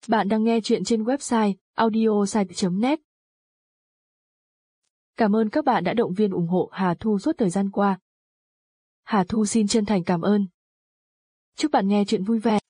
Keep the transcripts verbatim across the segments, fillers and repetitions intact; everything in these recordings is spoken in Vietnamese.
Bạn đang nghe chuyện trên website audiosite chấm net. Cảm ơn các bạn đã động viên ủng hộ Hà Thu suốt thời gian qua. Hà Thu xin chân thành cảm ơn. Chúc bạn nghe chuyện vui vẻ.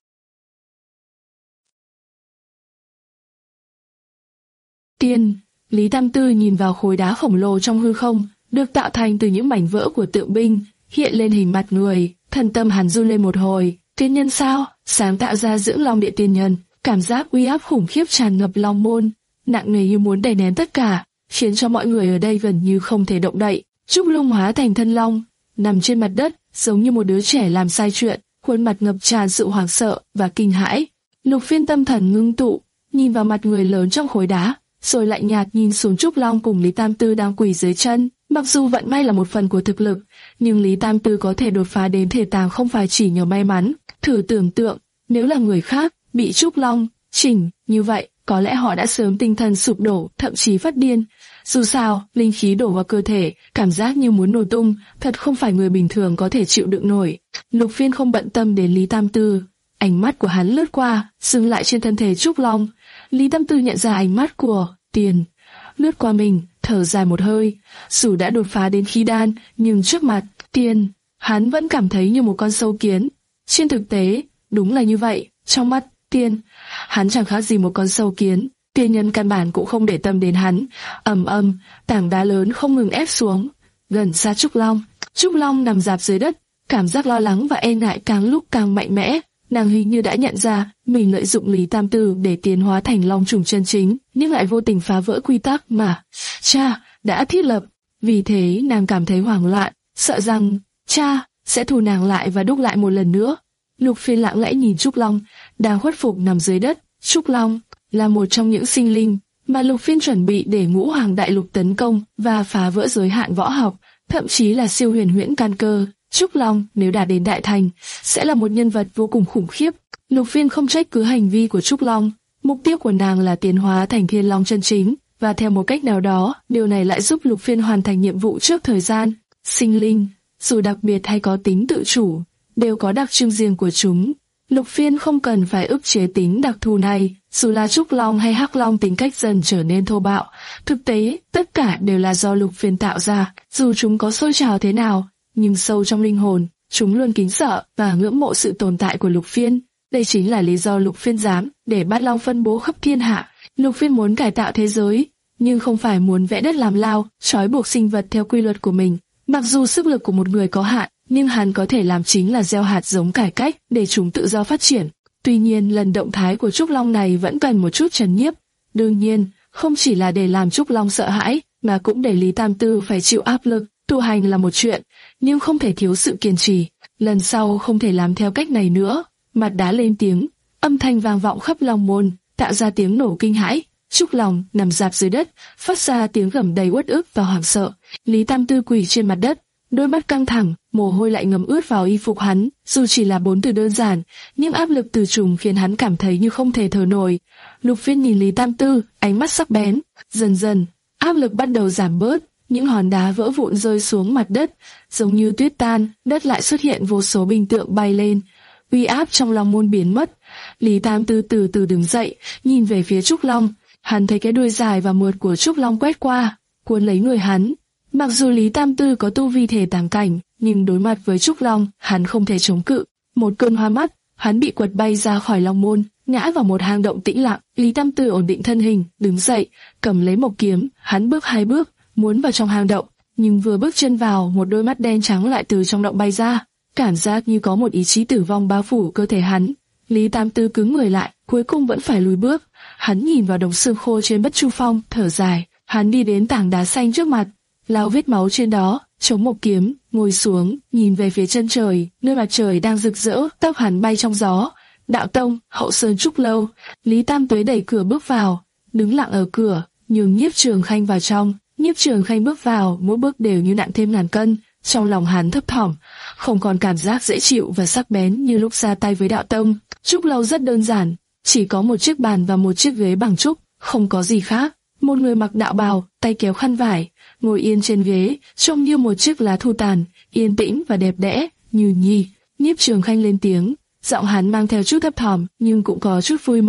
Tiên, Lý Tam Tư nhìn vào khối đá khổng lồ trong hư không, được tạo thành từ những mảnh vỡ của tượng binh, hiện lên hình mặt người, thần tâm hắn run lên một hồi. Tiên nhân sao? Sáng tạo ra dưỡng long địa tiên nhân, cảm giác uy áp khủng khiếp tràn ngập long môn, nặng nề như muốn đè nén tất cả, khiến cho mọi người ở đây gần như không thể động đậy. Trúc Lung hóa thành thân long, nằm trên mặt đất, giống như một đứa trẻ làm sai chuyện, khuôn mặt ngập tràn sự hoảng sợ và kinh hãi. Lục Phiên tâm thần ngưng tụ, nhìn vào mặt người lớn trong khối đá, rồi lạnh nhạt nhìn xuống Trúc Long cùng Lý Tam Tư đang quỳ dưới chân. Mặc dù vận may là một phần của thực lực, nhưng Lý Tam Tư có thể đột phá đến thể tàng không phải chỉ nhờ may mắn. Thử tưởng tượng, nếu là người khác bị Trúc Long chỉnh như vậy, có lẽ họ đã sớm tinh thần sụp đổ, thậm chí phát điên. Dù sao, linh khí đổ vào cơ thể, cảm giác như muốn nổ tung, thật không phải người bình thường có thể chịu đựng nổi. Lục Phiên không bận tâm đến Lý Tam Tư, ánh mắt của hắn lướt qua, dừng lại trên thân thể Trúc Long. Lý Tam Tư nhận ra ánh mắt của Tiền, lướt qua mình, thở dài một hơi. Dù đã đột phá đến khí đan, nhưng trước mặt Tiền, hắn vẫn cảm thấy như một con sâu kiến. Trên thực tế, đúng là như vậy. Trong mắt Tiên, hắn chẳng khác gì một con sâu kiến. Tiên nhân căn bản cũng không để tâm đến hắn. Ầm ầm, tảng đá lớn không ngừng ép xuống, gần xa Trúc Long. Trúc Long nằm rạp dưới đất, cảm giác lo lắng và e ngại càng lúc càng mạnh mẽ. Nàng hình như đã nhận ra mình lợi dụng Lý Tam Tư để tiến hóa thành long trùng chân chính, nhưng lại vô tình phá vỡ quy tắc mà cha đã thiết lập. Vì thế nàng cảm thấy hoảng loạn, sợ rằng cha sẽ thù nàng lại và đúc lại một lần nữa. Lục Phiên lặng lẽ nhìn Trúc Long đang khuất phục nằm dưới đất. Trúc Long là một trong những sinh linh mà Lục Phiên chuẩn bị để Ngũ Hoàng Đại Lục tấn công và phá vỡ giới hạn võ học, thậm chí là siêu huyền huyễn can cơ. Trúc Long nếu đạt đến đại thành sẽ là một nhân vật vô cùng khủng khiếp. Lục Phiên không trách cứ hành vi của Trúc Long, mục tiêu của nàng là tiến hóa thành thiên long chân chính, và theo một cách nào đó, điều này lại giúp Lục Phiên hoàn thành nhiệm vụ trước thời gian. Sinh linh, dù đặc biệt hay có tính tự chủ, đều có đặc trưng riêng của chúng. Lục Phiên không cần phải ức chế tính đặc thù này, dù là Trúc Long hay Hắc Long tính cách dần trở nên thô bạo. Thực tế, tất cả đều là do Lục Phiên tạo ra, dù chúng có sôi trào thế nào, nhưng sâu trong linh hồn, chúng luôn kính sợ và ngưỡng mộ sự tồn tại của Lục Phiên. Đây chính là lý do Lục Phiên dám để Bát Long phân bố khắp thiên hạ. Lục Phiên muốn cải tạo thế giới, nhưng không phải muốn vẽ đất làm lao, trói buộc sinh vật theo quy luật của mình. Mặc dù sức lực của một người có hạn, nhưng hắn có thể làm chính là gieo hạt giống cải cách để chúng tự do phát triển. Tuy nhiên, lần động thái của Trúc Long này vẫn cần một chút trấn nhiếp. Đương nhiên, không chỉ là để làm Trúc Long sợ hãi, mà cũng để Lý Tam Tư phải chịu áp lực. Tu hành là một chuyện, nhưng không thể thiếu sự kiên trì. Lần sau không thể làm theo cách này nữa. Mặt đá lên tiếng, âm thanh vang vọng khắp long môn, tạo ra tiếng nổ kinh hãi. Trúc Long nằm rạp dưới đất, phát ra tiếng gầm đầy uất ức và hoảng sợ. Lý Tam Tư quỳ trên mặt đất, đôi mắt căng thẳng, mồ hôi lại ngấm ướt vào y phục hắn. Dù chỉ là bốn từ đơn giản, nhưng áp lực từ trùng khiến hắn cảm thấy như không thể thở nổi. Lục Phiên nhìn Lý Tam Tư, ánh mắt sắc bén. Dần dần, áp lực bắt đầu giảm bớt. Những hòn đá vỡ vụn rơi xuống mặt đất, giống như tuyết tan, đất lại xuất hiện vô số bình tượng bay lên. Uy áp trong long môn biến mất. Lý Tam Tư từ từ đứng dậy, nhìn về phía Trúc Long. Hắn thấy cái đuôi dài và mượt của Trúc Long quét qua, cuốn lấy người hắn. Mặc dù Lý Tam Tư có tu vi thể tàng cảnh, nhưng đối mặt với Trúc Long, hắn không thể chống cự. Một cơn hoa mắt, hắn bị quật bay ra khỏi long môn, ngã vào một hang động tĩnh lặng. Lý Tam Tư ổn định thân hình, đứng dậy, cầm lấy mộc kiếm, hắn bước hai bước, muốn vào trong hang động, nhưng vừa bước chân vào, một đôi mắt đen trắng lại từ trong động bay ra. Cảm giác như có một ý chí tử vong bao phủ cơ thể hắn. Lý Tam Tư cứng người lại, cuối cùng vẫn phải lùi bước. Hắn nhìn vào đống xương khô trên Bất Chu Phong, thở dài. Hắn đi đến tảng đá xanh trước mặt, lau vết máu trên đó, chống một kiếm, ngồi xuống, nhìn về phía chân trời, nơi mặt trời đang rực rỡ. Tóc hắn bay trong gió. Đạo tông, Hậu Sơn Trúc Lâu. Lý Tam Tuế đẩy cửa bước vào, đứng lặng ở cửa, nhường Nhiếp Trường Khanh vào trong. Nhiếp Trường Khanh bước vào, mỗi bước đều như nặng thêm ngàn cân. Trong lòng hắn thấp thỏm, không còn cảm giác dễ chịu và sắc bén như lúc ra tay với Đạo Tông. Trúc Lâu rất đơn giản, chỉ có một chiếc bàn và một chiếc ghế bằng trúc, không có gì khác. Một người mặc đạo bào, tay kéo khăn vải, ngồi yên trên ghế, trông như một chiếc lá thu tàn, yên tĩnh và đẹp đẽ, như nhi. Nhiếp Trường Khanh lên tiếng, giọng hắn mang theo chút thấp thỏm, nhưng cũng có chút vui mừng.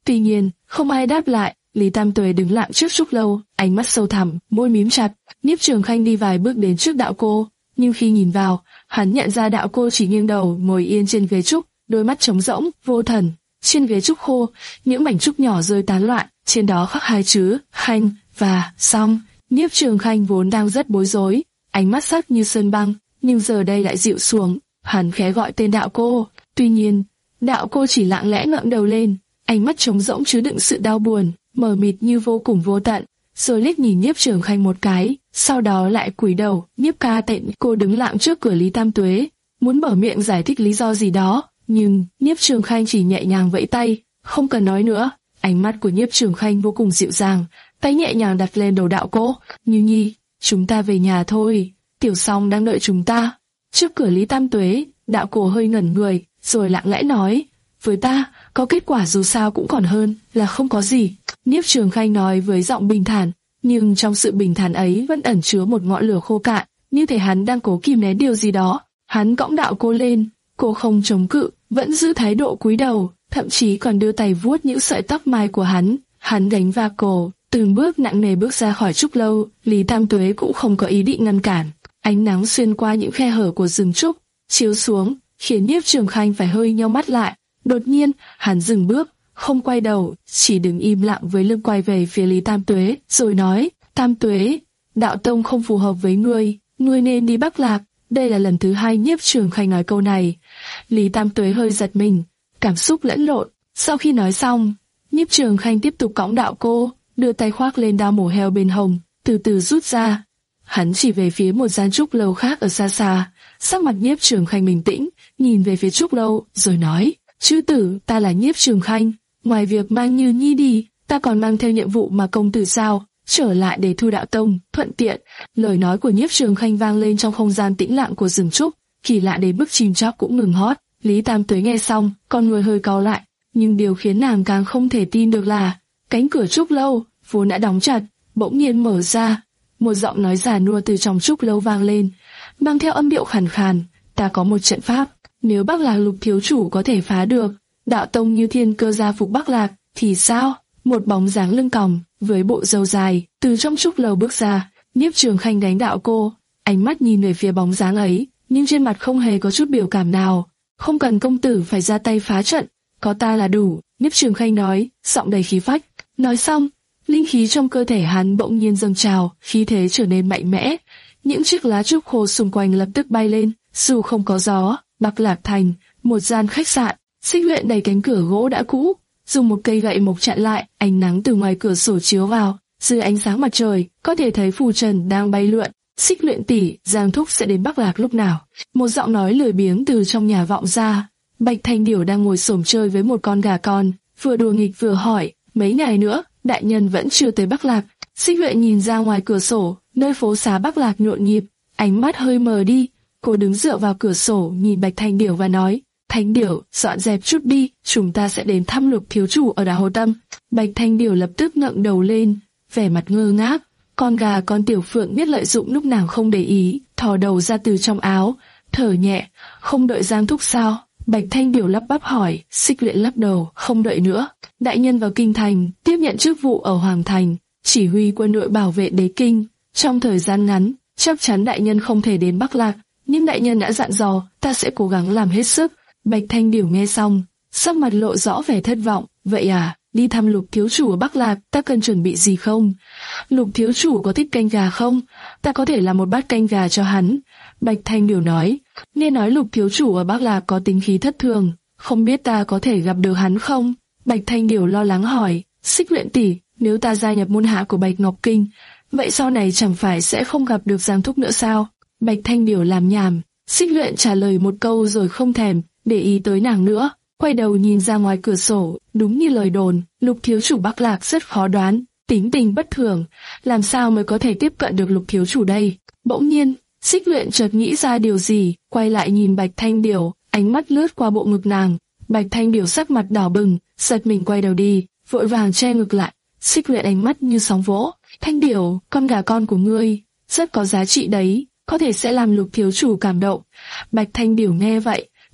Tuy nhiên, không ai đáp lại. Lý Tam Tuế đứng lặng trước trúc lâu, ánh mắt sâu thẳm, môi mím chặt. Nhiếp Trường Khanh đi vài bước đến trước đạo cô, nhưng khi nhìn vào, hắn nhận ra đạo cô chỉ nghiêng đầu ngồi yên trên ghế trúc, đôi mắt trống rỗng, vô thần. Trên ghế trúc khô, những mảnh trúc nhỏ rơi tán loạn, trên đó khắc hai chữ Khanh và Xong. Nhiếp Trường Khanh vốn đang rất bối rối, ánh mắt sắc như sơn băng, nhưng giờ đây lại dịu xuống. Hắn khẽ gọi tên đạo cô, tuy nhiên, đạo cô chỉ lặng lẽ ngẩng đầu lên, ánh mắt trống rỗng chứa đựng sự đau buồn, mờ mịt như vô cùng vô tận, rồi liếc nhìn Nhiếp Trường Khanh một cái, sau đó lại cúi đầu. Nhiếp ca tịnh, cô đứng lặng trước cửa Lý Tam Tuế, muốn mở miệng giải thích lý do gì đó, nhưng Nhiếp Trường Khanh chỉ nhẹ nhàng vẫy tay, không cần nói nữa. Ánh mắt của Nhiếp Trường Khanh vô cùng dịu dàng, tay nhẹ nhàng đặt lên đầu đạo cô. Như Nhi, chúng ta về nhà thôi, Tiểu Song đang đợi chúng ta. Trước cửa Lý Tam Tuế, đạo cô hơi ngẩn người, rồi lặng lẽ nói, với ta, có kết quả dù sao cũng còn hơn là không có gì. Nhiếp Trường Khanh nói với giọng bình thản, nhưng trong sự bình thản ấy vẫn ẩn chứa một ngọn lửa khô cạn, như thể hắn đang cố kìm nén điều gì đó. Hắn cõng đạo cô lên, cô không chống cự, vẫn giữ thái độ cúi đầu, thậm chí còn đưa tay vuốt những sợi tóc mai của hắn. Hắn đánh va cổ, từng bước nặng nề bước ra khỏi trúc lâu. Lý Tam Tuế cũng không có ý định ngăn cản. Ánh nắng xuyên qua những khe hở của rừng trúc, chiếu xuống, khiến Nhiếp Trường Khanh phải hơi nheo mắt lại. Đột nhiên, hắn dừng bước, không quay đầu, chỉ đứng im lặng với lưng quay về phía Lý Tam Tuế, rồi nói, Tam Tuế, đạo tông không phù hợp với ngươi, ngươi nên đi Bắc Lạc. Đây là lần thứ hai Nhiếp Trường Khanh nói câu này. Lý Tam Tuế hơi giật mình, cảm xúc lẫn lộn. Sau khi nói xong, Nhiếp Trường Khanh tiếp tục cõng đạo cô, đưa tay khoác lên đao mổ heo bên hông, từ từ rút ra. Hắn chỉ về phía một gian trúc lâu khác ở xa xa. Sắc mặt Nhiếp Trường Khanh bình tĩnh, nhìn về phía trúc lâu, rồi nói, chư tử, ta là Nhiếp Trường Khanh, ngoài việc mang Như Nhi đi, ta còn mang theo nhiệm vụ mà công tử giao, trở lại để thu đạo tông, thuận tiện. Lời nói của Nhiếp Trường Khanh vang lên trong không gian tĩnh lặng của rừng trúc, kỳ lạ đến mức chim chóc cũng ngừng hót. Lý Tam Tuế nghe xong, con người hơi cau lại, nhưng điều khiến nàng càng không thể tin được là cánh cửa trúc lâu vốn đã đóng chặt, bỗng nhiên mở ra. Một giọng nói già nua từ trong trúc lâu vang lên, mang theo âm điệu khàn khàn, ta có một trận pháp, nếu Bắc Lạc Lục thiếu chủ có thể phá được, đạo tông như thiên cơ gia phục Bắc Lạc, thì sao? Một bóng dáng lưng còng, với bộ râu dài, từ trong trúc lâu bước ra. Nhiếp Trường Khanh đánh đạo cô, ánh mắt nhìn về phía bóng dáng ấy, nhưng trên mặt không hề có chút biểu cảm nào. Không cần công tử phải ra tay phá trận, có ta là đủ, Nhiếp Trường Khanh nói, giọng đầy khí phách. Nói xong, linh khí trong cơ thể hắn bỗng nhiên dâng trào, khí thế trở nên mạnh mẽ. Những chiếc lá trúc khô xung quanh lập tức bay lên, dù không có gió. Bắc Lạc Thành, một gian khách sạn, Xích Luyện đẩy cánh cửa gỗ đã cũ, dùng một cây gậy mộc chặn lại. Ánh nắng từ ngoài cửa sổ chiếu vào, dưới ánh sáng mặt trời, có thể thấy phù trần đang bay lượn. Xích Luyện tỷ, Giang thúc sẽ đến Bắc Lạc lúc nào? Một giọng nói lười biếng từ trong nhà vọng ra. Bạch Thanh Điểu đang ngồi xổm chơi với một con gà con, vừa đùa nghịch vừa hỏi, mấy ngày nữa, đại nhân vẫn chưa tới Bắc Lạc. Xích Luyện nhìn ra ngoài cửa sổ, nơi phố xá Bắc Lạc nhộn nhịp, ánh mắt hơi mờ đi. Cô đứng dựa vào cửa sổ nhìn Bạch Thanh Điểu và nói, Thanh Điểu, dọn dẹp chút đi, chúng ta sẽ đến thăm Lục thiếu chủ ở đảo Hồ Tâm. Bạch Thanh Điểu lập tức ngẩng đầu lên, vẻ mặt ngơ ngác. Con gà con Tiểu Phượng biết lợi dụng lúc nàng không để ý, thò đầu ra từ trong áo, thở nhẹ, không đợi Giang thúc sao? Bạch Thanh Điểu lắp bắp hỏi. Xích Luyện lắc đầu, không đợi nữa. Đại nhân vào kinh thành, tiếp nhận chức vụ ở Hoàng thành, chỉ huy quân đội bảo vệ đế kinh. Trong thời gian ngắn, chắc chắn đại nhân không thể đến Bắc Lạc, nhưng đại nhân đã dặn dò, ta sẽ cố gắng làm hết sức. Bạch Thanh Điểu nghe xong, sắc mặt lộ rõ vẻ thất vọng. Vậy à, đi thăm Lục thiếu chủ ở Bắc Lạc, ta cần chuẩn bị gì không? Lục thiếu chủ có thích canh gà không? Ta có thể làm một bát canh gà cho hắn. Bạch Thanh Điểu nói, nghe nói Lục thiếu chủ ở Bắc Lạc có tính khí thất thường, không biết ta có thể gặp được hắn không? Bạch Thanh Điểu lo lắng hỏi, Xích Luyện tỷ, nếu ta gia nhập môn hạ của Bạch Ngọc Kinh, vậy sau này chẳng phải sẽ không gặp được Giang thúc nữa sao? Bạch Thanh Điểu làm nhảm. Xích Luyện trả lời một câu rồi không thèm để ý tới nàng nữa, quay đầu nhìn ra ngoài cửa sổ. Đúng như lời đồn, Lục thiếu chủ Bắc Lạc rất khó đoán, tính tình bất thường, làm sao mới có thể tiếp cận được Lục thiếu chủ đây? Bỗng nhiên, Xích Luyện chợt nghĩ ra điều gì, quay lại nhìn Bạch Thanh Điểu, ánh mắt lướt qua bộ ngực nàng. Bạch Thanh Điểu sắc mặt đỏ bừng, giật mình quay đầu đi, vội vàng che ngực lại. Xích Luyện ánh mắt như sóng vỗ, Thanh Điểu, con gà con của ngươi rất có giá trị đấy, có thể sẽ làm Lục thiếu chủ cảm động. Bạch Thanh Điểu nghe vậy,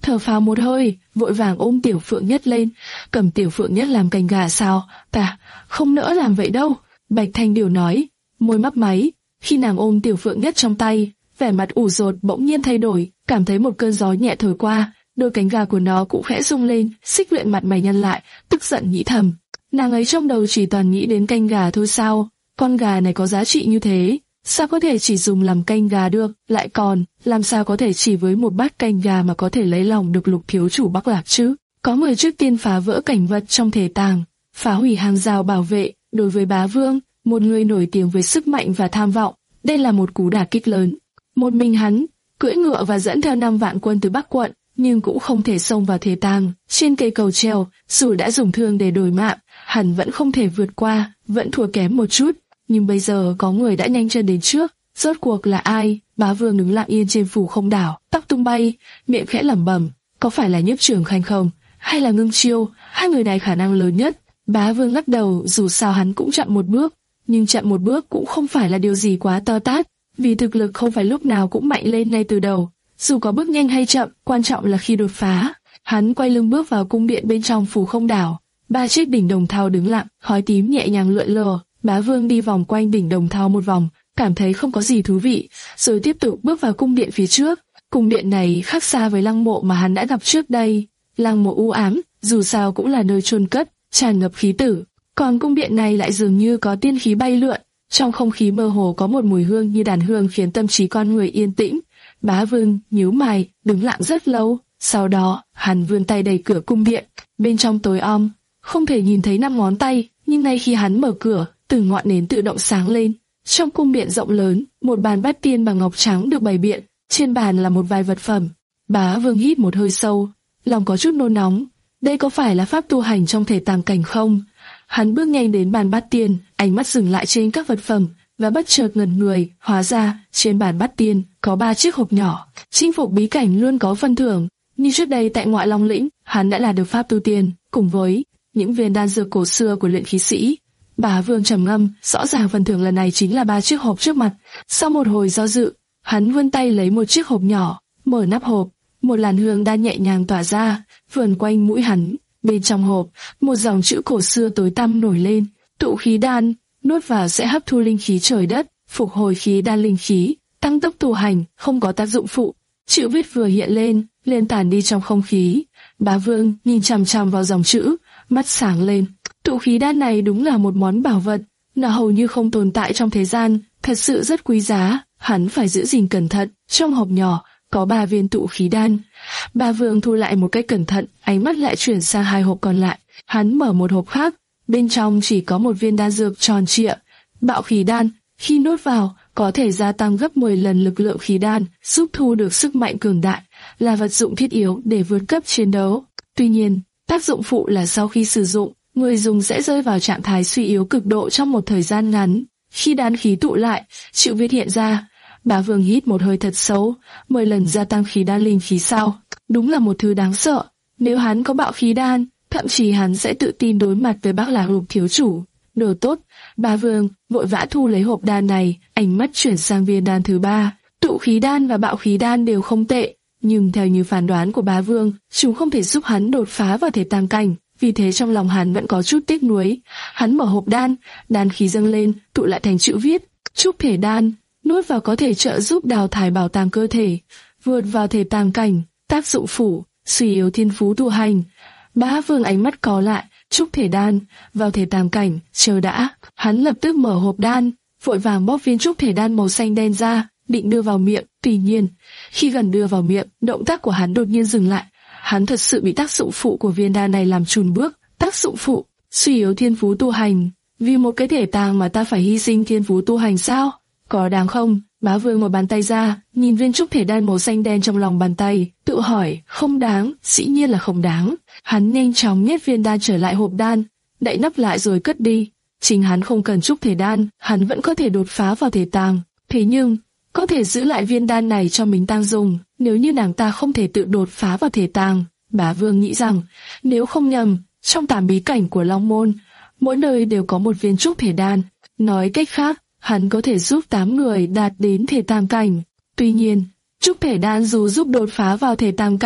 thở phào một hơi, vội vàng ôm Tiểu Phượng Nhất lên, cầm Tiểu Phượng Nhất làm canh gà sao? Ta không nỡ làm vậy đâu. Bạch Thanh Điều nói, môi mấp máy. Khi nàng ôm Tiểu Phượng Nhất trong tay, vẻ mặt ủ rột bỗng nhiên thay đổi, cảm thấy một cơn gió nhẹ thổi qua, đôi cánh gà của nó cũng khẽ rung lên. Xích Luyện mặt mày nhăn lại, tức giận nghĩ thầm, nàng ấy trong đầu chỉ toàn nghĩ đến canh gà thôi sao? Con gà này có giá trị như thế, sao có thể chỉ dùng làm canh gà được? Lại còn, làm sao có thể chỉ với một bát canh gà mà có thể lấy lòng được Lục thiếu chủ Bắc Lạc chứ? Có người trước tiên phá vỡ cảnh vật trong thể tàng, phá hủy hàng rào bảo vệ. Đối với Bá Vương, một người nổi tiếng với sức mạnh và tham vọng, đây là một cú đả kích lớn. Một mình hắn, cưỡi ngựa và dẫn theo năm vạn quân từ Bắc quận, nhưng cũng không thể xông vào thể tàng. Trên cây cầu treo, dù đã dùng thương để đổi mạng, hắn vẫn không thể vượt qua, vẫn thua kém một chút. Nhưng bây giờ có người đã nhanh chân đến trước. Rốt cuộc là ai? Bá Vương đứng lặng yên trên phủ không đảo, tóc tung bay, miệng khẽ lẩm bẩm, có phải là Nhiếp Trường Khanh không, hay là Ngưng Chiêu? Hai người này khả năng lớn nhất. Bá Vương lắc đầu, dù sao hắn cũng chậm một bước, nhưng chậm một bước cũng không phải là điều gì quá to tát, vì thực lực không phải lúc nào cũng mạnh lên ngay từ đầu. Dù có bước nhanh hay chậm, quan trọng là khi đột phá. Hắn quay lưng bước vào cung điện bên trong phủ không đảo. Ba chiếc đỉnh đồng thau đứng lặng, khói tím nhẹ nhàng lượn lờ. Bá Vương đi vòng quanh đỉnh đồng thau một vòng, cảm thấy không có gì thú vị, rồi tiếp tục bước vào cung điện phía trước. Cung điện này khác xa với lăng mộ mà hắn đã gặp trước đây. Lăng mộ u ám, dù sao cũng là nơi chôn cất, tràn ngập khí tử. Còn cung điện này lại dường như có tiên khí bay lượn, trong không khí mơ hồ có một mùi hương như đàn hương khiến tâm trí con người yên tĩnh. Bá Vương nhíu mày, đứng lặng rất lâu, sau đó hắn vươn tay đẩy cửa cung điện. Bên trong tối om, không thể nhìn thấy năm ngón tay, nhưng ngay khi hắn mở cửa, từng ngọn nến tự động sáng lên. Trong cung điện rộng lớn, một bàn bát tiên bằng ngọc trắng được bày biện, trên bàn là một vài vật phẩm. Bá Vương hít một hơi sâu, lòng có chút nôn nóng. Đây có phải là pháp tu hành trong thể tàng cảnh không? Hắn bước nhanh đến bàn bát tiên, ánh mắt dừng lại trên các vật phẩm và bất chợt ngẩn người. Hóa ra trên bàn bát tiên có ba chiếc hộp nhỏ. Chinh phục bí cảnh luôn có phần thưởng, như trước đây tại Ngoại Long lĩnh, hắn đã là được pháp tu tiên, cùng với những viên đan dược cổ xưa của luyện khí sĩ. Bá Vương trầm ngâm, rõ ràng phần thưởng lần này chính là ba chiếc hộp trước mặt. Sau một hồi do dự, hắn vươn tay lấy một chiếc hộp nhỏ, mở nắp hộp, một làn hương đan nhẹ nhàng tỏa ra, vườn quanh mũi hắn. Bên trong hộp, một dòng chữ cổ xưa tối tăm nổi lên: tụ khí đan, nuốt vào sẽ hấp thu linh khí trời đất, phục hồi khí đan linh khí, tăng tốc tu hành, không có tác dụng phụ. Chữ viết vừa hiện lên, liền tản đi trong không khí. Bá Vương nhìn chằm chằm vào dòng chữ, mắt sáng lên. Tụ khí đan này đúng là một món bảo vật, nó hầu như không tồn tại trong thế gian, thật sự rất quý giá, hắn phải giữ gìn cẩn thận. Trong hộp nhỏ có ba viên tụ khí đan. Bá Vương thu lại một cách cẩn thận, ánh mắt lại chuyển sang hai hộp còn lại. Hắn mở một hộp khác, bên trong chỉ có một viên đan dược tròn trịa, bạo khí đan. Khi nuốt vào, có thể gia tăng gấp mười lần lực lượng khí đan, giúp thu được sức mạnh cường đại, là vật dụng thiết yếu để vượt cấp chiến đấu. Tuy nhiên, tác dụng phụ là sau khi sử dụng, người dùng sẽ rơi vào trạng thái suy yếu cực độ trong một thời gian ngắn. Khi đan khí tụ lại, chữ viết hiện ra. Bá Vương hít một hơi thật sâu, mười lần gia tăng khí đan linh khí sao? Đúng là một thứ đáng sợ. Nếu hắn có bạo khí đan, thậm chí hắn sẽ tự tin đối mặt với Bắc Lạc Lục thiếu chủ. Đồ tốt. Bá Vương vội vã thu lấy hộp đan này, ánh mắt chuyển sang viên đan thứ ba. Tụ khí đan và bạo khí đan đều không tệ, nhưng theo như phán đoán của Bá Vương, chúng không thể giúp hắn đột phá vào thể tàng cảnh. Vì thế trong lòng hắn vẫn có chút tiếc nuối. Hắn mở hộp đan, đan khí dâng lên, tụ lại thành chữ viết: trúc thể đan, nuốt vào có thể trợ giúp đào thải bảo tàng cơ thể, vượt vào thể tàng cảnh. Tác dụng phụ: suy yếu thiên phú tu hành. Bá Vương ánh mắt có lại, trúc thể đan, vào thể tàng cảnh, chờ đã. Hắn lập tức mở hộp đan, vội vàng bóp viên trúc thể đan màu xanh đen ra, định đưa vào miệng. Tuy nhiên, khi gần đưa vào miệng, động tác của hắn đột nhiên dừng lại. Hắn thật sự bị tác dụng phụ của viên đan này làm chùn bước. Tác dụng phụ: suy yếu thiên phú tu hành. Vì một cái thể tàng mà ta phải hy sinh thiên phú tu hành sao? Có đáng không? Bá Vương mở bàn tay ra, nhìn viên trúc thể đan màu xanh đen trong lòng bàn tay, tự hỏi: không đáng, dĩ nhiên là không đáng. Hắn nhanh chóng nhét viên đan trở lại hộp đan, đậy nắp lại rồi cất đi. Chính hắn không cần trúc thể đan, hắn vẫn có thể đột phá vào thể tàng. Thế nhưng, có thể giữ lại viên đan này cho mình tang dùng, nếu như nàng ta không thể tự đột phá vào thể tàng. Bá Vương nghĩ rằng, nếu không nhầm, trong tám bí cảnh của Long Môn, mỗi nơi đều có một viên trúc thể đan. Nói cách khác, hắn có thể giúp tám người đạt đến thể tàng cảnh. Tuy nhiên, trúc thể đan dù giúp đột phá vào thể tàng cảnh,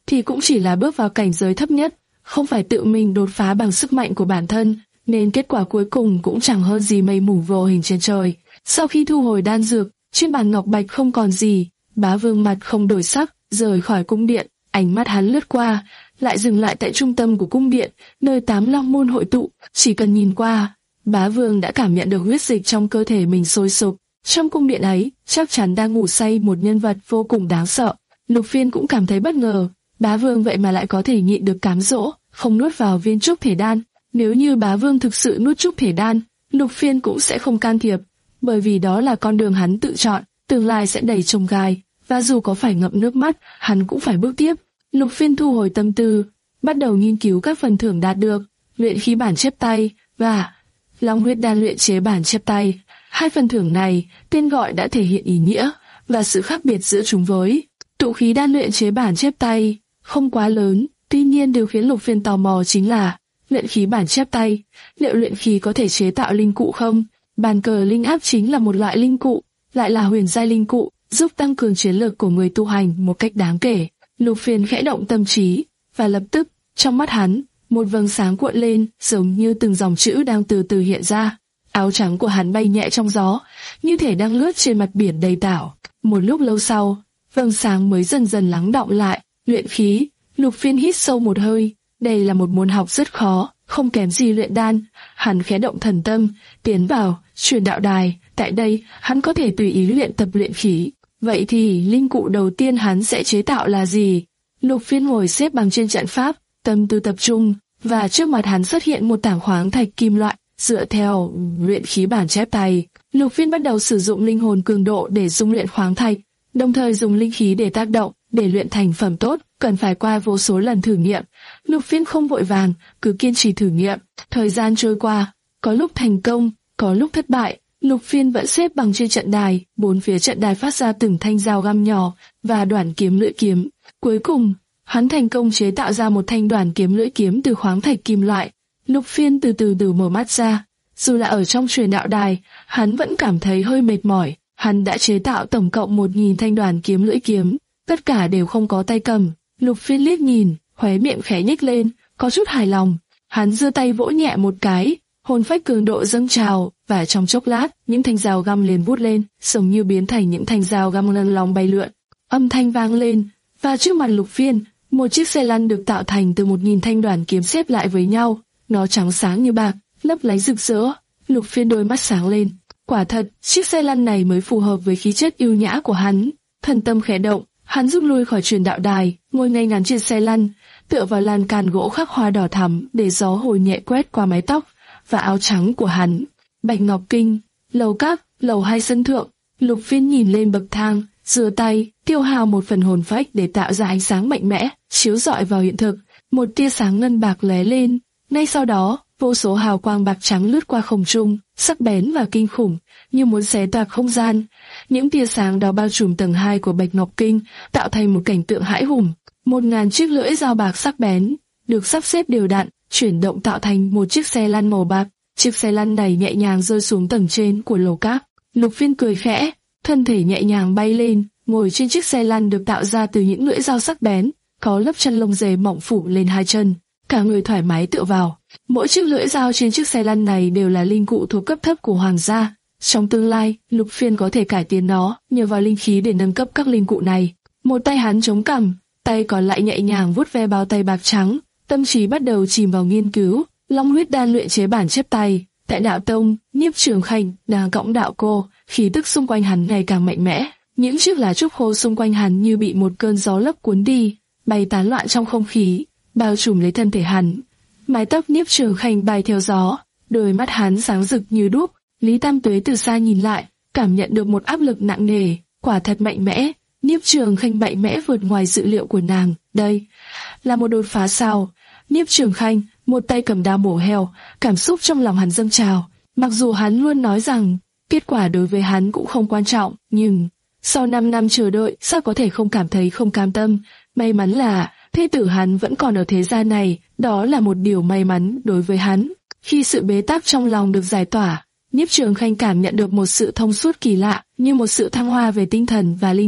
thì cũng chỉ là bước vào cảnh giới thấp nhất, không phải tự mình đột phá bằng sức mạnh của bản thân, nên kết quả cuối cùng cũng chẳng hơn gì mây mù vô hình trên trời. Sau khi thu hồi đan dược, trên bàn ngọc bạch không còn gì, Bá Vương mặt không đổi sắc, rời khỏi cung điện, ánh mắt hắn lướt qua, lại dừng lại tại trung tâm của cung điện, nơi tám long môn hội tụ. Chỉ cần nhìn qua, Bá Vương đã cảm nhận được huyết dịch trong cơ thể mình sôi sục. Trong cung điện ấy, chắc chắn đang ngủ say một nhân vật vô cùng đáng sợ. Lục Phiên cũng cảm thấy bất ngờ, Bá Vương vậy mà lại có thể nhịn được cám dỗ, không nuốt vào viên trúc thể đan. Nếu như Bá Vương thực sự nuốt trúc thể đan, Lục Phiên cũng sẽ không can thiệp, bởi vì đó là con đường hắn tự chọn, tương lai sẽ đầy chông gai, và dù có phải ngậm nước mắt, hắn cũng phải bước tiếp. Lục Phiên thu hồi tâm tư, bắt đầu nghiên cứu các phần thưởng đạt được, luyện khí bản chép tay và long huyết đan luyện chế bản chép tay. Hai phần thưởng này, tên gọi đã thể hiện ý nghĩa và sự khác biệt giữa chúng với tụ khí đan luyện chế bản chép tay, không quá lớn. Tuy nhiên điều khiến Lục Phiên tò mò chính là luyện khí bản chép tay, liệu luyện khí có thể chế tạo linh cụ không? Bàn cờ linh áp chính là một loại linh cụ, lại là huyền giai linh cụ, giúp tăng cường chiến lược của người tu hành một cách đáng kể. Lục Phiên khẽ động tâm trí, và lập tức, trong mắt hắn, một vầng sáng cuộn lên, giống như từng dòng chữ đang từ từ hiện ra. Áo trắng của hắn bay nhẹ trong gió, như thể đang lướt trên mặt biển đầy tảo. Một lúc lâu sau, vầng sáng mới dần dần lắng đọng lại. Luyện khí. Lục Phiên hít sâu một hơi. Đây là một môn học rất khó, không kém gì luyện đan. Hắn khẽ động thần tâm, tiến vào truyền đạo đài. Tại đây, hắn có thể tùy ý luyện tập luyện khí. Vậy thì linh cụ đầu tiên hắn sẽ chế tạo là gì? Lục Phiên ngồi xếp bằng trên trận pháp, tâm tư tập trung, và trước mặt hắn xuất hiện một tảng khoáng thạch kim loại. Dựa theo luyện khí bản chép tay, Lục Phiên bắt đầu sử dụng linh hồn cường độ để dung luyện khoáng thạch, đồng thời dùng linh khí để tác động, để luyện thành phẩm tốt, cần phải qua vô số lần thử nghiệm. Lục Phiên không vội vàng, cứ kiên trì thử nghiệm. Thời gian trôi qua, có lúc thành công, có lúc thất bại. Lục Phiên vẫn xếp bằng trên trận đài, bốn phía trận đài phát ra từng thanh dao găm nhỏ và đoản kiếm lưỡi kiếm. Cuối cùng, hắn thành công chế tạo ra một thanh đoản kiếm lưỡi kiếm từ khoáng thạch kim loại. Lục Phiên từ từ từ mở mắt ra. Dù là ở trong truyền đạo đài, hắn vẫn cảm thấy hơi mệt mỏi. Hắn đã chế tạo tổng cộng một nghìn thanh đoản kiếm lưỡi kiếm, tất cả đều không có tay cầm. Lục Phiên liếc nhìn, khóe miệng khẽ nhếch lên, có chút hài lòng. Hắn giơ tay vỗ nhẹ một cái, hồn phách cường độ dâng trào, và trong chốc lát, những thanh dao găm liền vút lên, giống như biến thành những thanh dao găm lăn lóng bay lượn. Âm thanh vang lên, và trước mặt Lục Phiên, một chiếc xe lăn được tạo thành từ một nghìn thanh đoản kiếm xếp lại với nhau. Nó trắng sáng như bạc, lấp lánh rực rỡ. Lục Phiên đôi mắt sáng lên. Quả thật, chiếc xe lăn này mới phù hợp với khí chất yêu nhã của hắn. Thần tâm khẽ động, hắn rút lui khỏi truyền đạo đài, ngồi ngay ngắn trên xe lăn, tựa vào lan can gỗ khắc hoa đỏ thắm để gió hồi nhẹ quét qua mái tóc và áo trắng của hắn. Bạch Ngọc Kinh, lầu các, lầu hai sân thượng. Lục Phiên nhìn lên bậc thang, giơ tay, tiêu hao một phần hồn phách để tạo ra ánh sáng mạnh mẽ, chiếu rọi vào hiện thực. Một tia sáng ngân bạc lóe lên. Ngay sau đó, vô số hào quang bạc trắng lướt qua không trung, sắc bén và kinh khủng, như muốn xé toạc không gian. Những tia sáng đó bao trùm tầng hai của Bạch Ngọc Kinh, tạo thành một cảnh tượng hãi hùng. Một ngàn chiếc lưỡi dao bạc sắc bén, được sắp xếp đều đặn, chuyển động tạo thành một chiếc xe lăn màu bạc. Chiếc xe lăn đầy nhẹ nhàng rơi xuống tầng trên của lầu các. Lục Phiên cười khẽ, thân thể nhẹ nhàng bay lên, ngồi trên chiếc xe lăn được tạo ra từ những lưỡi dao sắc bén, có lớp chân lông dày mỏng phủ lên hai chân. Cả người thoải mái tựa vào. Mỗi chiếc lưỡi dao trên chiếc xe lăn này đều là linh cụ thuộc cấp thấp của hoàng gia. Trong tương lai, Lục Phiên có thể cải tiến nó nhờ vào linh khí để nâng cấp các linh cụ này. Một tay hắn chống cằm, tay còn lại nhẹ nhàng vuốt ve bao tay bạc trắng. Tâm trí bắt đầu chìm vào nghiên cứu. Long huyết đan luyện chế bản chép tay. Tại đạo tông, Nhiếp Trường Khanh đang cõng đạo cô, khí tức xung quanh hắn ngày càng mạnh mẽ. Những chiếc lá trúc khô xung quanh hắn như bị một cơn gió lốc cuốn đi, bay tán loạn trong không khí, bao trùm lấy thân thể hắn. Mái tóc Nhiếp Trường Khanh bay theo gió, đôi mắt hắn sáng rực như đuốc. Lý Tam Tuế từ xa nhìn lại, cảm nhận được một áp lực nặng nề, quả thật mạnh mẽ. Nhiếp Trường Khanh mạnh mẽ vượt ngoài dự liệu của nàng. Đây là một đột phá sao? Nhiếp Trường Khanh một tay cầm đao mổ heo, cảm xúc trong lòng hắn dâng trào. Mặc dù hắn luôn nói rằng kết quả đối với hắn cũng không quan trọng, nhưng sau năm năm chờ đợi, sao có thể không cảm thấy không cam tâm? May mắn là thê tử hắn vẫn còn ở thế gian này, đó là một điều may mắn đối với hắn. Khi sự bế tắc trong lòng được giải tỏa, Nhiếp Trường Khanh cảm nhận được một sự thông suốt kỳ lạ, như một sự thăng hoa về tinh thần và linh hồn.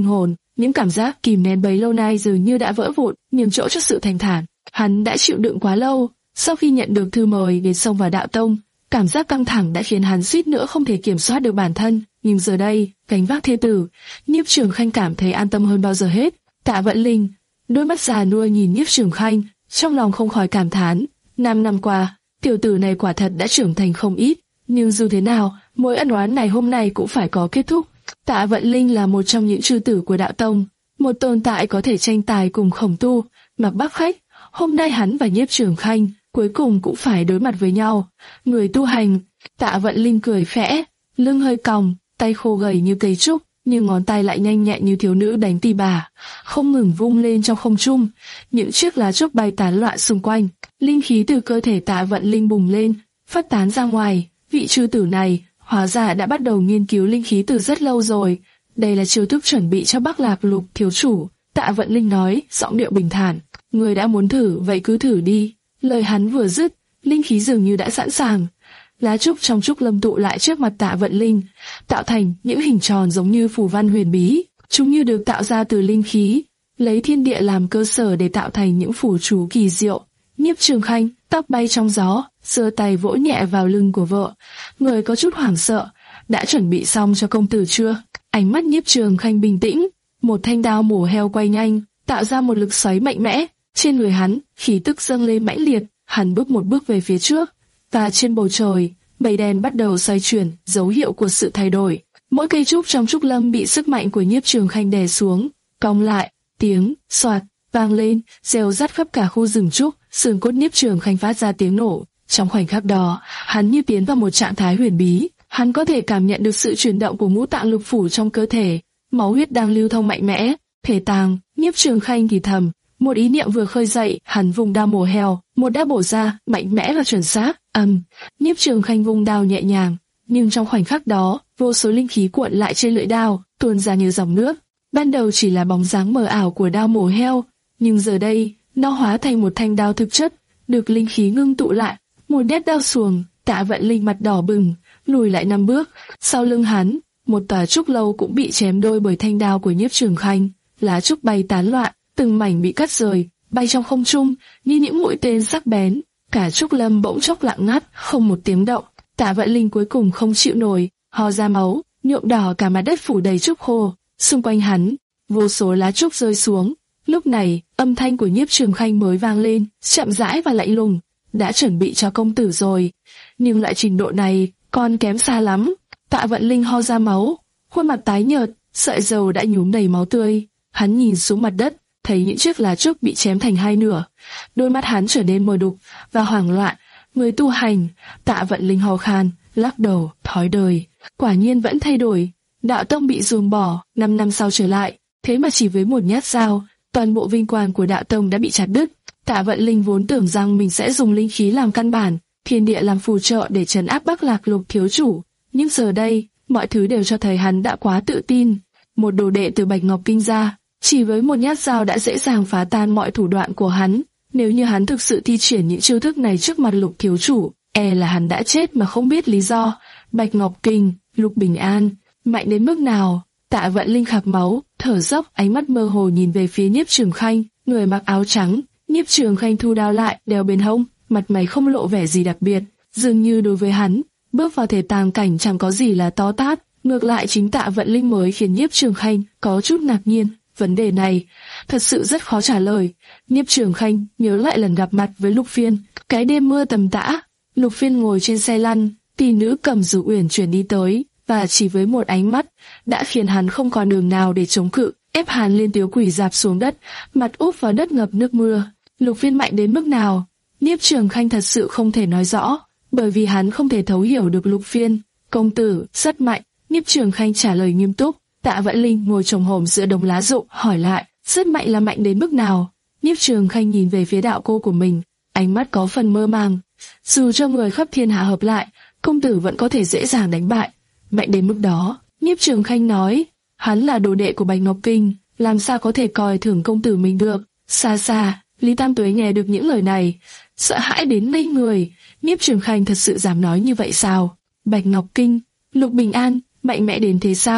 những cảm giác kìm nén bấy lâu nay dường như đã vỡ vụn, nhường chỗ cho sự thanh thản. Hắn đã chịu đựng quá lâu, sau khi nhận được thư mời để xông vào đạo tông, cảm giác căng thẳng đã khiến hắn suýt nữa không thể kiểm soát được bản thân. Nhưng giờ đây, gánh vác thê tử, Nhiếp Trường Khanh cảm thấy an tâm hơn bao giờ hết. Tạ Vận Linh, đôi mắt già nua nhìn Nhiếp Trường Khanh, trong lòng không khỏi cảm thán. Năm năm qua, tiểu tử này quả thật đã trưởng thành không ít, nhưng dù thế nào, mối ân oán này hôm nay cũng phải có kết thúc. Tạ Vận Linh là một trong những chư tử của đạo tông, một tồn tại có thể tranh tài cùng Khổng Tu, Mạc Bắc Khách. Hôm nay hắn và Nhiếp Trường Khanh cuối cùng cũng phải đối mặt với nhau. Người tu hành, Tạ Vận Linh cười khẽ, lưng hơi còng, tay khô gầy như cây trúc, nhưng ngón tay lại nhanh nhẹn như thiếu nữ đánh tỳ bà, không ngừng vung lên trong không trung. Những chiếc lá trúc bay tán loạn xung quanh, linh khí từ cơ thể Tạ Vận Linh bùng lên, phát tán ra ngoài. Vị chư tử này hóa ra đã bắt đầu nghiên cứu linh khí từ rất lâu rồi. Đây là chiêu thức chuẩn bị cho Bắc Lạc Lục thiếu chủ. Tạ Vận Linh nói, giọng điệu bình thản. Người đã muốn thử, vậy cứ thử đi. Lời hắn vừa dứt, linh khí dường như đã sẵn sàng. Lá trúc trong trúc lâm tụ lại trước mặt Tạ Vận Linh, tạo thành những hình tròn giống như phù văn huyền bí. Chúng như được tạo ra từ linh khí, lấy thiên địa làm cơ sở để tạo thành những phù chú kỳ diệu. Nhiếp Trường Khanh, tóc bay trong gió, giơ tay vỗ nhẹ vào lưng của vợ. Người có chút hoảng sợ, đã chuẩn bị xong cho công tử chưa? Ánh mắt Nhiếp Trường Khanh bình tĩnh, một thanh đao mổ heo quay nhanh, tạo ra một lực xoáy mạnh mẽ. Trên người hắn, khí tức dâng lên mãnh liệt, hắn bước một bước về phía trước, và trên bầu trời, mây đen bắt đầu xoay chuyển, dấu hiệu của sự thay đổi. Mỗi cây trúc trong trúc lâm bị sức mạnh của Nhiếp Trường Khanh đè xuống, cong lại, tiếng xoạt vang lên, reo rắt khắp cả khu rừng trúc. Xương cốt Nhiếp Trường Khanh phát ra tiếng nổ. Trong khoảnh khắc đó, hắn như tiến vào một trạng thái huyền bí. Hắn có thể cảm nhận được sự chuyển động của ngũ tạng lục phủ trong cơ thể, máu huyết đang lưu thông mạnh mẽ. Thể tàng, Nhiếp Trường Khanh thì thầm. Một ý niệm vừa khơi dậy, hắn vùng đao mổ heo, một đao bổ ra, mạnh mẽ và chuẩn xác. Ầm, Nhiếp Trường Khanh vùng đao nhẹ nhàng, nhưng trong khoảnh khắc đó, vô số linh khí cuộn lại trên lưỡi đao, tuôn ra như dòng nước. Ban đầu chỉ là bóng dáng mờ ảo của đao mổ heo, nhưng giờ đây, nó hóa thành một thanh đao thực chất, được linh khí ngưng tụ lại. Một nhát đao xuồng, Tạ Vận Linh mặt đỏ bừng, lùi lại năm bước. Sau lưng hắn, một tòa trúc lâu cũng bị chém đôi bởi thanh đao của Nhiếp Trường Khanh. Lá trúc bay tán loạn, từng mảnh bị cắt rời, bay trong không trung như những mũi tên sắc bén. Cả trúc lâm bỗng chốc lặng ngắt, không một tiếng động. Tạ Vận Linh cuối cùng không chịu nổi, ho ra máu, nhuộm đỏ cả mặt đất phủ đầy trúc khô. Xung quanh hắn, vô số lá trúc rơi xuống. Lúc này, âm thanh của Nhiếp Trường Khanh mới vang lên, chậm rãi và lạnh lùng. Đã chuẩn bị cho công tử rồi, nhưng loại trình độ này còn kém xa lắm. Tạ Vận Linh ho ra máu, khuôn mặt tái nhợt, sợi râu đã nhuốm đầy máu tươi. Hắn nhìn xuống mặt đất, thấy những chiếc lá trúc bị chém thành hai nửa. Đôi mắt hắn trở nên mờ đục và hoảng loạn. Người tu hành, Tạ Vận Linh ho khan, lắc đầu, thói đời. Quả nhiên vẫn thay đổi. Đạo tông bị ruồng bỏ, năm năm sau trở lại, thế mà chỉ với một nhát dao, toàn bộ vinh quang của đạo tông đã bị chặt đứt. Tạ Vận Linh vốn tưởng rằng mình sẽ dùng linh khí làm căn bản, thiên địa làm phù trợ để trấn áp Bắc Lạc Lục thiếu chủ, nhưng giờ đây, mọi thứ đều cho thấy hắn đã quá tự tin. Một đồ đệ từ Bạch Ngọc Kinh ra, chỉ với một nhát dao đã dễ dàng phá tan mọi thủ đoạn của hắn. Nếu như hắn thực sự thi triển những chiêu thức này trước mặt Lục thiếu chủ, e là hắn đã chết mà không biết lý do. Bạch Ngọc Kinh, Lục Bình An, mạnh đến mức nào? Tạ Vận Linh khạc máu, thở dốc, ánh mắt mơ hồ nhìn về phía Nhiếp Trường Khanh, người mặc áo trắng. Nhiếp Trường Khanh thu đao lại, đeo bên hông, mặt mày không lộ vẻ gì đặc biệt, dường như đối với hắn, bước vào thể tàng cảnh chẳng có gì là to tát. Ngược lại chính Tạ Vận Linh mới khiến Nhiếp Trường Khanh có chút ngạc nhiên. Vấn đề này thật sự rất khó trả lời. Nhiếp Trường Khanh nhớ lại lần gặp mặt với Lục Phiên, cái đêm mưa tầm tã, Lục Phiên ngồi trên xe lăn, tỷ nữ cầm dù uyển chuyển đi tới, và chỉ với một ánh mắt đã khiến hắn không còn đường nào để chống cự, ép hắn lên tiếu quỷ dạp xuống đất, mặt úp vào đất ngập nước mưa. Lục Phiên mạnh đến mức nào? Nhiếp Trường Khanh thật sự không thể nói rõ, bởi vì hắn không thể thấu hiểu được Lục Phiên. Công tử rất mạnh. Nhiếp Trường Khanh trả lời nghiêm túc. Tạ Vận Linh ngồi chồm hổm giữa đống lá rụng, hỏi lại, rất mạnh là mạnh đến mức nào? Nhiếp Trường Khanh nhìn về phía đạo cô của mình, ánh mắt có phần mơ màng. Dù cho người khắp thiên hạ hợp lại, công tử vẫn có thể dễ dàng đánh bại. Mạnh đến mức đó, Nhiếp Trường Khanh nói, hắn là đồ đệ của Bạch Ngọc Kinh, làm sao có thể coi thường công tử mình được? Xa xa, Lý Tam Tuế nghe được những lời này, sợ hãi đến ngây người. Nhiếp Trường Khanh thật sự dám nói như vậy sao? Bạch Ngọc Kinh, Lục Bình An, mạnh mẽ đến thế sao?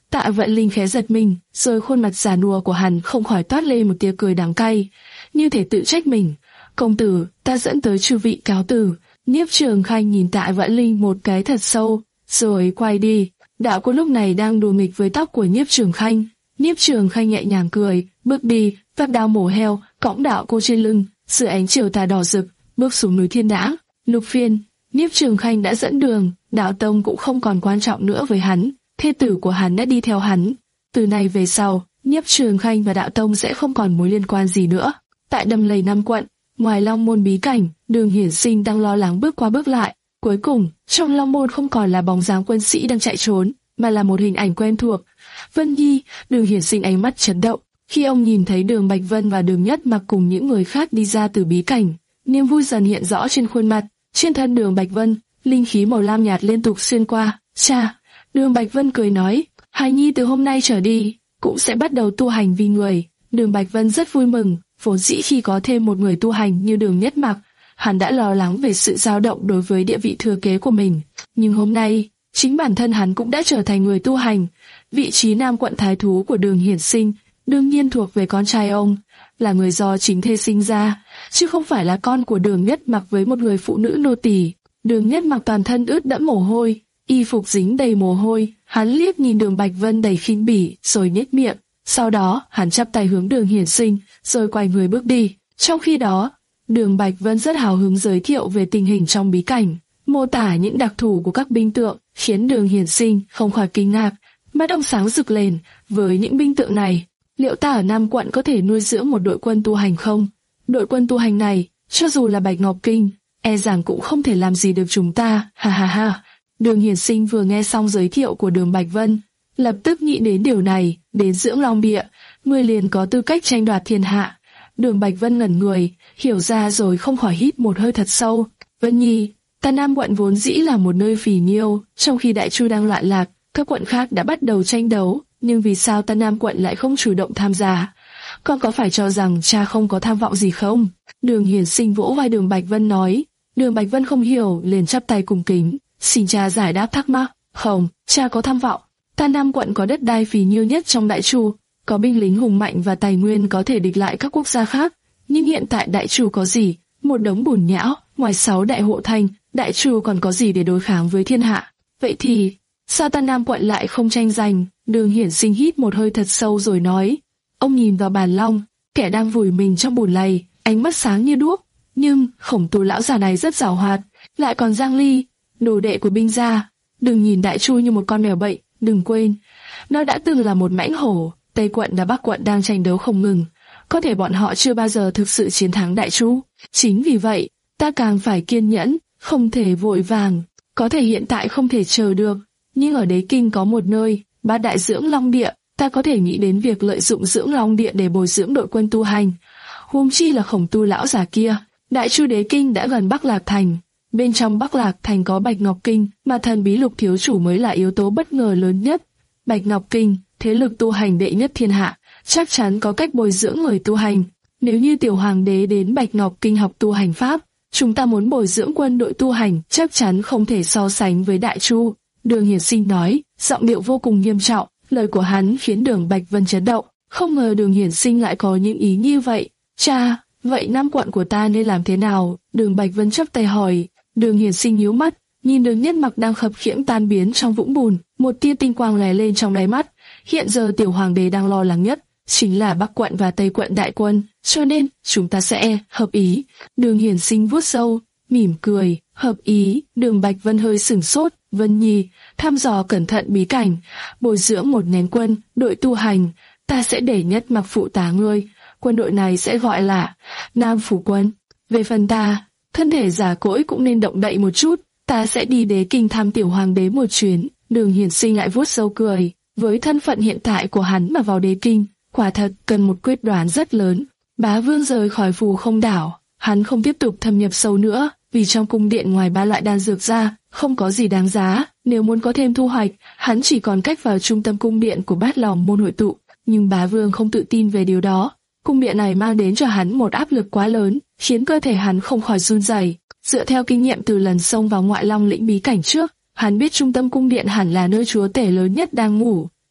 Tạ Vận Linh khẽ giật mình, rồi khuôn mặt già nua của hắn không khỏi toát lên một tia cười đắng cay, như thể tự trách mình. Công tử, ta dẫn tới chư vị cáo từ. Nhiếp Trường Khanh nhìn Tạ Vận Linh một cái thật sâu, rồi quay đi. Đạo Quân lúc này đang đùa nghịch với tóc của Nhiếp Trường Khanh. Nhiếp Trường Khanh nhẹ nhàng cười, bước đi, vác đao mổ heo, cõng Đạo Cô trên lưng, dưới ánh chiều tà đỏ rực, bước xuống núi Thiên Đãng. Lục Phiên, Nhiếp Trường Khanh đã dẫn đường, đạo tông cũng không còn quan trọng nữa với hắn. Thê tử của hắn đã đi theo hắn. Từ nay về sau, Nhiếp Trường Khanh và đạo tông sẽ không còn mối liên quan gì nữa. Tại Đầm Lầy Nam Quận, ngoài Long Môn bí cảnh, Đường Hiển Sinh đang lo lắng bước qua bước lại. Cuối cùng, trong Long Môn không còn là bóng dáng quân sĩ đang chạy trốn, mà là một hình ảnh quen thuộc. Vân Nhi. Đường Hiển Sinh ánh mắt chấn động khi ông nhìn thấy Đường Bạch Vân và Đường Nhất Mặc cùng những người khác đi ra từ bí cảnh. Niềm vui dần hiện rõ trên khuôn mặt. Trên thân Đường Bạch Vân, linh khí màu lam nhạt liên tục xuyên qua. Cha. Đường Bạch Vân cười nói, hài nhi từ hôm nay trở đi cũng sẽ bắt đầu tu hành vì người. Đường Bạch Vân rất vui mừng, vốn dĩ khi có thêm một người tu hành như Đường Nhất Mặc, hắn đã lo lắng về sự dao động đối với địa vị thừa kế của mình. Nhưng hôm nay, chính bản thân hắn cũng đã trở thành người tu hành. Vị trí Nam Quận thái thú của Đường Hiển Sinh đương nhiên thuộc về con trai ông, là người do chính thê sinh ra, chứ không phải là con của Đường Nhất Mặc với một người phụ nữ nô tỳ. Đường Nhất Mặc toàn thân ướt đẫm mồ hôi, y phục dính đầy mồ hôi, hắn liếc nhìn Đường Bạch Vân đầy khinh bỉ, rồi nhếch miệng. Sau đó, hắn chắp tay hướng Đường Hiển Sinh, rồi quay người bước đi. Trong khi đó, Đường Bạch Vân rất hào hứng giới thiệu về tình hình trong bí cảnh, mô tả những đặc thù của các binh tượng, khiến Đường Hiển Sinh không khỏi kinh ngạc. Mắt ông sáng rực lên, với những binh tượng này, liệu ta ở Nam Quận có thể nuôi dưỡng một đội quân tu hành không? Đội quân tu hành này, cho dù là Bạch Ngọc Kinh, e rằng cũng không thể làm gì được chúng ta, ha ha ha. Đường Hiển Sinh vừa nghe xong giới thiệu của Đường Bạch Vân, lập tức nghĩ đến điều này, đến dưỡng long địa, người liền có tư cách tranh đoạt thiên hạ. Đường Bạch Vân ngẩn người, hiểu ra rồi không khỏi hít một hơi thật sâu. Vân Nhi, ta Nam Quận vốn dĩ là một nơi phì nhiêu, trong khi Đại Chu đang loạn lạc, các quận khác đã bắt đầu tranh đấu, nhưng vì sao ta Nam Quận lại không chủ động tham gia? Con có phải cho rằng cha không có tham vọng gì không? Đường Hiển Sinh vỗ vai Đường Bạch Vân nói. Đường Bạch Vân không hiểu, liền chắp tay cung kính, xin cha giải đáp thắc mắc. Không, cha có tham vọng. Ta Nam Quận có đất đai phì nhiêu nhất trong Đại Chu, có binh lính hùng mạnh và tài nguyên có thể địch lại các quốc gia khác. Nhưng hiện tại Đại Chu có gì? Một đống bùn nhão, ngoài sáu đại hộ thành, Đại Chu còn có gì để đối kháng với thiên hạ? Vậy thì, sao ta Nam Quận lại không tranh giành? Đường Hiển Sinh hít một hơi thật sâu rồi nói. Ông nhìn vào bàn long, kẻ đang vùi mình trong bùn lầy, ánh mắt sáng như đuốc. Nhưng Khổng Tú lão già này rất giàu hoạt, lại còn Giang Ly, đồ đệ của binh gia. Đừng nhìn Đại Chu như một con mèo bệnh, đừng quên, nó đã từng là một mãnh hổ. Tây Quận và Bắc Quận đang tranh đấu không ngừng, có thể bọn họ chưa bao giờ thực sự chiến thắng Đại Chu. Chính vì vậy, ta càng phải kiên nhẫn, không thể vội vàng. Có thể hiện tại không thể chờ được, nhưng ở Đế Kinh có một nơi, Bát Đại Dưỡng Long Địa, ta có thể nghĩ đến việc lợi dụng Dưỡng Long Địa để bồi dưỡng đội quân tu hành. Huống chi là Khổng Tu lão già kia. Đại Chu Đế Kinh đã gần Bắc Lạc Thành, bên trong Bắc Lạc Thành có Bạch Ngọc Kinh, mà Thần Bí Lục thiếu chủ mới là yếu tố bất ngờ lớn nhất. Bạch Ngọc Kinh, thế lực tu hành đệ nhất thiên hạ, chắc chắn có cách bồi dưỡng người tu hành. Nếu như tiểu hoàng đế đến Bạch Ngọc Kinh học tu hành pháp, chúng ta muốn bồi dưỡng quân đội tu hành chắc chắn không thể so sánh với Đại Chu. Đường Hiển Sinh nói, giọng điệu vô cùng nghiêm trọng. Lời của hắn khiến Đường Bạch Vân chấn động. Không ngờ Đường Hiển Sinh lại có những ý như vậy. Cha, vậy Nam Quận của ta nên làm thế nào? Đường Bạch Vân chắp tay hỏi. Đường Hiển Sinh nhíu mắt, nhìn Đường Nhất Mặc đang khập khiễng tan biến trong vũng bùn, một tia tinh quang lóe lên trong đáy mắt. Hiện giờ tiểu hoàng đế đang lo lắng nhất chính là Bắc Quận và Tây Quận đại quân, cho nên chúng ta sẽ hợp ý. Đường Hiển Sinh vuốt râu, mỉm cười. Hợp ý? Đường Bạch Vân hơi sửng sốt. Vân Nhi, thăm dò cẩn thận bí cảnh, bồi dưỡng một nén quân, đội tu hành, ta sẽ để Nhất Mặc phụ tá ngươi. Quân đội này sẽ gọi là Nam Phủ Quân. Về phần ta, thân thể già cỗi cũng nên động đậy một chút, ta sẽ đi Đế Kinh thăm tiểu hoàng đế một chuyến. Đường Hiển Sinh lại vuốt râu cười. Với thân phận hiện tại của hắn mà vào Đế Kinh, quả thật cần một quyết đoán rất lớn. Bá Vương rời khỏi Phù Không đảo, hắn không tiếp tục thâm nhập sâu nữa, vì trong cung điện ngoài ba loại đan dược ra, không có gì đáng giá. Nếu muốn có thêm thu hoạch, hắn chỉ còn cách vào trung tâm cung điện của Bát Lòng môn hội tụ. Nhưng Bá Vương không tự tin về điều đó. Cung điện này mang đến cho hắn một áp lực quá lớn, khiến cơ thể hắn không khỏi run rẩy. Dựa theo kinh nghiệm từ lần xông vào Ngoại Long lĩnh bí cảnh trước, hắn biết trung tâm cung điện hẳn là nơi chúa tể lớn nhất đang ngủ.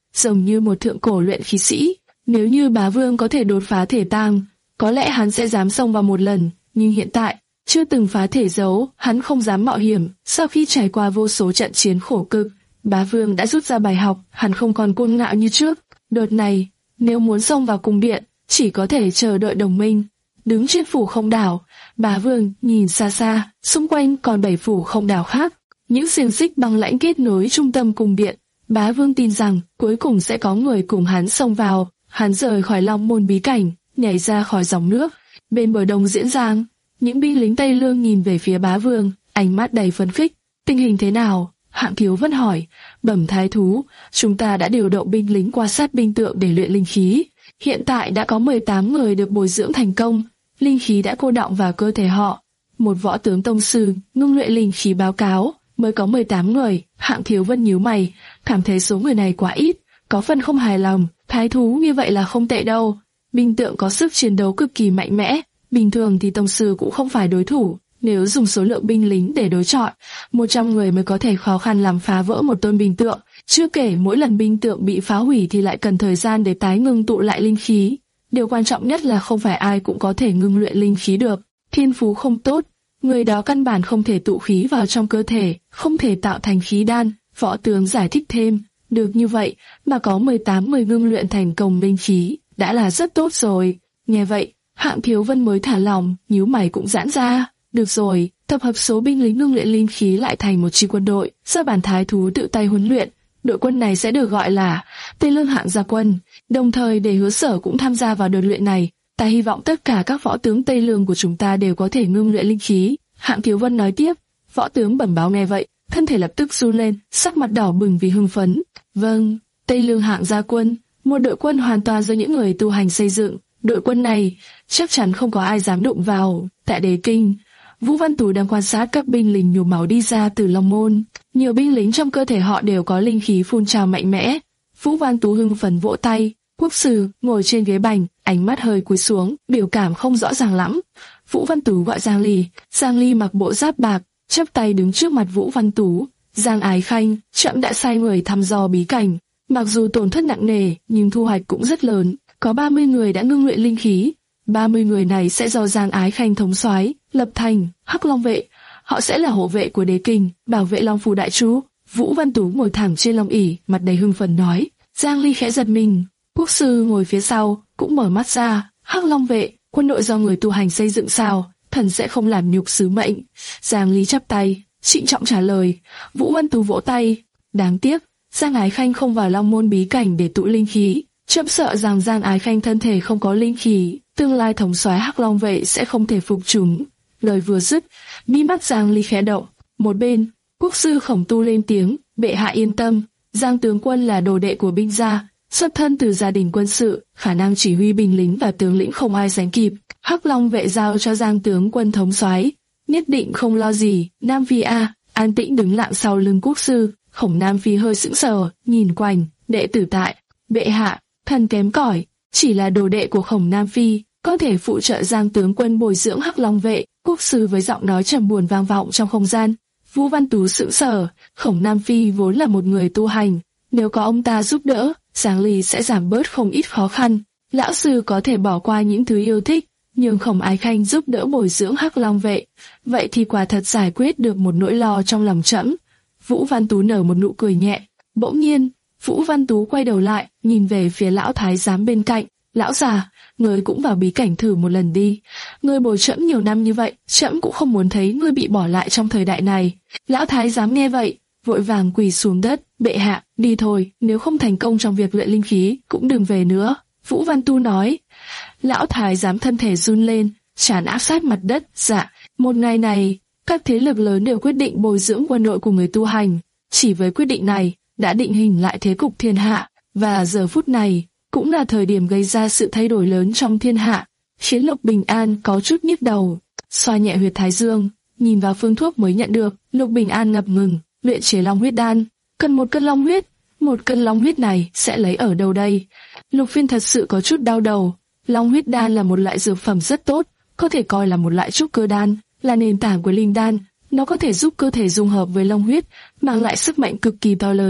giống như một thượng cổ luyện khí sĩ. Nếu như bá vương có thể đột phá thể tang, có lẽ hắn sẽ dám xông vào một lần, nhưng hiện tại, chưa từng phá thể giấu, hắn không dám mạo hiểm. Sau khi trải qua vô số trận chiến khổ cực, bá vương đã rút ra bài học, hắn không còn côn ngạo như trước. Đợt này, nếu muốn xông vào cung điện, chỉ có thể chờ đợi đồng minh. Đứng trên phủ không đảo, bá vương nhìn xa xa, xung quanh còn bảy phủ không đảo khác. Những xiềng xích băng lãnh kết nối trung tâm cung điện. Bá vương tin rằng cuối cùng sẽ có người cùng hắn xông vào. Hắn rời khỏi Long Môn bí cảnh, nhảy ra khỏi dòng nước. Bên bờ đông Diễn Giang, những binh lính Tây Lương nhìn về phía bá vương, ánh mắt đầy phấn khích. Tình hình thế nào? Hạng Thiếu Vân hỏi. Bẩm thái thú, chúng ta đã điều động binh lính qua sát binh tượng để luyện linh khí. Hiện tại đã có mười tám người được bồi dưỡng thành công, linh khí đã cô đọng vào cơ thể họ. Một võ tướng tông sư ngưng luyện linh khí báo cáo, mới có mười tám người. Hạng Thiếu Vân nhíu mày, cảm thấy số người này quá ít, có phần không hài lòng. Thái thú, như vậy là không tệ đâu. Binh tượng có sức chiến đấu cực kỳ mạnh mẽ, bình thường thì tông sư cũng không phải đối thủ. Nếu dùng số lượng binh lính để đối chọi, một trăm người mới có thể khó khăn làm phá vỡ một tôn binh tượng. Chưa kể mỗi lần binh tượng bị phá hủy thì lại cần thời gian để tái ngưng tụ lại linh khí. Điều quan trọng nhất là không phải ai cũng có thể ngưng luyện linh khí được. Thiên phú không tốt, người đó căn bản không thể tụ khí vào trong cơ thể, không thể tạo thành khí đan. Võ tướng giải thích thêm. Được như vậy, mà có mười tám người ngưng luyện thành công linh khí, đã là rất tốt rồi. Nghe vậy, Hạng Thiếu Vân mới thả lòng, nhíu mày cũng giãn ra. Được rồi, tập hợp số binh lính ngưng luyện linh khí lại thành một chi quân đội, do bản thái thú tự tay huấn luyện. Đội quân này sẽ được gọi là Tây Lương Hạng Gia Quân, đồng thời để Hứa Sở cũng tham gia vào đợt luyện này. Ta hy vọng tất cả các võ tướng Tây Lương của chúng ta đều có thể ngưng luyện linh khí. Hạng Thiếu Vân nói tiếp. Võ tướng bẩm báo nghe vậy, thân thể lập tức run lên, sắc mặt đỏ bừng vì hưng phấn. Vâng, Tây Lương Hạng Gia Quân, một đội quân hoàn toàn do những người tu hành xây dựng. Đội quân này chắc chắn không có ai dám đụng vào. Tại Đế Kinh, Vũ Văn Tú đang quan sát các binh lính nhuốm máu đi ra từ Long Môn. Nhiều binh lính trong cơ thể họ đều có linh khí phun trào mạnh mẽ. Vũ Văn Tú hưng phấn vỗ tay. Quốc sư ngồi trên ghế bành, ánh mắt hơi cúi xuống, biểu cảm không rõ ràng lắm. Vũ Văn Tú gọi Giang Ly. Giang Ly mặc bộ giáp bạc, chắp tay đứng trước mặt Vũ Văn Tú. Giang Ái Khanh, trẫm đã sai người thăm dò bí cảnh. Mặc dù tổn thất nặng nề, nhưng thu hoạch cũng rất lớn. Có ba mươi người đã ngưng luyện linh khí. ba mươi người này sẽ do Giang Ái Khanh thống soái, lập thành Hắc Long vệ. Họ sẽ là hộ vệ của Đế Kinh, bảo vệ Long Phủ Đại Trú. Vũ Văn Tú ngồi thẳng trên long ỷ, mặt đầy hưng phấn nói. Giang Ly khẽ giật mình. Quốc sư ngồi phía sau cũng mở mắt ra. Hắc Long vệ, quân đội do người tu hành xây dựng sao? Thần sẽ không làm nhục sứ mệnh. Giang Ly chắp tay, trịnh trọng trả lời. Vũ Văn Tú vỗ tay. Đáng tiếc, Giang Ái Khanh không vào Long Môn bí cảnh để tụ linh khí. Trẫm sợ rằng Giang Ái Khanh thân thể không có linh khí, tương lai thống soái Hắc Long vệ sẽ không thể phục chúng. Lời vừa dứt, mi mắt Giang Ly khẽ động. Một bên, quốc sư Khổng Tu lên tiếng, bệ hạ yên tâm, Giang tướng quân là đồ đệ của binh gia, xuất thân từ gia đình quân sự, khả năng chỉ huy binh lính và tướng lĩnh không ai sánh kịp. Hắc Long vệ giao cho Giang tướng quân thống soái, nhất định không lo gì. Nam Phi a, an tĩnh đứng lặng sau lưng quốc sư. Khổng Nam Phi hơi sững sờ, nhìn quanh, đệ tử tại, bệ hạ, thần kém cỏi, chỉ là đồ đệ của Khổng Nam Phi, có thể phụ trợ Giang tướng quân bồi dưỡng Hắc Long vệ. Quốc sư với giọng nói trầm buồn vang vọng trong không gian. Vũ Văn Tú sững sờ, Khổng Nam Phi vốn là một người tu hành, nếu có ông ta giúp đỡ, Giang Ly sẽ giảm bớt không ít khó khăn. Lão sư có thể bỏ qua những thứ yêu thích, nhưng Khổng Ái Khanh giúp đỡ bồi dưỡng Hắc Long vệ, vậy thì quả thật giải quyết được một nỗi lo trong lòng trẫm. Vũ Văn Tú nở một nụ cười nhẹ. Bỗng nhiên, Vũ Văn Tú quay đầu lại, nhìn về phía lão thái giám bên cạnh. Lão già, ngươi cũng vào bí cảnh thử một lần đi. Ngươi bồi trẫm nhiều năm như vậy, trẫm cũng không muốn thấy ngươi bị bỏ lại trong thời đại này. Lão thái giám nghe vậy, vội vàng quỳ xuống đất. Bệ hạ, đi thôi, nếu không thành công trong việc luyện linh khí, cũng đừng về nữa. Vũ Văn Tu nói. Lão thái giám thân thể run lên, trán áp sát mặt đất. Dạ, một ngày này, các thế lực lớn đều quyết định bồi dưỡng quân đội của người tu hành. Chỉ với quyết định này, đã định hình lại thế cục thiên hạ, và giờ phút này cũng là thời điểm gây ra sự thay đổi lớn trong thiên hạ, khiến Lục Bình An có chút nhức đầu. Xoa nhẹ huyệt thái dương, nhìn vào phương thuốc mới nhận được, Lục Bình An ngập ngừng. Luyện chế long huyết đan, cần một cân long huyết, một cân long huyết này sẽ lấy ở đâu đây? Lục Phiên thật sự có chút đau đầu. Long huyết đan là một loại dược phẩm rất tốt, có thể coi là một loại trúc cơ đan, là nền tảng của linh đan. Nó có thể giúp cơ thể dung hợp với long huyết, mang lại sức mạnh cực kỳ to lớn.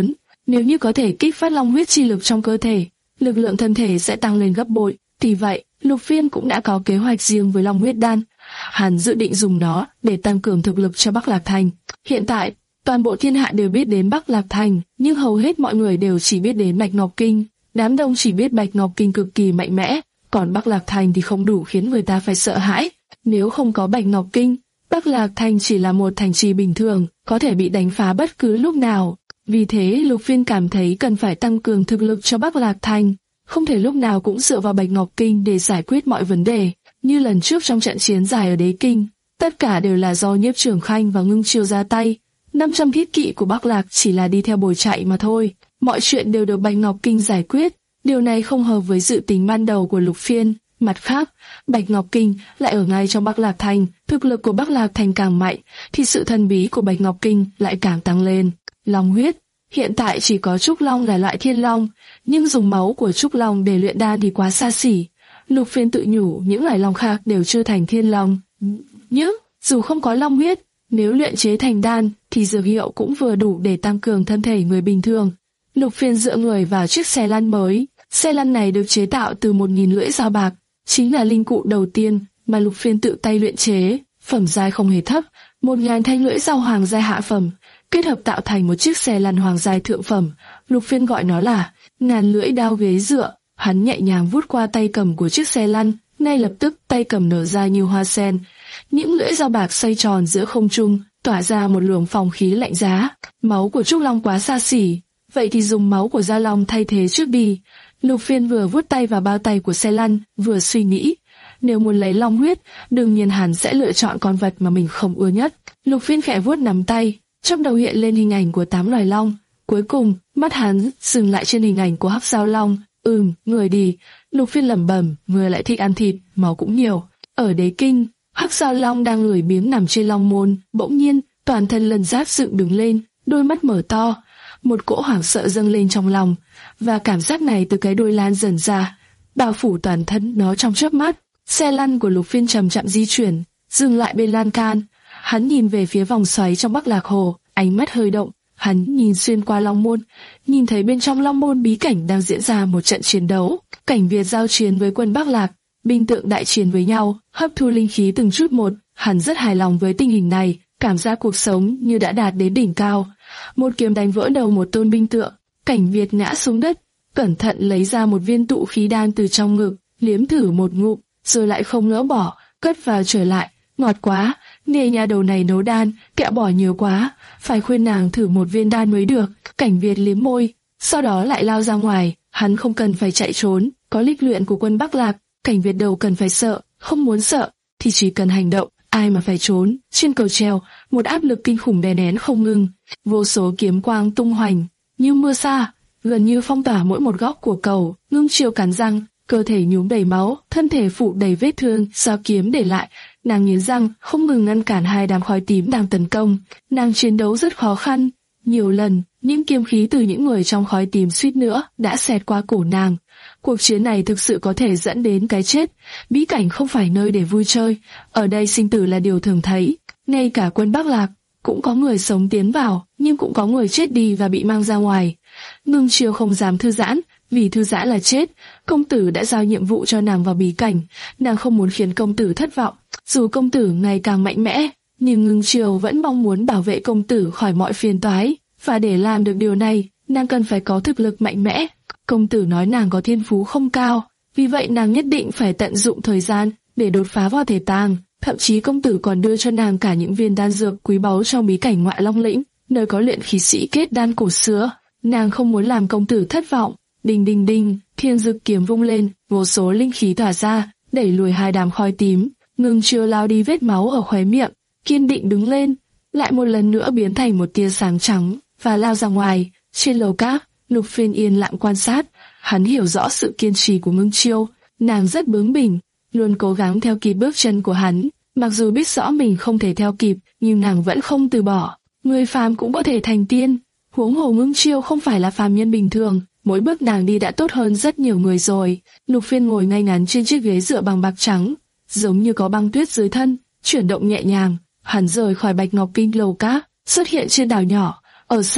Nếu như có thể kích phát long huyết chi lực trong cơ thể, lực lượng thân thể sẽ tăng lên gấp bội. Vì vậy, Lục Phiên cũng đã có kế hoạch riêng với long huyết đan. Hắn dự định dùng nó để tăng cường thực lực cho Bắc Lạc Thành. Hiện tại, toàn bộ thiên hạ đều biết đến Bắc Lạc Thành, nhưng hầu hết mọi người đều chỉ biết đến Bạch Ngọc Kinh. Đám đông chỉ biết Bạch Ngọc Kinh cực kỳ mạnh mẽ, còn Bắc Lạc Thành thì không đủ khiến người ta phải sợ hãi. Nếu không có Bạch Ngọc Kinh, Bắc Lạc Thành chỉ là một thành trì bình thường, có thể bị đánh phá bất cứ lúc nào. Vì thế, Lục Phiên cảm thấy cần phải tăng cường thực lực cho Bắc Lạc Thành, không thể lúc nào cũng dựa vào Bạch Ngọc Kinh để giải quyết mọi vấn đề. Như lần trước trong trận chiến dài ở Đế Kinh, tất cả đều là do Nhiếp Trưởng Khanh và Ngưng Chiêu ra tay. năm trăm thiết kỵ của Bắc Lạc chỉ là đi theo bồi chạy mà thôi. Mọi chuyện đều được Bạch Ngọc Kinh giải quyết. Điều này không hợp với dự tính ban đầu của Lục Phiên. Mặt khác, Bạch Ngọc Kinh lại ở ngay trong Bắc Lạc Thành. Thực lực của Bắc Lạc Thành càng mạnh, thì sự thần bí của Bạch Ngọc Kinh lại càng tăng lên. Long huyết. Hiện tại chỉ có Trúc Long là loại thiên long, nhưng dùng máu của Trúc Long để luyện đan thì quá xa xỉ. Lục Phiên tự nhủ những loài long khác đều chưa thành thiên long. Nhưng, dù không có long huyết, nếu luyện chế thành đan, thì dược hiệu cũng vừa đủ để tăng cường thân thể người bình thường. Lục Phiên dựa người vào chiếc xe lăn mới. Xe lăn này được chế tạo từ một nghìn lưỡi dao bạc, chính là linh cụ đầu tiên mà Lục Phiên tự tay luyện chế. Phẩm giai không hề thấp, một ngàn thanh lưỡi dao hoàng giai hạ phẩm, kết hợp tạo thành một chiếc xe lăn hoàng giai thượng phẩm. Lục Phiên gọi nó là ngàn lưỡi đao ghế dựa. Hắn nhẹ nhàng vuốt qua tay cầm của chiếc xe lăn, ngay lập tức tay cầm nở ra như hoa sen. Những lưỡi dao bạc xoay tròn giữa không trung, tỏa ra một luồng phong khí lạnh giá. Máu của Trúc Long quá xa xỉ, vậy thì dùng máu của Gia Long thay thế trước đi. Lục Phiên vừa vuốt tay vào bao tay của xe lăn, vừa suy nghĩ. Nếu muốn lấy long huyết, đương nhiên hắn sẽ lựa chọn con vật mà mình không ưa nhất. Lục Phiên khẽ vuốt nắm tay, trong đầu hiện lên hình ảnh của tám loài long. Cuối cùng, mắt hắn dừng lại trên hình ảnh của Hắc Giao Long. Ừm, người đi. Lục Phiên lẩm bẩm, người lại thích ăn thịt, máu cũng nhiều. Ở Đế Kinh, Hắc Giao Long đang lười biếng nằm trên long môn, bỗng nhiên, toàn thân lần giáp dựng đứng lên, đôi mắt mở to. Một cỗ hoảng sợ dâng lên trong lòng, và cảm giác này từ cái đuôi lan dần ra, bao phủ toàn thân nó trong chớp mắt. Xe lăn của Lục Phiên chậm chậm di chuyển, dừng lại bên lan can. Hắn nhìn về phía vòng xoáy trong Bắc Lạc Hồ, ánh mắt hơi động. Hắn nhìn xuyên qua long môn, nhìn thấy bên trong long môn bí cảnh đang diễn ra một trận chiến đấu. Cảnh Việt giao chiến với quân Bắc Lạc, binh tượng đại chiến với nhau, hấp thu linh khí từng chút một. Hắn rất hài lòng với tình hình này, cảm giác cuộc sống như đã đạt đến đỉnh cao. Một kiếm đánh vỡ đầu một tôn binh tượng, Cảnh Việt ngã xuống đất, cẩn thận lấy ra một viên tụ khí đan từ trong ngực, liếm thử một ngụm, rồi lại không nỡ bỏ, cất vào trở lại. Ngọt quá, nề nhà đầu này nấu đan, kẹo bỏ nhiều quá, phải khuyên nàng thử một viên đan mới được. Cảnh Việt liếm môi, sau đó lại lao ra ngoài. Hắn không cần phải chạy trốn, có lịch luyện của quân Bắc Lạc, Cảnh Việt đâu cần phải sợ, không muốn sợ thì chỉ cần hành động. Ai mà phải trốn? Trên cầu treo, một áp lực kinh khủng đè nén không ngừng, vô số kiếm quang tung hoành như mưa sa, gần như phong tỏa mỗi một góc của cầu. Ngưng Chiêu cắn răng, cơ thể nhuốm đầy máu, thân thể phủ đầy vết thương do kiếm để lại. Nàng nghiến răng, không ngừng ngăn cản hai đám khói tím đang tấn công. Nàng chiến đấu rất khó khăn, nhiều lần, những kiếm khí từ những người trong khói tím suýt nữa đã xẹt qua cổ nàng. Cuộc chiến này thực sự có thể dẫn đến cái chết. Bí cảnh không phải nơi để vui chơi, ở đây sinh tử là điều thường thấy. Ngay cả quân Bắc Lạc cũng có người sống tiến vào, nhưng cũng có người chết đi và bị mang ra ngoài. Ngưng Chiêu không dám thư giãn, vì thư giãn là chết. Công tử đã giao nhiệm vụ cho nàng vào bí cảnh, nàng không muốn khiến công tử thất vọng. Dù công tử ngày càng mạnh mẽ, nhưng Ngưng Chiêu vẫn mong muốn bảo vệ công tử khỏi mọi phiền toái, và để làm được điều này, nàng cần phải có thực lực mạnh mẽ. Công tử nói nàng có thiên phú không cao, vì vậy nàng nhất định phải tận dụng thời gian để đột phá vào thể tàng. Thậm chí công tử còn đưa cho nàng cả những viên đan dược quý báu trong bí cảnh Ngoại Long Lĩnh, nơi có luyện khí sĩ kết đan cổ xưa. Nàng không muốn làm công tử thất vọng. Đinh đinh đinh, thiên dực kiếm vung lên, vô số linh khí tỏa ra, đẩy lùi hai đám khói tím. Ngưng Chiêu lao đi vết máu ở khóe miệng, kiên định đứng lên, lại một lần nữa biến thành một tia sáng trắng và lao ra ngoài. Trên lầu cát, Lục Phiên yên lặng quan sát, hắn hiểu rõ sự kiên trì của Ngưng Chiêu. Nàng rất bướng bỉnh, luôn cố gắng theo kịp bước chân của hắn. Mặc dù biết rõ mình không thể theo kịp, nhưng nàng vẫn không từ bỏ. Người phàm cũng có thể thành tiên, huống hồ Ngưng Chiêu không phải là phàm nhân bình thường. Mỗi bước nàng đi đã tốt hơn rất nhiều người rồi. Lục Phiên ngồi ngay ngắn trên chiếc ghế dựa bằng bạc trắng, giống như có băng tuyết dưới thân, chuyển động nhẹ nhàng. Hắn rời khỏi Bạch Ngọc Kinh lầu cát, xuất hiện trên đảo nhỏ. Ở xa,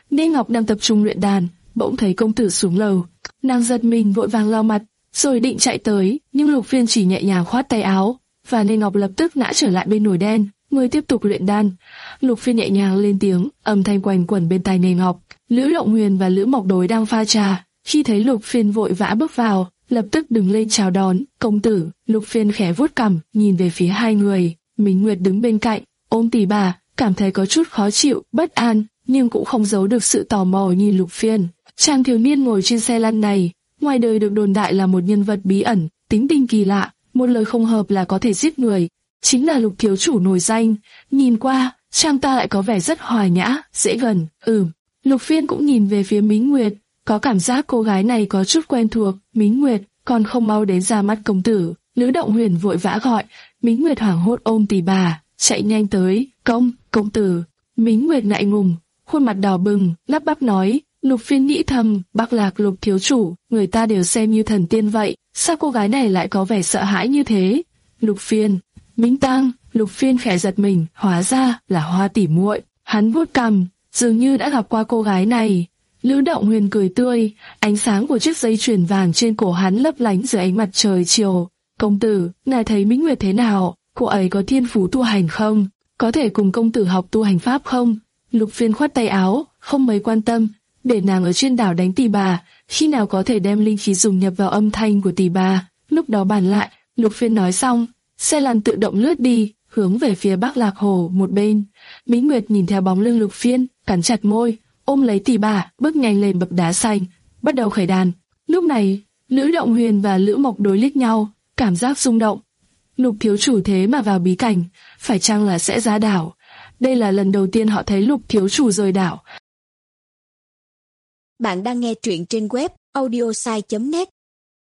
Nê Ngọc đang tập trung luyện đàn, bỗng thấy công tử xuống lầu. Nàng giật mình vội vàng lau mặt, rồi định chạy tới, nhưng Lục Phiên chỉ nhẹ nhàng khoát tay áo, và Nê Ngọc lập tức ngã trở lại bên nồi đen, người tiếp tục luyện đan. Lục Phiên nhẹ nhàng lên tiếng, âm thanh quanh quẩn bên tai Nê Ngọc. Lữ Động Huyền và Lữ Mộc Đối đang pha trà, khi thấy Lục Phiên vội vã bước vào, lập tức đứng lên chào đón. Công tử. Lục Phiên khẽ vuốt cằm, nhìn về phía hai người. Mính Nguyệt đứng bên cạnh, ôm tỉ bà, cảm thấy có chút khó chịu, bất an, nhưng cũng không giấu được sự tò mò nhìn Lục Phiên. Chàng thiếu niên ngồi trên xe lăn này, ngoài đời được đồn đại là một nhân vật bí ẩn, tính tình kỳ lạ, một lời không hợp là có thể giết người. Chính là Lục thiếu chủ nổi danh. Nhìn qua, chàng ta lại có vẻ rất hòa nhã, dễ gần. Ừm. Lục Phiên cũng nhìn về phía Mính Nguyệt, có cảm giác cô gái này có chút quen thuộc. Mính Nguyệt, còn không mau đến ra mắt công tử. Lữ Động Huyền vội vã gọi. Mính Nguyệt hoảng hốt ôm tỉ bà, chạy nhanh tới. Công, công tử. Mính Nguyệt ngại ngùng, khuôn mặt đỏ bừng, lắp bắp nói. Lục Phiên nghĩ thầm, Bắc Lạc Lục thiếu chủ, người ta đều xem như thần tiên vậy, sao cô gái này lại có vẻ sợ hãi như thế? Lục Phiên, Mính Tăng. Lục Phiên khẽ giật mình, hóa ra là Hoa tỷ muội. Hắn vuốt cằm, dường như đã gặp qua cô gái này. Lữ Động Huyền cười tươi, ánh sáng của chiếc dây chuyền vàng trên cổ hắn lấp lánh dưới ánh mặt trời chiều. Công tử, ngài thấy Mính Nguyệt thế nào? Cô ấy có thiên phú tu hành không? Có thể cùng công tử học tu hành pháp không? Lục Phiên khoát tay áo, không mấy quan tâm, để nàng ở trên đảo đánh tỳ bà, khi nào có thể đem linh khí dùng nhập vào âm thanh của tỳ bà, lúc đó bàn lại. Lục Phiên nói xong, xe lăn tự động lướt đi, hướng về phía Bắc Lạc Hồ một bên. Mính Nguyệt nhìn theo bóng lưng Lục Phiên, cắn chặt môi, ôm lấy tỳ bà, bước nhanh lên bậc đá xanh, bắt đầu khởi đàn. Lúc này, Lữ Động Huyền và Lữ Mộc đối liếc nhau, cảm giác rung động. Lục thiếu chủ thế mà vào bí cảnh, phải chăng là sẽ ra đảo? Đây là lần đầu tiên họ thấy Lục thiếu chủ rời đảo. Bạn đang nghe truyện trên web audiosai chấm net.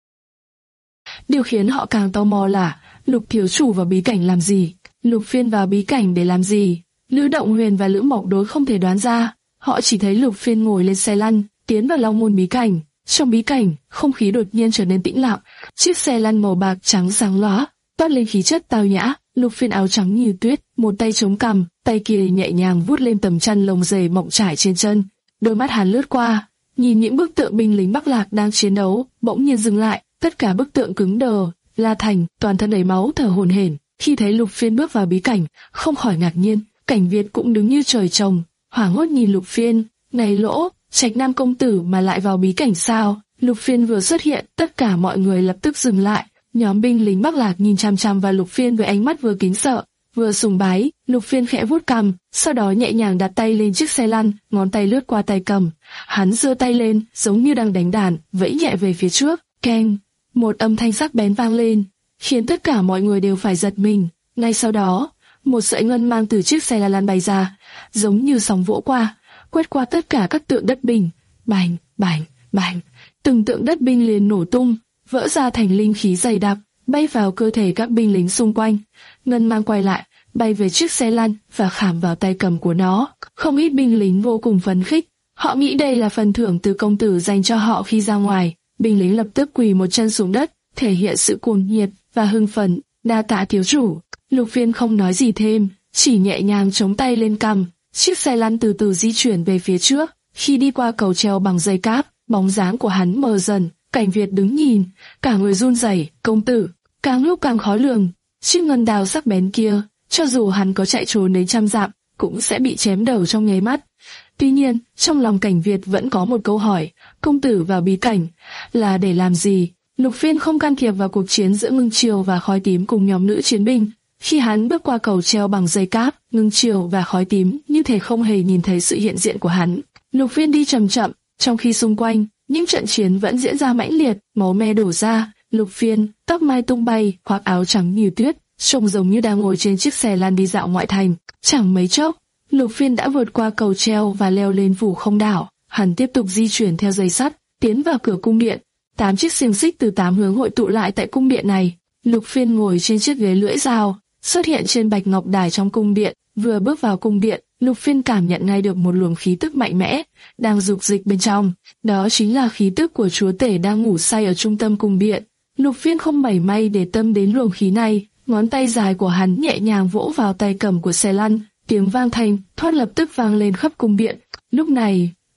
Điều khiến họ càng tò mò là Lục thiếu chủ vào bí cảnh làm gì? Lục Phiên vào bí cảnh để làm gì? Lữ Động Huyền và Lữ Mộc Đối không thể đoán ra. Họ chỉ thấy Lục Phiên ngồi lên xe lăn, tiến vào long môn bí cảnh. Trong bí cảnh, không khí đột nhiên trở nên tĩnh lặng. Chiếc xe lăn màu bạc trắng sáng lóa, toát lên khí chất tao nhã. Lục Phiên áo trắng như tuyết, một tay chống cằm, tay kia nhẹ nhàng vuốt lên tấm chăn lông dày mộng trải trên chân. Đôi mắt hắn lướt qua, nhìn những bức tượng binh lính Bắc Lạc đang chiến đấu, bỗng nhiên dừng lại. Tất cả bức tượng cứng đờ. La Thành, toàn thân đầy máu, thở hổn hển. Khi thấy Lục Phiên bước vào bí cảnh, không khỏi ngạc nhiên. Cảnh Việt cũng đứng như trời trồng, hoảng hốt nhìn Lục Phiên. Này Lỗ, Trạch Nam công tử mà lại vào bí cảnh sao? Lục Phiên vừa xuất hiện, tất cả mọi người lập tức dừng lại. Nhóm binh lính Bắc Lạc nhìn chằm chằm vào Lục Phiên với ánh mắt vừa kính sợ, vừa sùng bái. Lục Phiên khẽ vuốt cằm, sau đó nhẹ nhàng đặt tay lên chiếc xe lăn, ngón tay lướt qua tay cầm. Hắn giơ tay lên, giống như đang đánh đàn, vẫy nhẹ về phía trước. Keng, một âm thanh sắc bén vang lên, khiến tất cả mọi người đều phải giật mình. Ngay sau đó, một sợi ngân mang từ chiếc xe lăn bay ra, giống như sóng vỗ qua, quét qua tất cả các tượng đất binh. Bành, bành, bành, từng tượng đất binh liền nổ tung, vỡ ra thành linh khí dày đặc, bay vào cơ thể các binh lính xung quanh. Ngân mang quay lại, bay về chiếc xe lăn và khảm vào tay cầm của nó. Không ít binh lính vô cùng phấn khích, họ nghĩ đây là phần thưởng từ công tử dành cho họ khi ra ngoài. Binh lính lập tức quỳ một chân xuống đất, thể hiện sự cuồng nhiệt và hưng phấn. Đa tạ thiếu chủ. Lục Phiên không nói gì thêm, chỉ nhẹ nhàng chống tay lên cằm. Chiếc xe lăn từ từ di chuyển về phía trước. Khi đi qua cầu treo bằng dây cáp, bóng dáng của hắn mờ dần. Cảnh Việt đứng nhìn, cả người run rẩy. Công tử, càng lúc càng khó lường. Chiếc ngân đao sắc bén kia, cho dù hắn có chạy trốn đến trăm dặm, cũng sẽ bị chém đầu trong nháy mắt. Tuy nhiên, trong lòng Cảnh Việt vẫn có một câu hỏi, công tử vào bí cảnh là để làm gì? Lục Phiên không can thiệp vào cuộc chiến giữa Ngưng Triều và Khói Tím cùng nhóm nữ chiến binh. Khi hắn bước qua cầu treo bằng dây cáp, Ngưng Triều và Khói Tím như thể không hề nhìn thấy sự hiện diện của hắn. Lục Phiên đi chậm chậm, trong khi xung quanh những trận chiến vẫn diễn ra mãnh liệt, máu me đổ ra. Lục Phiên, tóc mai tung bay, khoác áo trắng như tuyết, trông giống như đang ngồi trên chiếc xe lăn đi dạo ngoại thành. Chẳng mấy chốc, Lục Phiên đã vượt qua cầu treo và leo lên phủ không đảo. Hắn tiếp tục di chuyển theo dây sắt, tiến vào cửa cung điện. Tám chiếc xiềng xích từ tám hướng hội tụ lại tại cung điện này. Lục Phiên ngồi trên chiếc ghế lưỡi dao, xuất hiện trên bạch ngọc đài trong cung điện. Vừa bước vào cung điện, Lục Phiên cảm nhận ngay được một luồng khí tức mạnh mẽ đang dục dịch bên trong. Đó chính là khí tức của chúa tể đang ngủ say ở trung tâm cung điện. Lục Phiên không mảy may để tâm đến luồng khí này, ngón tay dài của hắn nhẹ nhàng vỗ vào tay cầm của xe lăn. Tiếng vang thanh thoát lập tức vang lên khắp cung điện. Lúc này,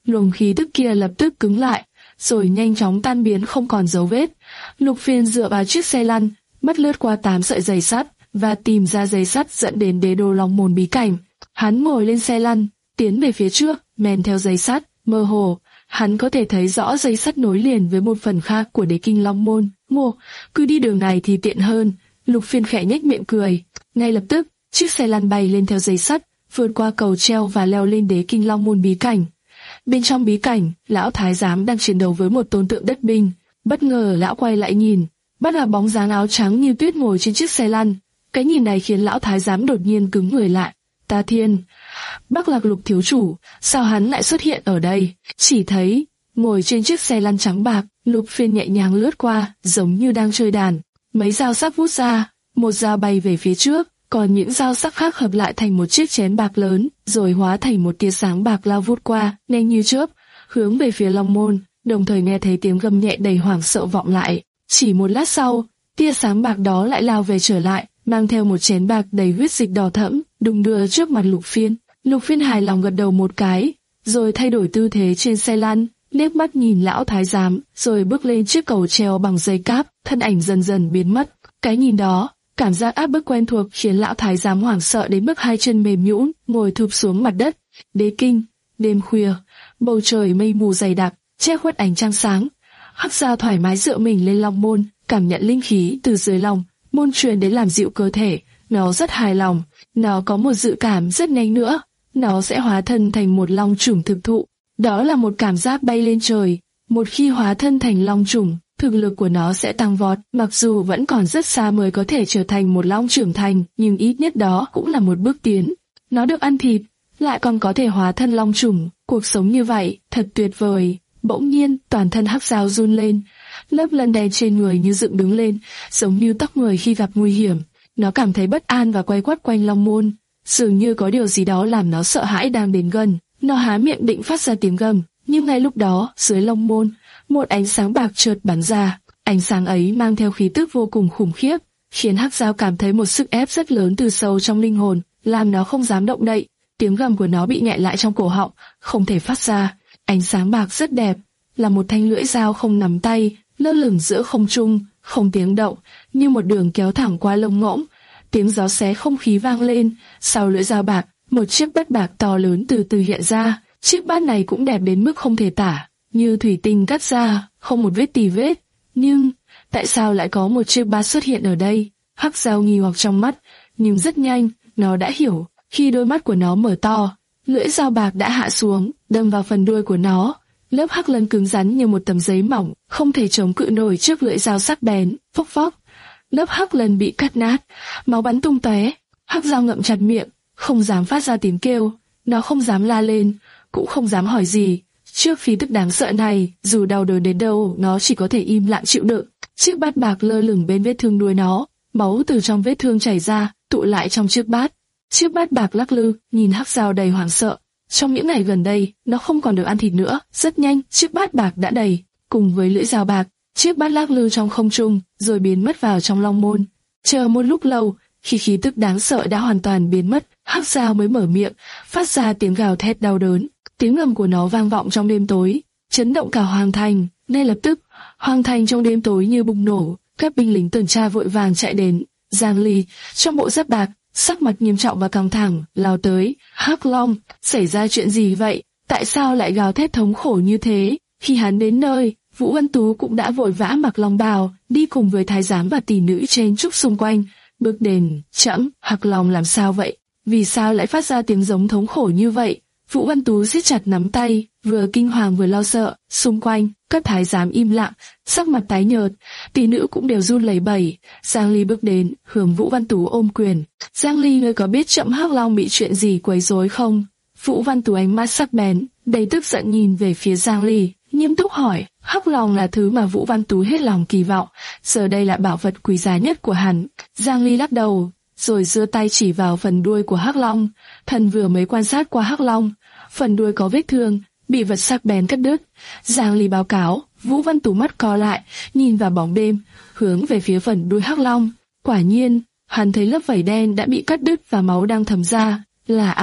luồng khí tức kia lập tức cứng lại, rồi nhanh chóng tan biến không còn dấu vết. Lục Phiên dựa vào chiếc xe lăn, mắt lướt qua tám sợi dây sắt và tìm ra dây sắt dẫn đến đế đô Long Môn bí cảnh. Hắn ngồi lên xe lăn, tiến về phía trước, men theo dây sắt, mơ hồ, hắn có thể thấy rõ dây sắt nối liền với một phần khác của đế kinh Long Môn. Ngô, cứ đi đường này thì tiện hơn. Lục Phiên khẽ nhếch miệng cười. Ngay lập tức, chiếc xe lăn bay lên theo dây sắt, vượt qua cầu treo và leo lên đế kinh Long Môn bí cảnh. Bên trong bí cảnh, lão thái giám đang chiến đấu với một tôn tượng đất binh. Bất ngờ lão quay lại nhìn, bắt gặp bóng dáng áo trắng như tuyết ngồi trên chiếc xe lăn. Cái nhìn này khiến lão thái giám đột nhiên cứng người lại. Ta thiên, Bắc Lạc Lục thiếu chủ, sao hắn lại xuất hiện ở đây? Chỉ thấy, ngồi trên chiếc xe lăn trắng bạc, Lục Phiên nhẹ nhàng lướt qua, giống như đang chơi đàn. Mấy dao sắc vút ra, một dao bay về phía trước, còn những dao sắc khác hợp lại thành một chiếc chén bạc lớn, rồi hóa thành một tia sáng bạc lao vút qua, nhanh như chớp, hướng về phía Long Môn. Đồng thời nghe thấy tiếng gầm nhẹ đầy hoảng sợ vọng lại. Chỉ một lát sau, tia sáng bạc đó lại lao về trở lại, mang theo một chén bạc đầy huyết dịch đỏ thẫm, đung đưa trước mặt Lục Phiên. Lục Phiên hài lòng gật đầu một cái, rồi thay đổi tư thế trên xe lăn, liếc mắt nhìn lão thái giám, rồi bước lên chiếc cầu treo bằng dây cáp, thân ảnh dần dần biến mất. Cái nhìn đó, cảm giác áp bức quen thuộc khiến lão thái giám hoảng sợ đến mức hai chân mềm nhũn, ngồi thụp xuống mặt đất. Đế kinh, đêm khuya, bầu trời mây mù dày đặc, che khuất ánh trăng sáng. Hắc Dao thoải mái dựa mình lên Long Môn, cảm nhận linh khí từ dưới lòng môn truyền đến làm dịu cơ thể. Nó rất hài lòng, nó có một dự cảm rất nhanh nữa, nó sẽ hóa thân thành một long trùng thực thụ. Đó là một cảm giác bay lên trời. Một khi hóa thân thành long trùng, thực lực của nó sẽ tăng vọt. Mặc dù vẫn còn rất xa mới có thể trở thành một long trưởng thành, nhưng ít nhất đó cũng là một bước tiến. Nó được ăn thịt, lại còn có thể hóa thân long trùng. Cuộc sống như vậy, thật tuyệt vời. Bỗng nhiên, toàn thân Hắc Dao run lên, lớp lân đen trên người như dựng đứng lên, giống như tóc người khi gặp nguy hiểm. Nó cảm thấy bất an và quay quắt quanh Long Môn, dường như có điều gì đó làm nó sợ hãi đang đến gần. Nó há miệng định phát ra tiếng gầm, nhưng ngay lúc đó, dưới Long Môn, một ánh sáng bạc chợt bắn ra. Ánh sáng ấy mang theo khí tức vô cùng khủng khiếp, khiến Hắc Dao cảm thấy một sức ép rất lớn từ sâu trong linh hồn, làm nó không dám động đậy. Tiếng gầm của nó bị nghẹn lại trong cổ họng, không thể phát ra. Ánh sáng bạc rất đẹp, là một thanh lưỡi dao không nắm tay, lơ lửng giữa không trung, không tiếng động, như một đường kéo thẳng qua lông ngỗng. Tiếng gió xé không khí vang lên, sau lưỡi dao bạc, một chiếc bát bạc to lớn từ từ hiện ra. Chiếc bát này cũng đẹp đến mức không thể tả, như thủy tinh cắt ra, không một vết tì vết. Nhưng, tại sao lại có một chiếc bát xuất hiện ở đây? Hắc Dao nghi hoặc trong mắt, nhưng rất nhanh, nó đã hiểu. Khi đôi mắt của nó mở to, lưỡi dao bạc đã hạ xuống, đâm vào phần đuôi của nó. Lớp hắc lân cứng rắn như một tấm giấy mỏng, không thể chống cự nổi trước lưỡi dao sắc bén. Phốc phốc, lớp hắc lân bị cắt nát, máu bắn tung tóe. Hắc Dao ngậm chặt miệng, không dám phát ra tiếng kêu. Nó không dám la lên, cũng không dám hỏi gì. Trước khí tức đáng sợ này, dù đau đớn đến đâu, nó chỉ có thể im lặng chịu đựng. Chiếc bát bạc lơ lửng bên vết thương đuôi nó, máu từ trong vết thương chảy ra, tụ lại trong chiếc bát. Chiếc bát bạc lắc lư, nhìn Hắc Dao đầy hoảng sợ. Trong những ngày gần đây, nó không còn được ăn thịt nữa. Rất nhanh, chiếc bát bạc đã đầy, cùng với lưỡi dao bạc. Chiếc bát lắc lư trong không trung, rồi biến mất vào trong Long Môn. Chờ một lúc lâu, khi khí tức đáng sợ đã hoàn toàn biến mất, Hắc Dao mới mở miệng, phát ra tiếng gào thét đau đớn. Tiếng ngầm của nó vang vọng trong đêm tối, chấn động cả Hoàng Thành. Ngay lập tức, Hoàng Thành trong đêm tối như bùng nổ. Các binh lính tuần tra vội vàng chạy đến. Giang Ly, trong bộ giáp bạc, sắc mặt nghiêm trọng và căng thẳng, lao tới. Hắc Long, xảy ra chuyện gì vậy? Tại sao lại gào thét thống khổ như thế? Khi hắn đến nơi, Vũ Văn Tú cũng đã vội vã mặc long bào, đi cùng với thái giám và tỷ nữ trên trúc xung quanh. Bước đến, chậm, Hắc Long làm sao vậy? Vì sao lại phát ra tiếng giống thống khổ như vậy? Vũ Văn Tú siết chặt nắm tay, vừa kinh hoàng vừa lo sợ. Xung quanh, các thái giám im lặng, sắc mặt tái nhợt, tỷ nữ cũng đều run lẩy bẩy. Giang Ly bước đến, hướng Vũ Văn Tú ôm quyền. Giang Ly, ngươi có biết Chậm Hắc Long bị chuyện gì quấy rối không? Vũ Văn Tú ánh mắt sắc bén, đầy tức giận nhìn về phía Giang Ly, nghiêm túc hỏi. Hắc Long là thứ mà Vũ Văn Tú hết lòng kỳ vọng, giờ đây là bảo vật quý giá nhất của hắn. Giang Ly lắc đầu, rồi giơ tay chỉ vào phần đuôi của Hắc Long. Thần vừa mới quan sát qua Hắc Long, phần đuôi có vết thương, bị vật sắc bén cắt đứt. Giang Ly báo cáo. Vũ Văn Tú mắt co lại, nhìn vào bóng đêm, hướng về phía phần đuôi Hắc Long. Quả nhiên, hắn thấy lớp vảy đen đã bị cắt đứt và máu đang thấm ra. Là ai?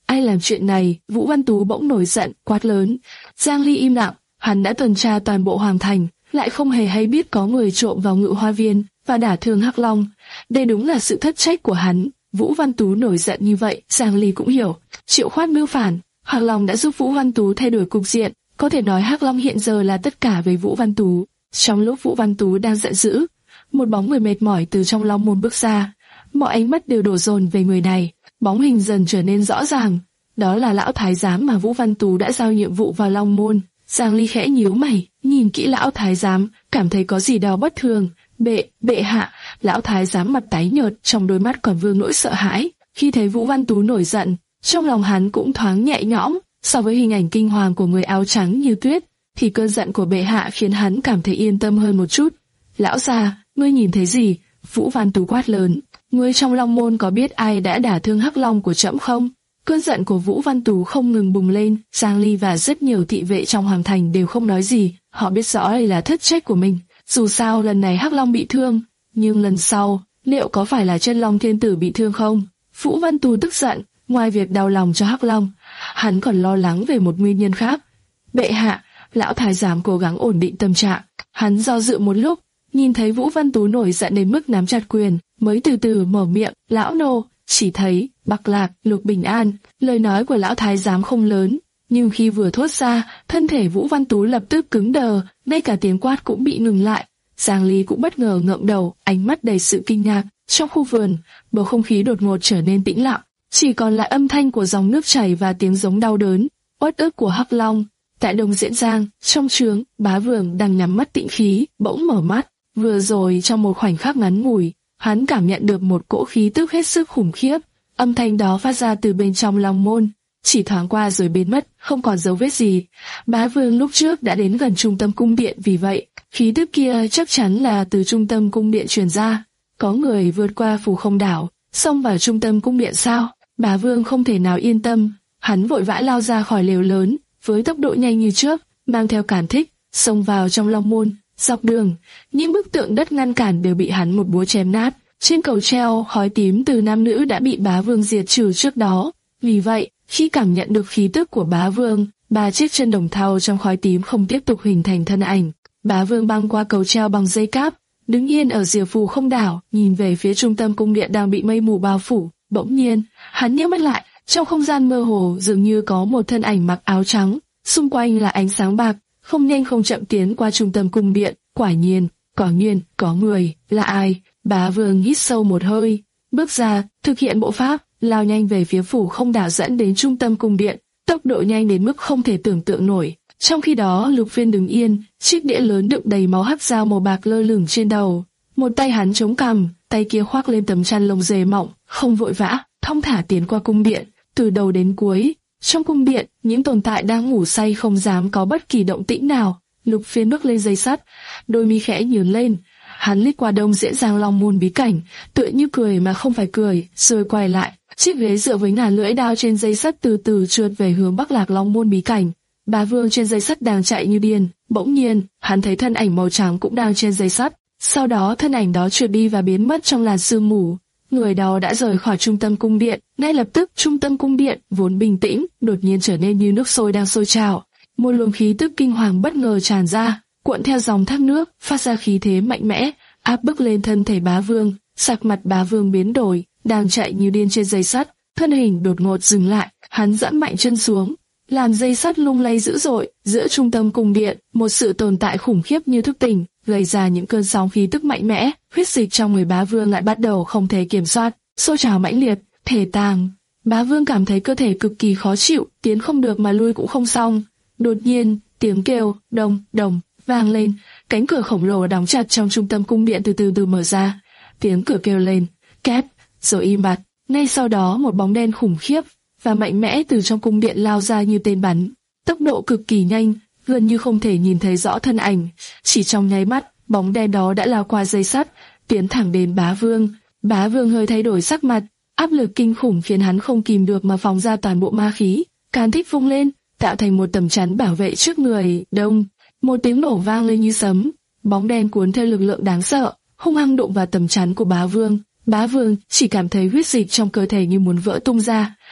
Ai làm chuyện này? Vũ Văn Tú bỗng nổi giận, quát lớn. Giang Ly im lặng, hắn đã tuần tra toàn bộ hoàng thành, lại không hề hay biết có người trộm vào Ngự Hoa Viên và đả thương Hắc Long. Đây đúng là sự thất trách của hắn. Vũ Văn Tú nổi giận như vậy, Giang Ly cũng hiểu. Triệu Khoát mưu phản, Hắc Long đã giúp Vũ Văn Tú thay đổi cục diện. Có thể nói Hắc Long hiện giờ là tất cả về Vũ Văn Tú. Trong lúc Vũ Văn Tú đang giận dữ, một bóng người mệt mỏi từ trong Long Môn bước ra. Mọi ánh mắt đều đổ dồn về người này. Bóng hình dần trở nên rõ ràng. Đó là lão thái giám mà Vũ Văn Tú đã giao nhiệm vụ vào Long Môn. Giang Ly khẽ nhíu mày, nhìn kỹ lão thái giám, cảm thấy có gì đó bất thường. Bệ, bệ hạ, lão thái giám mặt tái nhợt, trong đôi mắt còn vương nỗi sợ hãi. Khi thấy Vũ Văn Tú nổi giận, trong lòng hắn cũng thoáng nhẹ nhõm. So với hình ảnh kinh hoàng của người áo trắng như tuyết, thì cơn giận của bệ hạ khiến hắn cảm thấy yên tâm hơn một chút. Lão già, ngươi nhìn thấy gì? Vũ Văn Tú quát lớn. Ngươi trong Long Môn có biết ai đã đả thương Hắc Long của trẫm không? Cơn giận của Vũ Văn Tú không ngừng bùng lên. Giang Ly và rất nhiều thị vệ trong hoàng thành đều không nói gì. Họ biết rõ đây là thất trách của mình. Dù sao lần này Hắc Long bị thương, nhưng lần sau liệu có phải là Chân Long Thiên Tử bị thương không? Vũ Văn Tú tức giận. Ngoài việc đau lòng cho Hắc Long, hắn còn lo lắng về một nguyên nhân khác. Bệ hạ, lão thái giám cố gắng ổn định tâm trạng. Hắn do dự một lúc, nhìn thấy Vũ Văn Tú nổi giận đến mức nắm chặt quyền, mới từ từ mở miệng. Lão nô, chỉ thấy Bắc Lạc, Lục Bình An. Lời nói của lão thái giám không lớn, nhưng khi vừa thốt ra, thân thể Vũ Văn Tú lập tức cứng đờ, ngay cả tiếng quát cũng bị ngừng lại. Giang Ly cũng bất ngờ ngẩng đầu, ánh mắt đầy sự kinh ngạc. Trong khu vườn, bầu không khí đột ngột trở nên tĩnh lặng, chỉ còn lại âm thanh của dòng nước chảy và tiếng giống đau đớn, uất ức của Hắc Long. Tại Đông Diễn Giang, trong trướng, Bá Vương đang nhắm mắt tĩnh khí, bỗng mở mắt. Vừa rồi trong một khoảnh khắc ngắn ngủi, hắn cảm nhận được một cỗ khí tức hết sức khủng khiếp. Âm thanh đó phát ra từ bên trong Long Môn, chỉ thoáng qua rồi biến mất, không còn dấu vết gì. Bá Vương lúc trước đã đến gần trung tâm cung điện, vì vậy khí tức kia chắc chắn là từ trung tâm cung điện truyền ra. Có người vượt qua Phù Không Đảo, xông vào trung tâm cung điện sao? Bá Vương không thể nào yên tâm, hắn vội vã lao ra khỏi lều lớn, với tốc độ nhanh như trước, mang theo cản thích, xông vào trong Long Môn. Dọc đường, những bức tượng đất ngăn cản đều bị hắn một búa chém nát. Trên cầu treo, khói tím từ nam nữ đã bị Bá Vương diệt trừ trước đó. Vì vậy, khi cảm nhận được khí tức của Bá Vương, ba chiếc chân đồng thau trong khói tím không tiếp tục hình thành thân ảnh. Bá Vương băng qua cầu treo bằng dây cáp, đứng yên ở rìa Phù Không Đảo, nhìn về phía trung tâm cung điện đang bị mây mù bao phủ. Bỗng nhiên, hắn nhếch mắt lại, trong không gian mơ hồ dường như có một thân ảnh mặc áo trắng, xung quanh là ánh sáng bạc, không nhanh không chậm tiến qua trung tâm cung điện. Quả nhiên, quả nhiên, có người. Là ai? Bá Vương hít sâu một hơi, bước ra, thực hiện bộ pháp, lao nhanh về phía Phù Không Đảo dẫn đến trung tâm cung điện, tốc độ nhanh đến mức không thể tưởng tượng nổi. Trong khi đó, Lục Phiên đứng yên, chiếc đĩa lớn đựng đầy máu hắc dao màu bạc lơ lửng trên đầu. Một tay hắn chống cằm, tay kia khoác lên tấm chăn lông dê mỏng, không vội vã, thong thả tiến qua cung điện, từ đầu đến cuối. Trong cung điện, những tồn tại đang ngủ say không dám có bất kỳ động tĩnh nào. Lục Phiên bước lên dây sắt, đôi mi khẽ nhướng lên. Hắn liếc qua Đông Diễn Giang Long Môn bí cảnh, tựa như cười mà không phải cười, rồi quay lại. Chiếc ghế dựa với ngả lưỡi đao trên dây sắt từ từ trượt về hướng Bắc Lạc Long Môn bí cảnh. Bá Vương trên dây sắt đang chạy như điên. Bỗng nhiên, hắn thấy thân ảnh màu trắng cũng đang trên dây sắt. Sau đó thân ảnh đó trượt đi và biến mất trong làn sương mù. Người đó đã rời khỏi trung tâm cung điện. Ngay lập tức, trung tâm cung điện vốn bình tĩnh đột nhiên trở nên như nước sôi đang sôi trào. Một luồng khí tức kinh hoàng bất ngờ tràn ra, cuộn theo dòng thác nước, phát ra khí thế mạnh mẽ, áp bức lên thân thể Bá Vương. Sắc mặt Bá Vương biến đổi, đang chạy như điên trên dây sắt, thân hình đột ngột dừng lại, hắn giẫm mạnh chân xuống, làm dây sắt lung lay dữ dội. Giữa trung tâm cung điện, một sự tồn tại khủng khiếp như thức tỉnh, gây ra những cơn sóng khí tức mạnh mẽ. Huyết dịch trong người Bá Vương lại bắt đầu không thể kiểm soát, sôi trào mãnh liệt, thể tàng. Bá Vương cảm thấy cơ thể cực kỳ khó chịu, tiến không được mà lui cũng không xong. Đột nhiên, tiếng kêu đồng đồng vang lên, cánh cửa khổng lồ đóng chặt trong trung tâm cung điện từ từ từ mở ra. Tiếng cửa kêu lên, két, rồi im bặt. Ngay sau đó một bóng đen khủng khiếp và mạnh mẽ từ trong cung điện lao ra như tên bắn, tốc độ cực kỳ nhanh, gần như không thể nhìn thấy rõ thân ảnh. Chỉ trong nháy mắt, bóng đen đó đã lao qua dây sắt, tiến thẳng đến Bá Vương. Bá Vương hơi thay đổi sắc mặt, áp lực kinh khủng khiến hắn không kìm được mà phóng ra toàn bộ ma khí, càn thích vung lên, tạo thành một tấm chắn bảo vệ trước người. Đông, một tiếng nổ vang lên như sấm, bóng đen cuốn theo lực lượng đáng sợ, hung hăng đụng vào tấm chắn của Bá Vương. Bá Vương chỉ cảm thấy huyết dịch trong cơ thể như muốn vỡ tung ra,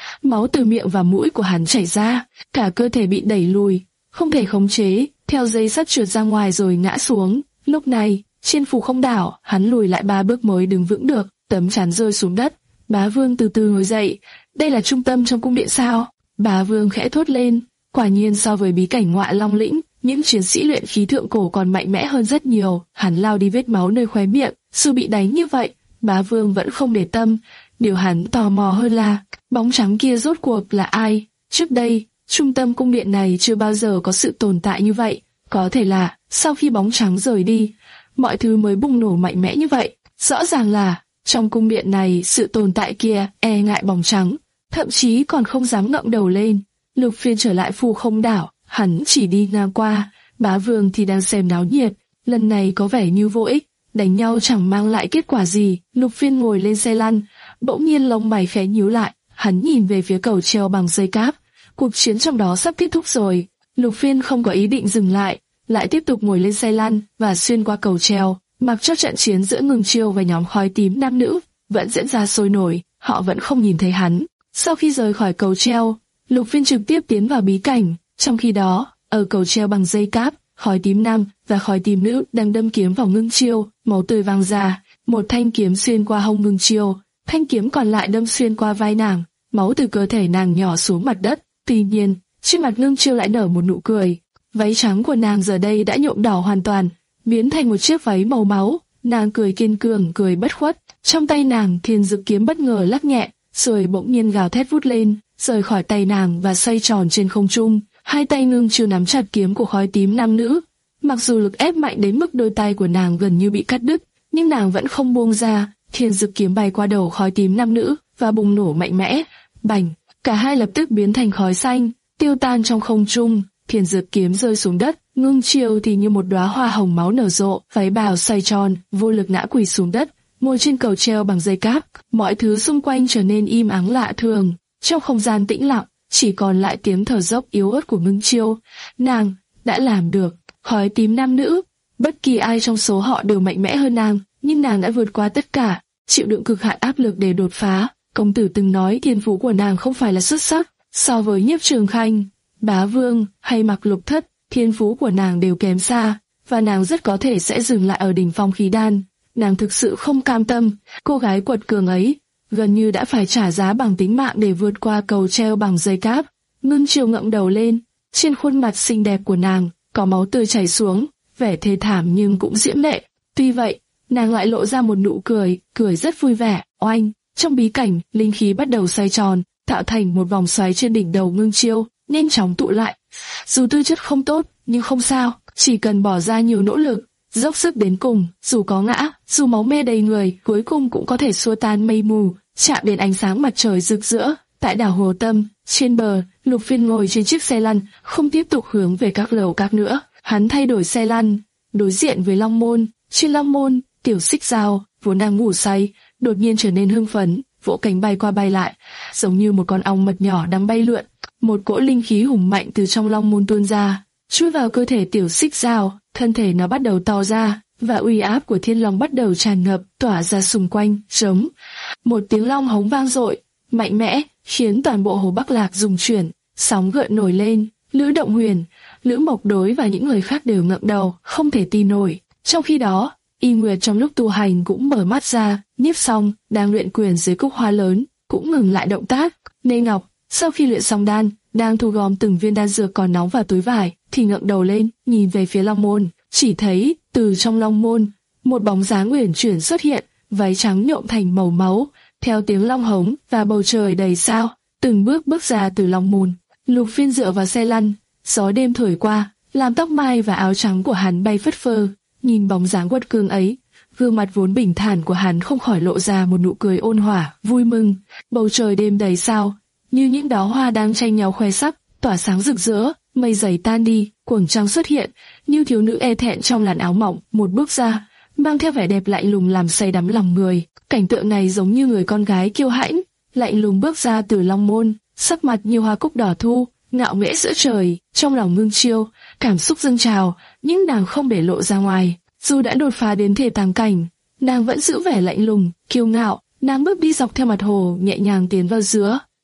máu từ miệng và mũi của hắn chảy ra, cả cơ thể bị đẩy lùi, không thể khống chế, theo dây sắt trượt ra ngoài rồi ngã xuống. Lúc này, trên phù không đảo, hắn lùi lại ba bước mới đứng vững được, tấm chắn rơi xuống đất. Bá Vương từ từ ngồi dậy. Đây là trung tâm trong cung điện sao? Bá Vương khẽ thốt lên. Quả nhiên so với bí cảnh Ngọa Long Lĩnh, những chiến sĩ luyện khí thượng cổ còn mạnh mẽ hơn rất nhiều. Hắn lao đi vết máu nơi khóe miệng, dù bị đánh như vậy, Bá Vương vẫn không để tâm. Điều hắn tò mò hơn là, bóng trắng kia rốt cuộc là ai? Trước đây, trung tâm cung điện này chưa bao giờ có sự tồn tại như vậy. Có thể là, sau khi bóng trắng rời đi, mọi thứ mới bùng nổ mạnh mẽ như vậy. Rõ ràng là, trong cung điện này sự tồn tại kia e ngại bóng trắng, thậm chí còn không dám ngẩng đầu lên. Lục Phiên trở lại phù không đảo, hắn chỉ đi ngang qua, Bá Vương thì đang xem náo nhiệt. Lần này có vẻ như vô ích, đánh nhau chẳng mang lại kết quả gì. Lục Phiên ngồi lên xe lăn, bỗng nhiên lông mày khẽ nhíu lại, hắn nhìn về phía cầu treo bằng dây cáp. Cuộc chiến trong đó sắp kết thúc rồi. Lục Phiên không có ý định dừng lại, lại tiếp tục ngồi lên xe lăn và xuyên qua cầu treo. Mặc cho trận chiến giữa Ngưng Chiêu và nhóm khói tím nam nữ vẫn diễn ra sôi nổi, họ vẫn không nhìn thấy hắn. Sau khi rời khỏi cầu treo, Lục Phiên trực tiếp tiến vào bí cảnh. Trong khi đó, ở cầu treo bằng dây cáp, khói tím nam và khói tím nữ đang đâm kiếm vào Ngưng Chiêu, máu tươi văng ra. Một thanh kiếm xuyên qua hông Ngưng Chiêu, thanh kiếm còn lại đâm xuyên qua vai nàng, máu từ cơ thể nàng nhỏ xuống mặt đất. Tuy nhiên, trên mặt Ngưng Chiêu lại nở một nụ cười. Váy trắng của nàng giờ đây đã nhuộm đỏ hoàn toàn, biến thành một chiếc váy màu máu. Nàng cười kiên cường, cười bất khuất. Trong tay nàng, Thiên Dực kiếm bất ngờ lắc nhẹ, rồi bỗng nhiên gào thét vút lên, rời khỏi tay nàng và xoay tròn trên không trung. Hai tay Ngưng Chiêu nắm chặt kiếm của khói tím nam nữ. Mặc dù lực ép mạnh đến mức đôi tay của nàng gần như bị cắt đứt, nhưng nàng vẫn không buông ra. Thiên Dực kiếm bay qua đầu khói tím nam nữ và bùng nổ mạnh mẽ. Bành! Cả hai lập tức biến thành khói xanh, tiêu tan trong không trung. Thiên Dực kiếm rơi xuống đất, Ngưng Chiêu thì như một đóa hoa hồng máu nở rộ, váy bào xoay tròn, vô lực ngã quỳ xuống đất, ngồi trên cầu treo bằng dây cáp. Mọi thứ xung quanh trở nên im ắng lạ thường, trong không gian tĩnh lặng, chỉ còn lại tiếng thở dốc yếu ớt của Ngưng Chiêu. Nàng đã làm được. Khói tím nam nữ, bất kỳ ai trong số họ đều mạnh mẽ hơn nàng, nhưng nàng đã vượt qua tất cả, chịu đựng cực hạn áp lực để đột phá. Công tử từng nói thiên phú của nàng không phải là xuất sắc, so với Nhiếp Trường Khanh, Bá Vương hay Mạc Lục Thất, thiên phú của nàng đều kém xa, và nàng rất có thể sẽ dừng lại ở đỉnh phong khí đan. Nàng thực sự không cam tâm, cô gái quật cường ấy gần như đã phải trả giá bằng tính mạng để vượt qua cầu treo bằng dây cáp. Ngưng Chiêu ngẩng đầu lên, trên khuôn mặt xinh đẹp của nàng có máu tươi chảy xuống, vẻ thê thảm nhưng cũng diễm lệ. Tuy vậy, nàng lại lộ ra một nụ cười, cười rất vui vẻ. Oanh! Trong bí cảnh, linh khí bắt đầu xoay tròn, tạo thành một vòng xoáy trên đỉnh đầu Ngưng Chiêu, nhanh chóng tụ lại. Dù tư chất không tốt, nhưng không sao, chỉ cần bỏ ra nhiều nỗ lực, dốc sức đến cùng, dù có ngã, dù máu me đầy người, cuối cùng cũng có thể xua tan mây mù, chạm đến ánh sáng mặt trời rực rỡ. Tại đảo Hồ Tâm, trên bờ, Lục Phiên ngồi trên chiếc xe lăn, không tiếp tục hướng về các lầu các nữa. Hắn thay đổi xe lăn, đối diện với Long Môn. Trên Long Môn, Tiểu Xích Dao vốn đang ngủ say, đột nhiên trở nên hưng phấn, vỗ cánh bay qua bay lại, giống như một con ong mật nhỏ đang bay lượn. Một cỗ linh khí hùng mạnh từ trong Long Môn tuôn ra, chui vào cơ thể Tiểu Xích Dao, thân thể nó bắt đầu to ra, và uy áp của Thiên Long bắt đầu tràn ngập, tỏa ra xung quanh. Giống một tiếng long hống vang dội, mạnh mẽ, khiến toàn bộ Hồ Bắc Lạc rung chuyển, sóng gợn nổi lên. Lữ Động Huyền, Lữ Mộc Đối và những người khác đều ngẩng đầu, không thể tin nổi. Trong khi đó, Y Nguyệt trong lúc tu hành cũng mở mắt ra. Nhiếp Song đang luyện quyền dưới cúc hoa lớn, cũng ngừng lại động tác. Nê Ngọc sau khi luyện xong đan, đang thu gom từng viên đan dược còn nóng vào túi vải, thì ngẩng đầu lên, nhìn về phía Long Môn, chỉ thấy từ trong Long Môn, một bóng dáng uyển chuyển xuất hiện, váy trắng nhuộm thành màu máu, theo tiếng long hống và bầu trời đầy sao, từng bước bước ra từ Long Môn. Lục Phiên dựa vào xe lăn, gió đêm thổi qua, làm tóc mai và áo trắng của hắn bay phất phơ. Nhìn bóng dáng quật cường ấy, gương mặt vốn bình thản của hắn không khỏi lộ ra một nụ cười ôn hòa, vui mừng. Bầu trời đêm đầy sao, như những đóa hoa đang tranh nhau khoe sắc, tỏa sáng rực rỡ. Mây dày tan đi, cuồng trăng xuất hiện, như thiếu nữ e thẹn trong làn áo mỏng, một bước ra, mang theo vẻ đẹp lạnh lùng làm say đắm lòng người. Cảnh tượng này giống như người con gái kiêu hãnh, lạnh lùng bước ra từ Long Môn, sắc mặt như hoa cúc đỏ thu, ngạo nghễ giữa trời. Trong lòng Ngưng Chiêu, cảm xúc dâng trào, nhưng nàng không để lộ ra ngoài. Dù đã đột phá đến thể tàng cảnh, nàng vẫn giữ vẻ lạnh lùng, kiêu ngạo. Nàng bước đi dọc theo mặt hồ, nhẹ nhàng tiến vào giữa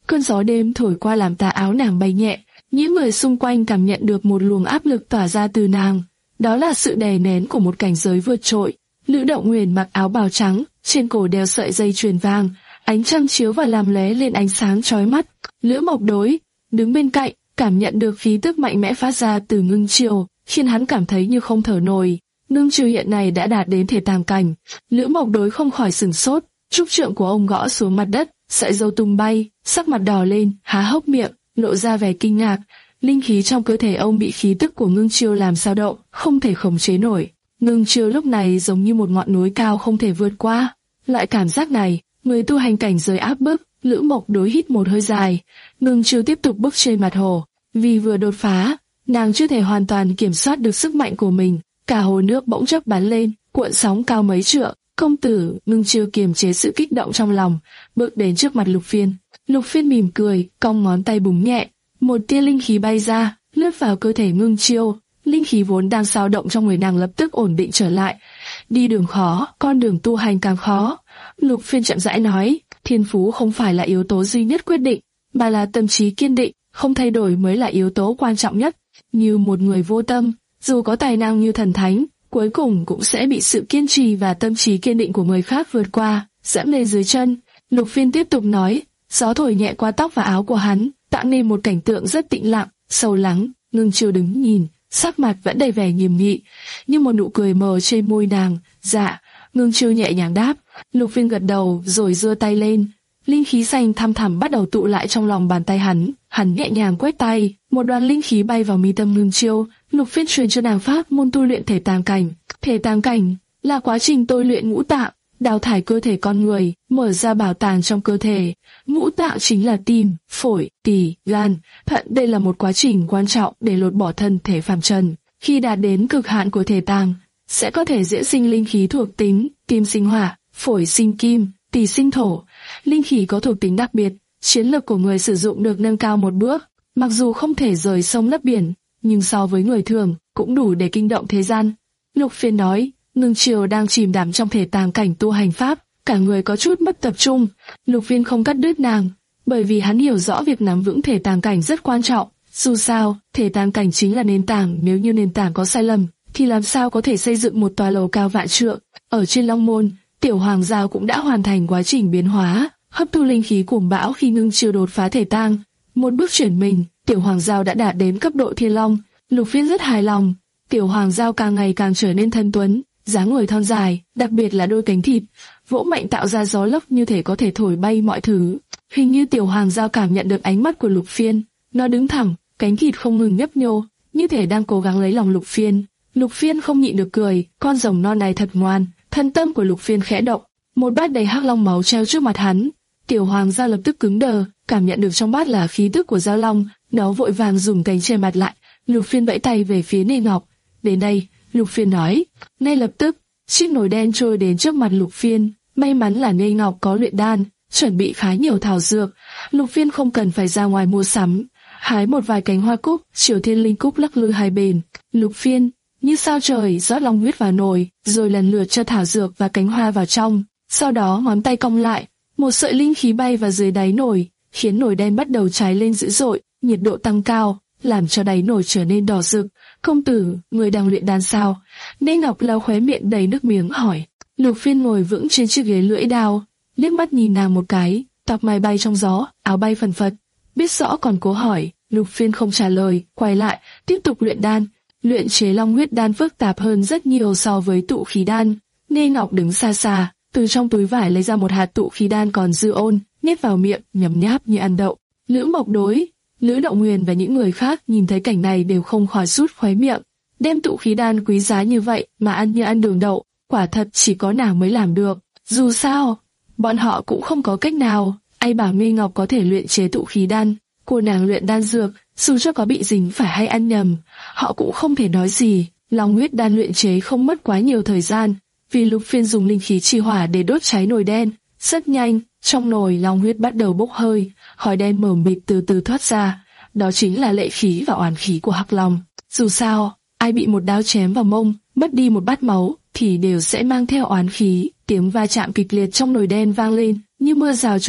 Cơn gió đêm thổi qua làm tà áo nàng bay nhẹ, những người xung quanh cảm nhận được một luồng áp lực tỏa ra từ nàng. Đó là sự đè nén của một cảnh giới vượt trội. Lữ Đậu Nguyền mặc áo bào trắng, trên cổ đeo sợi dây chuyền vàng, ánh trăng chiếu vào làm lóe lên ánh sáng chói mắt. Lữ Mộc Đối đứng bên cạnh, cảm nhận được khí tức mạnh mẽ phát ra từ Ngưng Chiêu, khiến hắn cảm thấy như không thở nổi. Ngưng Chiêu hiện nay đã đạt đến thể tàng cảnh. Lữ Mộc Đối không khỏi sửng sốt, trúc trượng của ông gõ xuống mặt đất, sợi râu tung bay, sắc mặt đỏ lên, há hốc miệng, lộ ra vẻ kinh ngạc. Linh khí trong cơ thể ông bị khí tức của Ngưng Chiêu làm xao động, không thể khống chế nổi. Ngưng Chiêu lúc này giống như một ngọn núi cao không thể vượt qua. Loại cảm giác này, người tu hành cảnh giới áp bức. Lữ Mộc Đối hít một hơi dài. Ngưng Chiêu tiếp tục bước trên mặt hồ. Vì vừa đột phá, nàng chưa thể hoàn toàn kiểm soát được sức mạnh của mình. Cả hồ nước bỗng chốc bắn lên, cuộn sóng cao mấy trượng. Công tử, Ngưng Chiêu kiềm chế sự kích động trong lòng, bước đến trước mặt Lục Phiên. Lục Phiên mỉm cười, cong ngón tay búng nhẹ, một tia linh khí bay ra, lướt vào cơ thể Ngưng Chiêu. Linh khí vốn đang xao động trong người nàng lập tức ổn định trở lại. Đi đường khó, con đường tu hành càng khó. Lục Phiên chậm rãi nói, thiên phú không phải là yếu tố duy nhất quyết định, mà là tâm trí kiên định, không thay đổi mới là yếu tố quan trọng nhất. Như một người vô tâm, dù có tài năng như thần thánh, cuối cùng cũng sẽ bị sự kiên trì và tâm trí kiên định của người khác vượt qua, dẫm lên dưới chân. Lục Phiên tiếp tục nói, gió thổi nhẹ qua tóc và áo của hắn, tạo nên một cảnh tượng rất tĩnh lặng, sâu lắng. Ngưng Chiêu đứng nhìn, sắc mặt vẫn đầy vẻ nghiêm nghị, nhưng một nụ cười mờ trên môi nàng. Dạ. Ngưng Chiêu nhẹ nhàng đáp. Lục Phiên gật đầu rồi giơ tay lên, linh khí xanh thăm thẳm bắt đầu tụ lại trong lòng bàn tay hắn. Hắn nhẹ nhàng quét tay, một đoàn linh khí bay vào mi tâm Ngưng Chiêu. Lục Phiên truyền cho nàng pháp môn tu luyện thể tàng cảnh. Thể tàng cảnh là quá trình tôi luyện ngũ tạng, đào thải cơ thể con người, mở ra bảo tàng trong cơ thể. Ngũ tạng chính là tim, phổi, tỳ, gan, thận. Đây là một quá trình quan trọng để lột bỏ thân thể phàm trần. Khi đạt đến cực hạn của thể tàng, sẽ có thể diễn sinh linh khí thuộc tính, tim sinh hỏa, phổi sinh kim, tỳ sinh thổ. Linh khí có thuộc tính đặc biệt, chiến lực của người sử dụng được nâng cao một bước. Mặc dù không thể rời sông lấp biển, nhưng so với người thường cũng đủ để kinh động thế gian. Lục Phiên nói, Ngưng Chiêu đang chìm đắm trong thể tàng cảnh tu hành pháp, cả người có chút mất tập trung. Lục Phiên không cắt đứt nàng, bởi vì hắn hiểu rõ việc nắm vững thể tàng cảnh rất quan trọng. Dù sao, thể tàng cảnh chính là nền tảng, nếu như nền tảng có sai lầm, thì làm sao có thể xây dựng một tòa lầu cao vạn trượng. Ở trên Long Môn, Tiểu Hoàng Giao cũng đã hoàn thành quá trình biến hóa, hấp thu linh khí cuồng bão khi Ngưng Chiêu đột phá thể tàng. Một bước chuyển mình, Tiểu Hoàng Giao đã đạt đến cấp độ Thiên Long. Lục Phiên rất hài lòng. Tiểu Hoàng Giao càng ngày càng trở nên thân tuấn, dáng người thon dài, đặc biệt là đôi cánh thịt, vỗ mạnh tạo ra gió lốc như thể có thể thổi bay mọi thứ. Hình như Tiểu Hoàng Giao cảm nhận được ánh mắt của Lục Phiên, nó đứng thẳng, cánh thịt không ngừng nhấp nhô, như thể đang cố gắng lấy lòng Lục Phiên. Lục Phiên không nhịn được cười, con rồng non này thật ngoan. Thân tâm của Lục Phiên khẽ động, một bát đầy hắc long máu treo trước mặt hắn. Tiểu Hoàng Giao lập tức cứng đờ, cảm nhận được trong bát là khí tức của Giao Long, nó vội vàng dùng cánh che mặt lại. Lục Phiên vẫy tay về phía Nê Ngọc. Đến đây, Lục Phiên nói. Ngay lập tức, chiếc nồi đen trôi đến trước mặt Lục Phiên. May mắn là Nê Ngọc có luyện đan, chuẩn bị khá nhiều thảo dược. Lục Phiên không cần phải ra ngoài mua sắm, hái một vài cánh hoa cúc, Triều Thiên Linh Cúc lắc lư hai bên. Lục Phiên như sao trời rót long huyết vào nồi, rồi lần lượt cho thảo dược và cánh hoa vào trong. Sau đó ngón tay cong lại, một sợi linh khí bay vào dưới đáy nồi, khiến nồi đen bắt đầu cháy lên dữ dội, nhiệt độ tăng cao, làm cho đáy nồi trở nên đỏ rực. Công tử, người đang luyện đan sao? Nê Ngọc lau khóe miệng đầy nước miếng hỏi. Lục Phiên ngồi vững trên chiếc ghế lưỡi đao, liếc mắt nhìn nàng một cái, tóc mai bay trong gió, áo bay phần phật. Biết rõ còn cố hỏi, Lục Phiên không trả lời, quay lại, tiếp tục luyện đan. Luyện chế long huyết đan phức tạp hơn rất nhiều so với tụ khí đan. Nê Ngọc đứng xa xa, từ trong túi vải lấy ra một hạt tụ khí đan còn dư ôn, nhét vào miệng, nhấm nháp như ăn đậu. Lữ Mộc Đối, Lữ Đậu Nguyền và những người khác nhìn thấy cảnh này đều không khỏi rút khóe miệng. Đem tụ khí đan quý giá như vậy mà ăn như ăn đường đậu, quả thật chỉ có nàng mới làm được. Dù sao, bọn họ cũng không có cách nào. Ai bảo Nê Ngọc có thể luyện chế tụ khí đan, cô nàng luyện đan dược, dù cho có bị dính phải hay ăn nhầm, họ cũng không thể nói gì. Long huyết đan luyện chế không mất quá nhiều thời gian, vì Lục Phiên dùng linh khí chi hỏa để đốt cháy nồi đen. Rất nhanh, trong nồi long huyết bắt đầu bốc hơi, khói đen mờ mịt từ từ thoát ra. Đó chính là lệ khí và oán khí của Hắc Long. Dù sao, ai bị một đao chém vào mông, mất đi một bát máu, thì đều sẽ mang theo oán khí. Tiếng va chạm kịch liệt trong nồi đen vang lên, như mưa rào trời đất.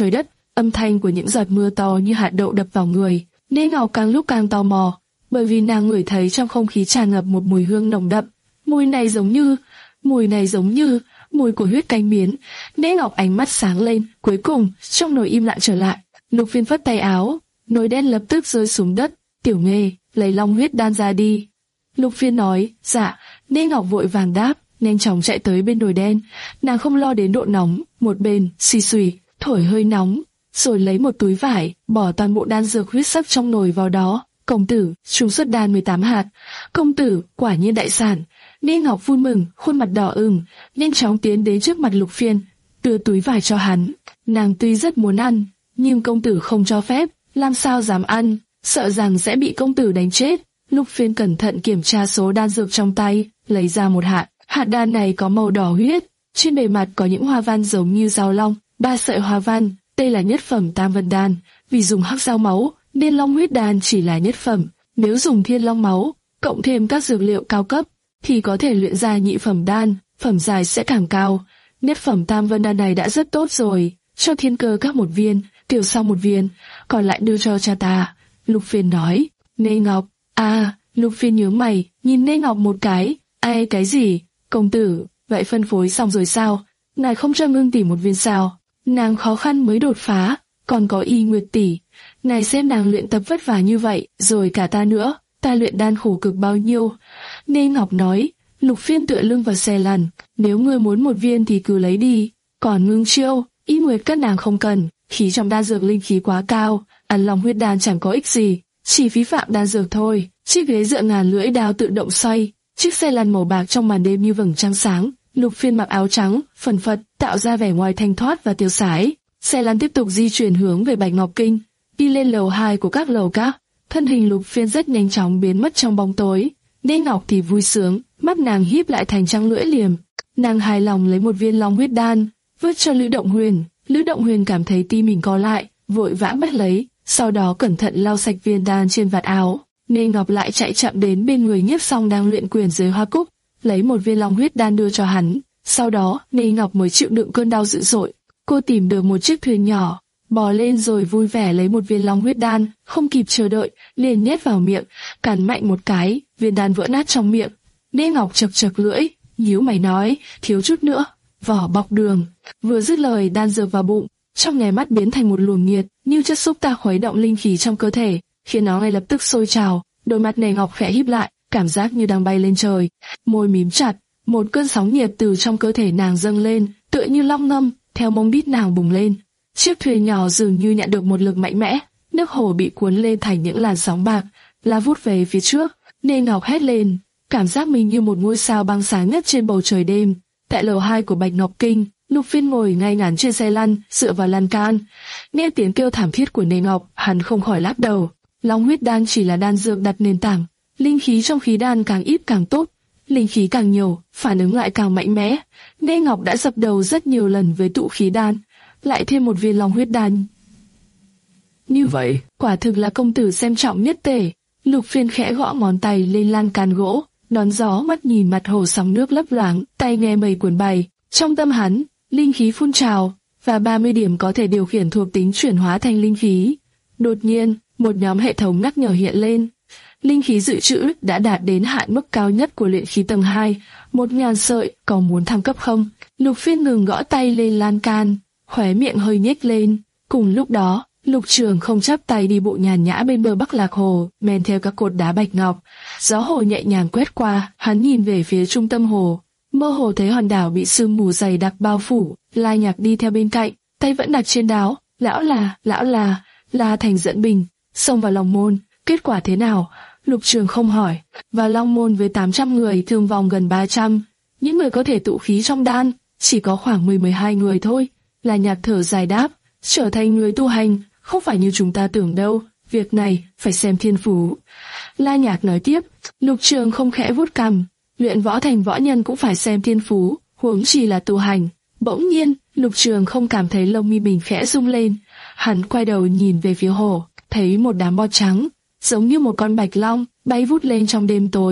âm thanh của những giọt mưa to như hạt đậu đập vào người. Nê Ngọc càng lúc càng tò mò, bởi vì nàng ngửi thấy trong không khí tràn ngập một mùi hương nồng đậm. Mùi này giống như, mùi này giống như mùi của huyết canh miến. Nê Ngọc ánh mắt sáng lên, cuối cùng trong nồi im lặng trở lại. Lục Phiên phất tay áo, nồi đen lập tức rơi xuống đất. Tiểu Nghê, lấy long huyết đan ra đi. Lục Phiên nói, dạ. Nê Ngọc vội vàng đáp, nhanh chóng chạy tới bên nồi đen. Nàng không lo đến độ nóng, một bên xì xùy thổi hơi nóng, rồi lấy một túi vải, bỏ toàn bộ đan dược huyết sắc trong nồi vào đó. Công tử, chúng xuất đan mười tám hạt. Công tử, quả nhiên đại sản. Nê Ngọc vui mừng, khuôn mặt đỏ ửng, nhanh chóng tiến đến trước mặt Lục Phiên, đưa túi vải cho hắn. Nàng tuy rất muốn ăn, nhưng công tử không cho phép, làm sao dám ăn, sợ rằng sẽ bị công tử đánh chết. Lục Phiên cẩn thận kiểm tra số đan dược trong tay, lấy ra một hạt. Hạt đan này có màu đỏ huyết, trên bề mặt có những hoa văn giống như dao long, ba sợi hoa văn. Đây là nhất phẩm Tam Vân đan, vì dùng hắc dao máu, nên long huyết đan chỉ là nhất phẩm. Nếu dùng thiên long máu, cộng thêm các dược liệu cao cấp, thì có thể luyện ra nhị phẩm đan, phẩm giai sẽ càng cao. Nhất phẩm Tam Vân đan này đã rất tốt rồi, cho Thiên Cơ các một viên, Tiểu Sau một viên, còn lại đưa cho cha ta. Lục Phiên nói. Nê Ngọc, à, Lục Phiên nhướng mày, nhìn Nê Ngọc một cái. Ai cái gì? Công tử, vậy phân phối xong rồi sao? Ngài không cho Ngưng tỷ một viên sao? Nàng khó khăn mới đột phá, còn có Y Nguyệt tỷ. Ngài xem nàng luyện tập vất vả như vậy, rồi cả ta nữa, ta luyện đan khổ cực bao nhiêu? Nê Ngọc nói. Lục Phiên tựa lưng vào xe lăn, nếu ngươi muốn một viên thì cứ lấy đi, còn Ngưng Chiêu, Y Nguyệt các nàng không cần, khí trong đan dược linh khí quá cao, ăn long huyết đan chẳng có ích gì, chỉ phí phạm đan dược thôi. Chiếc ghế dựa ngàn lưỡi đao tự động xoay, chiếc xe lăn màu bạc trong màn đêm như vầng trăng sáng. Lục Phiên mặc áo trắng, phần phật, tạo ra vẻ ngoài thanh thoát và tiêu sái. Xe lăn tiếp tục di chuyển hướng về Bạch Ngọc Kinh, đi lên lầu hai của các lầu các. Thân hình Lục Phiên rất nhanh chóng biến mất trong bóng tối. Nê Ngọc thì vui sướng, mắt nàng híp lại thành trăng lưỡi liềm. Nàng hài lòng lấy một viên long huyết đan, vứt cho Lữ Động Huyền. Lữ Động Huyền cảm thấy tim mình co lại, vội vã bắt lấy, sau đó cẩn thận lau sạch viên đan trên vạt áo. Nê Ngọc lại chạy chậm đến bên người Nhiếp Song đang luyện quyền dưới hoa cúc, lấy một viên long huyết đan đưa cho hắn. Sau đó, Nê Ngọc mới chịu đựng cơn đau dữ dội. Cô tìm được một chiếc thuyền nhỏ, bò lên rồi vui vẻ lấy một viên long huyết đan, không kịp chờ đợi, liền nhét vào miệng, cắn mạnh một cái, viên đan vỡ nát trong miệng. Nê Ngọc chật chật lưỡi, nhíu mày nói, thiếu chút nữa, vỏ bọc đường. Vừa dứt lời đan dược vào bụng, trong nháy mắt biến thành một luồng nhiệt, như chất xúc tác khuấy động linh khí trong cơ thể, khiến nó ngay lập tức sôi trào. Đôi mắt Nê Ngọc khẽ híp lại, cảm giác như đang bay lên trời, môi mím chặt, một cơn sóng nhiệt từ trong cơ thể nàng dâng lên, tựa như long ngâm, theo mông đít nàng bùng lên. Chiếc thuyền nhỏ dường như nhận được một lực mạnh mẽ, nước hồ bị cuốn lên thành những làn sóng bạc, la vút về phía trước. Nê Ngọc hét lên, cảm giác mình như một ngôi sao băng sáng nhất trên bầu trời đêm. Tại lầu hai của Bạch Ngọc Kinh, Lục Phiên ngồi ngay ngắn trên xe lăn, dựa vào lan can. Nghe tiếng kêu thảm thiết của Nê Ngọc, hắn không khỏi lắc đầu. Long huyết đan chỉ là đan dược đặt nền tảng, linh khí trong khí đan càng ít càng tốt, linh khí càng nhiều, phản ứng lại càng mạnh mẽ. Nê Ngọc đã dập đầu rất nhiều lần với tụ khí đan, lại thêm một viên long huyết đan. Như vậy, quả thực là công tử xem trọng nhất tể. Lục Phiên khẽ gõ ngón tay lên lan can gỗ, đón gió mắt nhìn mặt hồ sóng nước lấp loáng, tay nghe mây cuốn bay. Trong tâm hắn, linh khí phun trào, và ba mươi điểm có thể điều khiển thuộc tính chuyển hóa thành linh khí. Đột nhiên, một nhóm hệ thống nhắc nhở hiện lên. Linh khí dự trữ đã đạt đến hạn mức cao nhất của luyện khí tầng hai, một ngàn sợi, có muốn thăng cấp không? Lục Phiên ngừng gõ tay lên lan can, khóe miệng hơi nhếch lên. Cùng lúc đó, Lục Trường không chắp tay đi bộ nhàn nhã bên bờ Bắc Lạc Hồ, men theo các cột đá bạch ngọc. Gió hồ nhẹ nhàng quét qua, hắn nhìn về phía trung tâm hồ. Mơ hồ thấy hòn đảo bị sương mù dày đặc bao phủ. Lai Nhạc đi theo bên cạnh, tay vẫn đặt trên đáo. Lão là, lão là, La Thành dẫn bình, xông vào Long Môn. Kết quả thế nào? Lục Trường không hỏi. Vào Long Môn với tám trăm người, thương vong gần ba trăm. Những người có thể tụ khí trong đan, chỉ có khoảng mười mười hai người thôi. Lai Nhạc thở dài đáp, trở thành người tu hành, không phải như chúng ta tưởng đâu, việc này phải xem thiên phú. La Nhạc nói tiếp. Lục Trường không khẽ vuốt cằm, luyện võ thành võ nhân cũng phải xem thiên phú, huống chi là tu hành. Bỗng nhiên, Lục Trường không cảm thấy lông mi mình khẽ rung lên, hắn quay đầu nhìn về phía hồ, thấy một đám bọt trắng, giống như một con bạch long, bay vút lên trong đêm tối.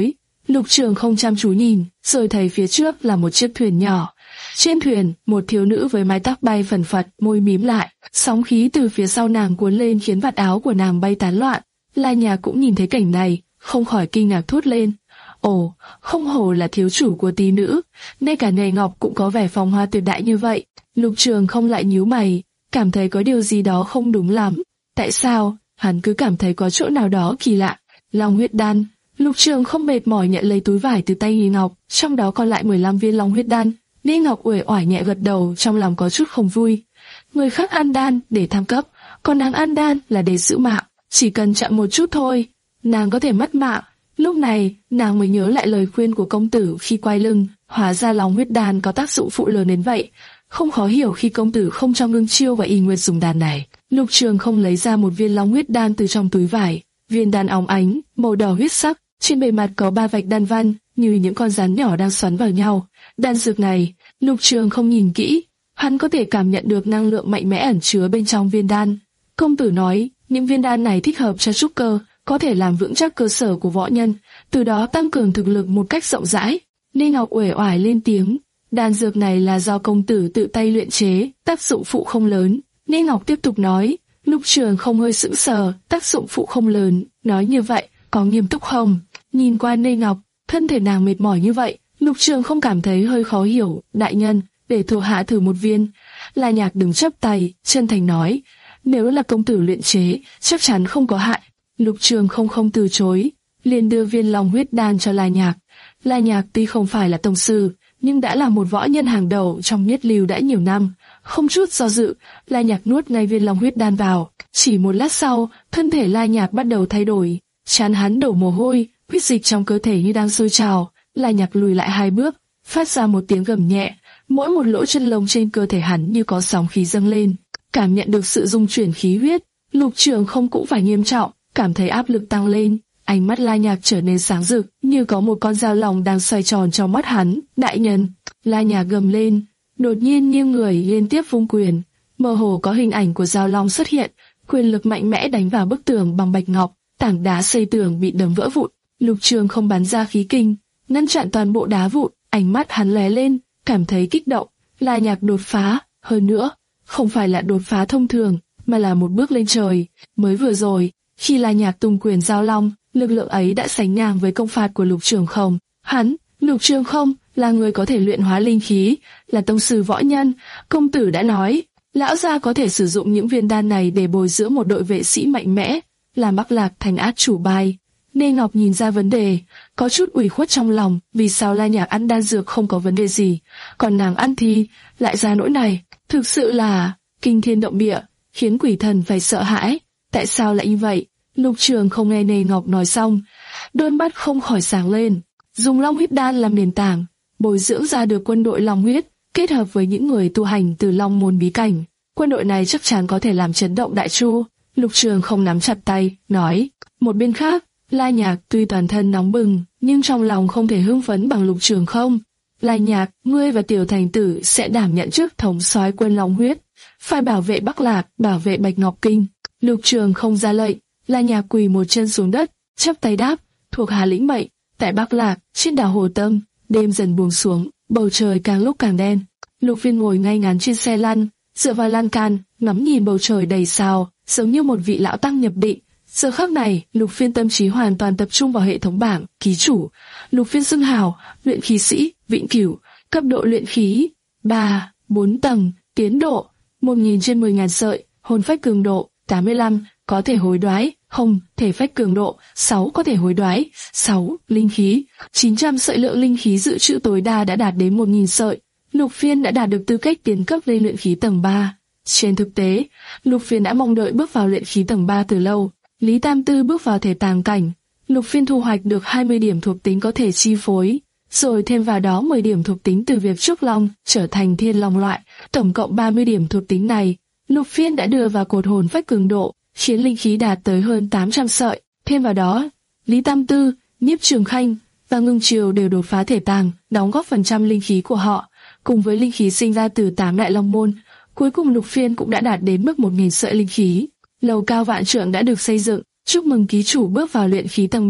Lục Trường không chăm chú nhìn, rồi thấy phía trước là một chiếc thuyền nhỏ. Trên thuyền, một thiếu nữ với mái tóc bay phần phật, môi mím lại, sóng khí từ phía sau nàng cuốn lên khiến vạt áo của nàng bay tán loạn. La Nhạc cũng nhìn thấy cảnh này, không khỏi kinh ngạc thốt lên. Ồ, không hổ là thiếu chủ của tí nữ, ngay cả nghề ngọc cũng có vẻ phong hoa tuyệt đại như vậy. Lục Trường không lại nhíu mày, cảm thấy có điều gì đó không đúng lắm. Tại sao? Hắn cứ cảm thấy có chỗ nào đó kỳ lạ. Long huyết đan. Lục Trường không mệt mỏi nhận lấy túi vải từ tay Nghi Ngọc, trong đó còn lại mười lăm viên long huyết đan. Nghi Ngọc uể oải nhẹ gật đầu, trong lòng có chút không vui. Người khác ăn đan để thăng cấp, còn nàng ăn đan là để giữ mạng, chỉ cần chậm một chút thôi, nàng có thể mất mạng. Lúc này, nàng mới nhớ lại lời khuyên của công tử khi quay lưng, hóa ra long huyết đan có tác dụng phụ lớn đến vậy. Không khó hiểu khi công tử không cho Ngưng Chiêu và Y Nguyệt dùng đan này. Lục Trường không lấy ra một viên long huyết đan từ trong túi vải, viên đan óng ánh, màu đỏ huyết sắc, trên bề mặt có ba vạch đan văn, như những con rắn nhỏ đang xoắn vào nhau. Đan dược này, Lục Trường không nhìn kỹ, hắn có thể cảm nhận được năng lượng mạnh mẽ ẩn chứa bên trong viên đan. Công tử nói, những viên đan này thích hợp cho trúc cơ, có thể làm vững chắc cơ sở của võ nhân, từ đó tăng cường thực lực một cách rộng rãi. Ninh Ngọc uể oải lên tiếng, đan dược này là do công tử tự tay luyện chế, tác dụng phụ không lớn. Ninh Ngọc tiếp tục nói. Lục Trường không hơi sững sờ, tác dụng phụ không lớn, nói như vậy, có nghiêm túc không? Nhìn qua Ninh Ngọc, thân thể nàng mệt mỏi như vậy, Lục Trường không cảm thấy hơi khó hiểu. Đại nhân, để thuộc hạ thử một viên. La Nhạc đứng chắp tay, chân thành nói, nếu là công tử luyện chế, chắc chắn không có hại. Lục Trường không không từ chối, liền đưa viên long huyết đan cho La Nhạc. La Nhạc tuy không phải là tông sư, nhưng đã là một võ nhân hàng đầu trong nhất lưu đã nhiều năm. Không chút do dự, La Nhạc nuốt ngay viên long huyết đan vào. Chỉ một lát sau, thân thể La Nhạc bắt đầu thay đổi, trán hắn đổ mồ hôi, huyết dịch trong cơ thể như đang sôi trào. La Nhạc lùi lại hai bước, phát ra một tiếng gầm nhẹ. Mỗi một lỗ chân lông trên cơ thể hắn như có sóng khí dâng lên. Cảm nhận được sự dung chuyển khí huyết, Lục Trường không cũng phải nghiêm trọng, cảm thấy áp lực tăng lên. Ánh mắt La Nhạc trở nên sáng rực, như có một con dao lòng đang xoay tròn trong mắt hắn. Đại nhân! La Nhạc gầm lên, đột nhiên nghiêng người liên tiếp vung quyền. Mơ hồ có hình ảnh của dao long xuất hiện, quyền lực mạnh mẽ đánh vào bức tường bằng bạch ngọc, tảng đá xây tường bị đấm vỡ vụn. Lục Trường không bắn ra khí kinh, ngăn chặn toàn bộ đá vụn. Ánh mắt hắn lóe lên, cảm thấy kích động. La Nhạc đột phá, hơn nữa, không phải là đột phá thông thường, mà là một bước lên trời. Mới vừa rồi, khi La Nhạc tung quyền giao long, lực lượng ấy đã sánh ngang với công phạt của Lục Trường không. Hắn, Lục Trường không, là người có thể luyện hóa linh khí, là tông sư võ nhân. Công tử đã nói, lão gia có thể sử dụng những viên đan này để bồi dưỡng một đội vệ sĩ mạnh mẽ, làm Bắc Lạc thành át chủ bài. Nê Ngọc nhìn ra vấn đề, có chút ủy khuất trong lòng, vì sao La Nhạc ăn đan dược không có vấn đề gì, còn nàng ăn thì lại ra nỗi này, thực sự là kinh thiên động địa, khiến quỷ thần phải sợ hãi. Tại sao lại như vậy? Lục Trường không nghe Nê Ngọc nói xong, đôi mắt không khỏi sáng lên. Dùng long huyết đan làm nền tảng, bồi dưỡng ra được quân đội long huyết, kết hợp với những người tu hành từ long môn bí cảnh, quân đội này chắc chắn có thể làm chấn động đại chu. Lục Trường không nắm chặt tay, nói. Một bên khác, La Nhạc tuy toàn thân nóng bừng, nhưng trong lòng không thể hưng phấn bằng Lục Trường không. La Nhạc, ngươi và Tiểu Thành Tử sẽ đảm nhận chức thống soái quân long huyết, phải bảo vệ Bắc Lạc, bảo vệ Bạch Ngọc Kinh. Lục Trường không ra lệnh, La Nhạc quỳ một chân xuống đất, chắp tay đáp, thuộc hạ lĩnh mệnh. Tại Bắc Lạc, trên đảo Hồ Tâm, đêm dần buông xuống, bầu trời càng lúc càng đen. Lục Phiên ngồi ngay ngắn trên xe lăn, dựa vào lan can, ngắm nhìn bầu trời đầy sao, giống như một vị lão tăng nhập định. Giờ khắc này, Lục Phiên tâm trí hoàn toàn tập trung vào hệ thống bảng, ký chủ. Lục Phiên xưng hào, luyện khí sĩ, vĩnh cửu, cấp độ luyện khí, ba, bốn tầng, tiến độ, một nghìn trên mười nghìn sợi, hồn phách cường độ, tám mươi lăm, có thể hối đoái, không, thể phách cường độ, sáu có thể hối đoái, sáu, linh khí, chín trăm sợi lượng linh khí dự trữ tối đa đã đạt đến một nghìn sợi. Lục Phiên đã đạt được tư cách tiến cấp lên luyện khí tầng ba. Trên thực tế, Lục Phiên đã mong đợi bước vào luyện khí tầng ba từ lâu. Lý Tam Tư bước vào thể tàng cảnh, Lục Phiên thu hoạch được hai mươi điểm thuộc tính có thể chi phối, rồi thêm vào đó mười điểm thuộc tính từ việc trúc long trở thành thiên long loại, tổng cộng ba mươi điểm thuộc tính này, Lục Phiên đã đưa vào cột hồn phách cường độ, khiến linh khí đạt tới hơn tám trăm sợi. Thêm vào đó, Lý Tam Tư, Nhiếp Trường Khanh và Ngưng Chiêu đều đột phá thể tàng, đóng góp phần trăm linh khí của họ, cùng với linh khí sinh ra từ tám đại long môn. Cuối cùng Lục Phiên cũng đã đạt đến mức một nghìn sợi linh khí. Lầu cao vạn trượng đã được xây dựng, chúc mừng ký chủ bước vào luyện khí tầng ba.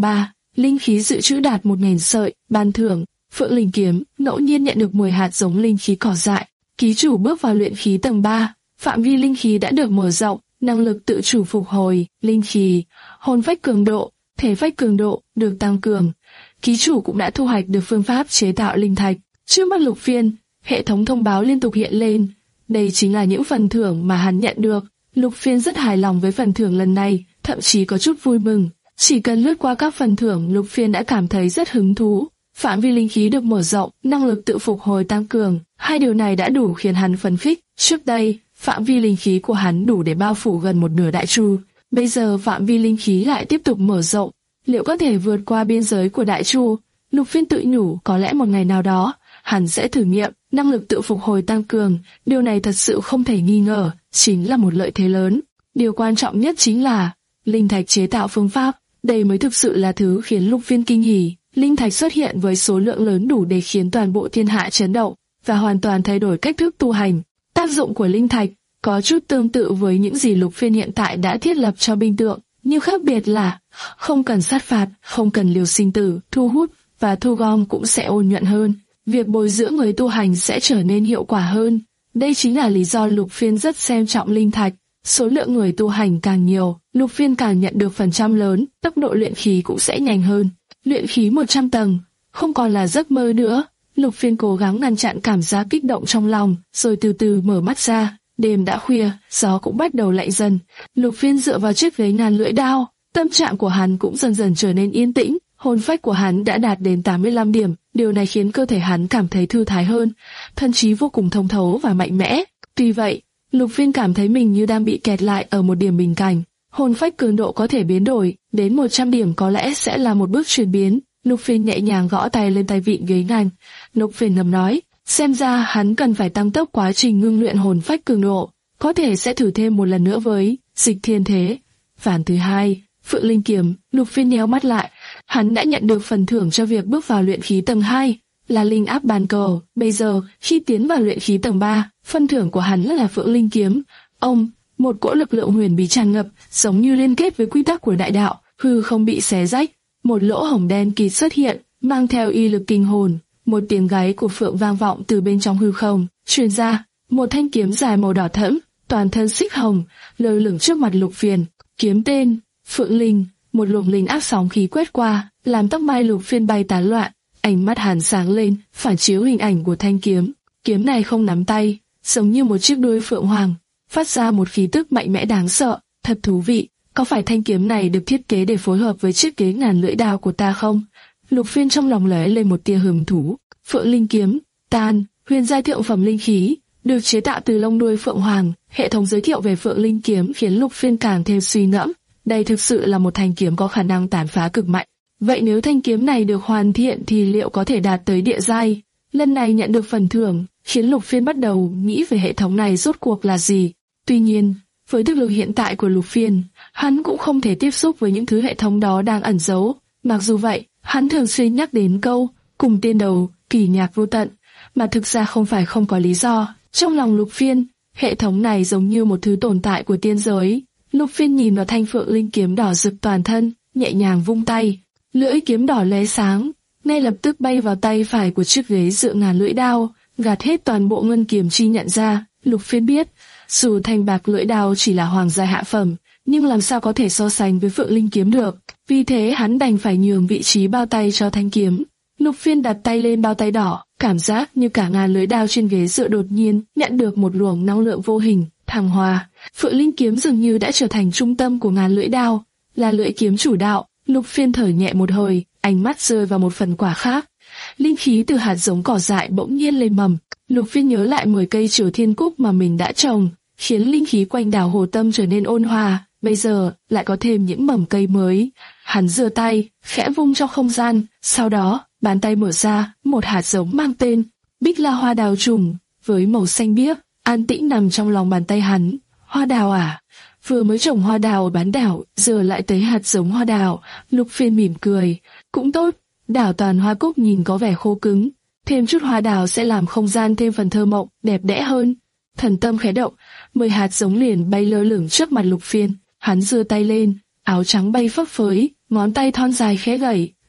linh khí dự trữ đạt một nghìn sợi, ban thưởng, Phượng Linh kiếm, ngẫu nhiên nhận được mười hạt giống linh khí cỏ dại. Ký chủ bước vào luyện khí tầng ba, phạm vi linh khí đã được mở rộng, năng lực tự chủ phục hồi, linh khí, hồn phách cường độ, thể phách cường độ được tăng cường. Ký chủ cũng đã thu hoạch được phương pháp chế tạo linh thạch. Trước mắt Lục Phiên, hệ thống thông báo liên tục hiện lên. Đây chính là những phần thưởng mà hắn nhận được. Lục Phiên rất hài lòng với phần thưởng lần này, thậm chí có chút vui mừng. Chỉ cần lướt qua các phần thưởng, Lục Phiên đã cảm thấy rất hứng thú. Phạm vi linh khí được mở rộng, năng lực tự phục hồi tăng cường, hai điều này đã đủ khiến hắn phấn khích. Trước đây, phạm vi linh khí của hắn đủ để bao phủ gần một nửa Đại Chu. Bây giờ phạm vi linh khí lại tiếp tục mở rộng, liệu có thể vượt qua biên giới của Đại Chu? Lục Phiên tự nhủ, có lẽ một ngày nào đó, hắn sẽ thử nghiệm. Năng lực tự phục hồi tăng cường, điều này thật sự không thể nghi ngờ, chính là một lợi thế lớn. Điều quan trọng nhất chính là linh thạch chế tạo phương pháp, đây mới thực sự là thứ khiến Lục Phiên kinh hỉ. Linh thạch xuất hiện với số lượng lớn đủ để khiến toàn bộ thiên hạ chấn động và hoàn toàn thay đổi cách thức tu hành. Tác dụng của linh thạch có chút tương tự với những gì Lục Phiên hiện tại đã thiết lập cho binh tượng, nhưng khác biệt là không cần sát phạt, không cần liều sinh tử, thu hút và thu gom cũng sẽ ôn nhuận hơn. Việc bồi dưỡng người tu hành sẽ trở nên hiệu quả hơn. Đây chính là lý do Lục Phiên rất xem trọng linh thạch. Số lượng người tu hành càng nhiều, Lục Phiên càng nhận được phần trăm lớn, tốc độ luyện khí cũng sẽ nhanh hơn. Luyện khí một trăm tầng, không còn là giấc mơ nữa. Lục Phiên cố gắng ngăn chặn cảm giác kích động trong lòng, rồi từ từ mở mắt ra. Đêm đã khuya, gió cũng bắt đầu lạnh dần. Lục Phiên dựa vào chiếc ghế ngàn lưỡi đao, tâm trạng của hắn cũng dần dần trở nên yên tĩnh. Hồn phách của hắn đã đạt đến tám mươi lăm điểm, điều này khiến cơ thể hắn cảm thấy thư thái hơn, thân trí vô cùng thông thấu và mạnh mẽ. Tuy vậy, Lục Phiên cảm thấy mình như đang bị kẹt lại ở một điểm bình cảnh. Hồn phách cường độ có thể biến đổi, đến một trăm điểm có lẽ sẽ là một bước chuyển biến. Lục Phiên nhẹ nhàng gõ tay lên tay vịn ghế ngành. Lục Phiên ngầm nói, xem ra hắn cần phải tăng tốc quá trình ngưng luyện hồn phách cường độ, có thể sẽ thử thêm một lần nữa với Dịch Thiên Thế. Ván thứ hai, Phượng Linh kiếm. Lục Phiên nheo mắt lại, hắn đã nhận được phần thưởng cho việc bước vào luyện khí tầng hai, là linh áp bàn cờ. Bây giờ, khi tiến vào luyện khí tầng ba, phần thưởng của hắn là Phượng Linh kiếm. Ông, một cỗ lực lượng huyền bí tràn ngập, giống như liên kết với quy tắc của đại đạo, hư không bị xé rách. Một lỗ hổng đen kịt xuất hiện, mang theo y lực kinh hồn. Một tiếng gáy của phượng vang vọng từ bên trong hư không, truyền ra. Một thanh kiếm dài màu đỏ thẫm, toàn thân xích hồng, lơ lửng trước mặt Lục Phiên. Kiếm tên Phượng Linh. Một luồng linh áp sóng khí quét qua, làm tóc mai Lục Phiên bay tán loạn. Ánh mắt hắn sáng lên, phản chiếu hình ảnh của thanh kiếm. Kiếm này không nắm tay, giống như một chiếc đuôi phượng hoàng, phát ra một khí tức mạnh mẽ đáng sợ. Thật thú vị, có phải thanh kiếm này được thiết kế để phối hợp với chiếc ghế ngàn lưỡi đao của ta không? Lục Phiên trong lòng lóe lên một tia hứng thú. Phượng Linh kiếm, tan, huyền giai thượng phẩm linh khí, được chế tạo từ lông đuôi phượng hoàng. Hệ thống giới thiệu về Phượng Linh kiếm khiến Lục Phiên càng thêm suy ngẫm. Đây thực sự là một thanh kiếm có khả năng tàn phá cực mạnh. Vậy nếu thanh kiếm này được hoàn thiện thì liệu có thể đạt tới địa giai? Lần này nhận được phần thưởng, khiến Lục Phiên bắt đầu nghĩ về hệ thống này rốt cuộc là gì. Tuy nhiên, với thực lực hiện tại của Lục Phiên, hắn cũng không thể tiếp xúc với những thứ hệ thống đó đang ẩn giấu. Mặc dù vậy, hắn thường xuyên nhắc đến câu cùng tiên đầu, kỳ nhạc vô tận, mà thực ra không phải không có lý do. Trong lòng Lục Phiên, hệ thống này giống như một thứ tồn tại của tiên giới. Lục Phiên nhìn vào thanh Phượng Linh kiếm đỏ rực toàn thân, nhẹ nhàng vung tay, lưỡi kiếm đỏ lóe sáng, ngay lập tức bay vào tay phải của chiếc ghế dựa ngàn lưỡi đao, gạt hết toàn bộ ngân kiếm chi nhận ra. Lục Phiên biết, dù thanh bạc lưỡi đao chỉ là hoàng giai hạ phẩm, nhưng làm sao có thể so sánh với Phượng Linh kiếm được. Vì thế hắn đành phải nhường vị trí bao tay cho thanh kiếm. Lục Phiên đặt tay lên bao tay đỏ, cảm giác như cả ngàn lưỡi đao trên ghế dựa đột nhiên nhận được một luồng năng lượng vô hình, thăng hoa. Phượng Linh kiếm dường như đã trở thành trung tâm của ngàn lưỡi đao, là lưỡi kiếm chủ đạo. Lục Phiên thở nhẹ một hơi, ánh mắt rơi vào một phần quả khác. Linh khí từ hạt giống cỏ dại bỗng nhiên lên mầm. Lục Phiên nhớ lại mười cây Triều Thiên Cúc mà mình đã trồng, khiến linh khí quanh đảo Hồ Tâm trở nên ôn hòa. Bây giờ lại có thêm những mầm cây mới. Hắn giơ tay, khẽ vung trong không gian, sau đó bàn tay mở ra, một hạt giống mang tên Bích La Hoa Đào trùng, với màu xanh biếc, an tĩnh nằm trong lòng bàn tay hắn. Hoa đào à? Vừa mới trồng hoa đào ở bán đảo, giờ lại tới hạt giống hoa đào. Lục Phiên mỉm cười, cũng tốt. Đảo toàn hoa cúc nhìn có vẻ khô cứng, thêm chút hoa đào sẽ làm không gian thêm phần thơ mộng, đẹp đẽ hơn. Thần tâm khẽ động, mười hạt giống liền bay lơ lửng trước mặt Lục Phiên. Hắn giơ tay lên, áo trắng bay phấp phới, ngón tay thon dài khẽ gẩy,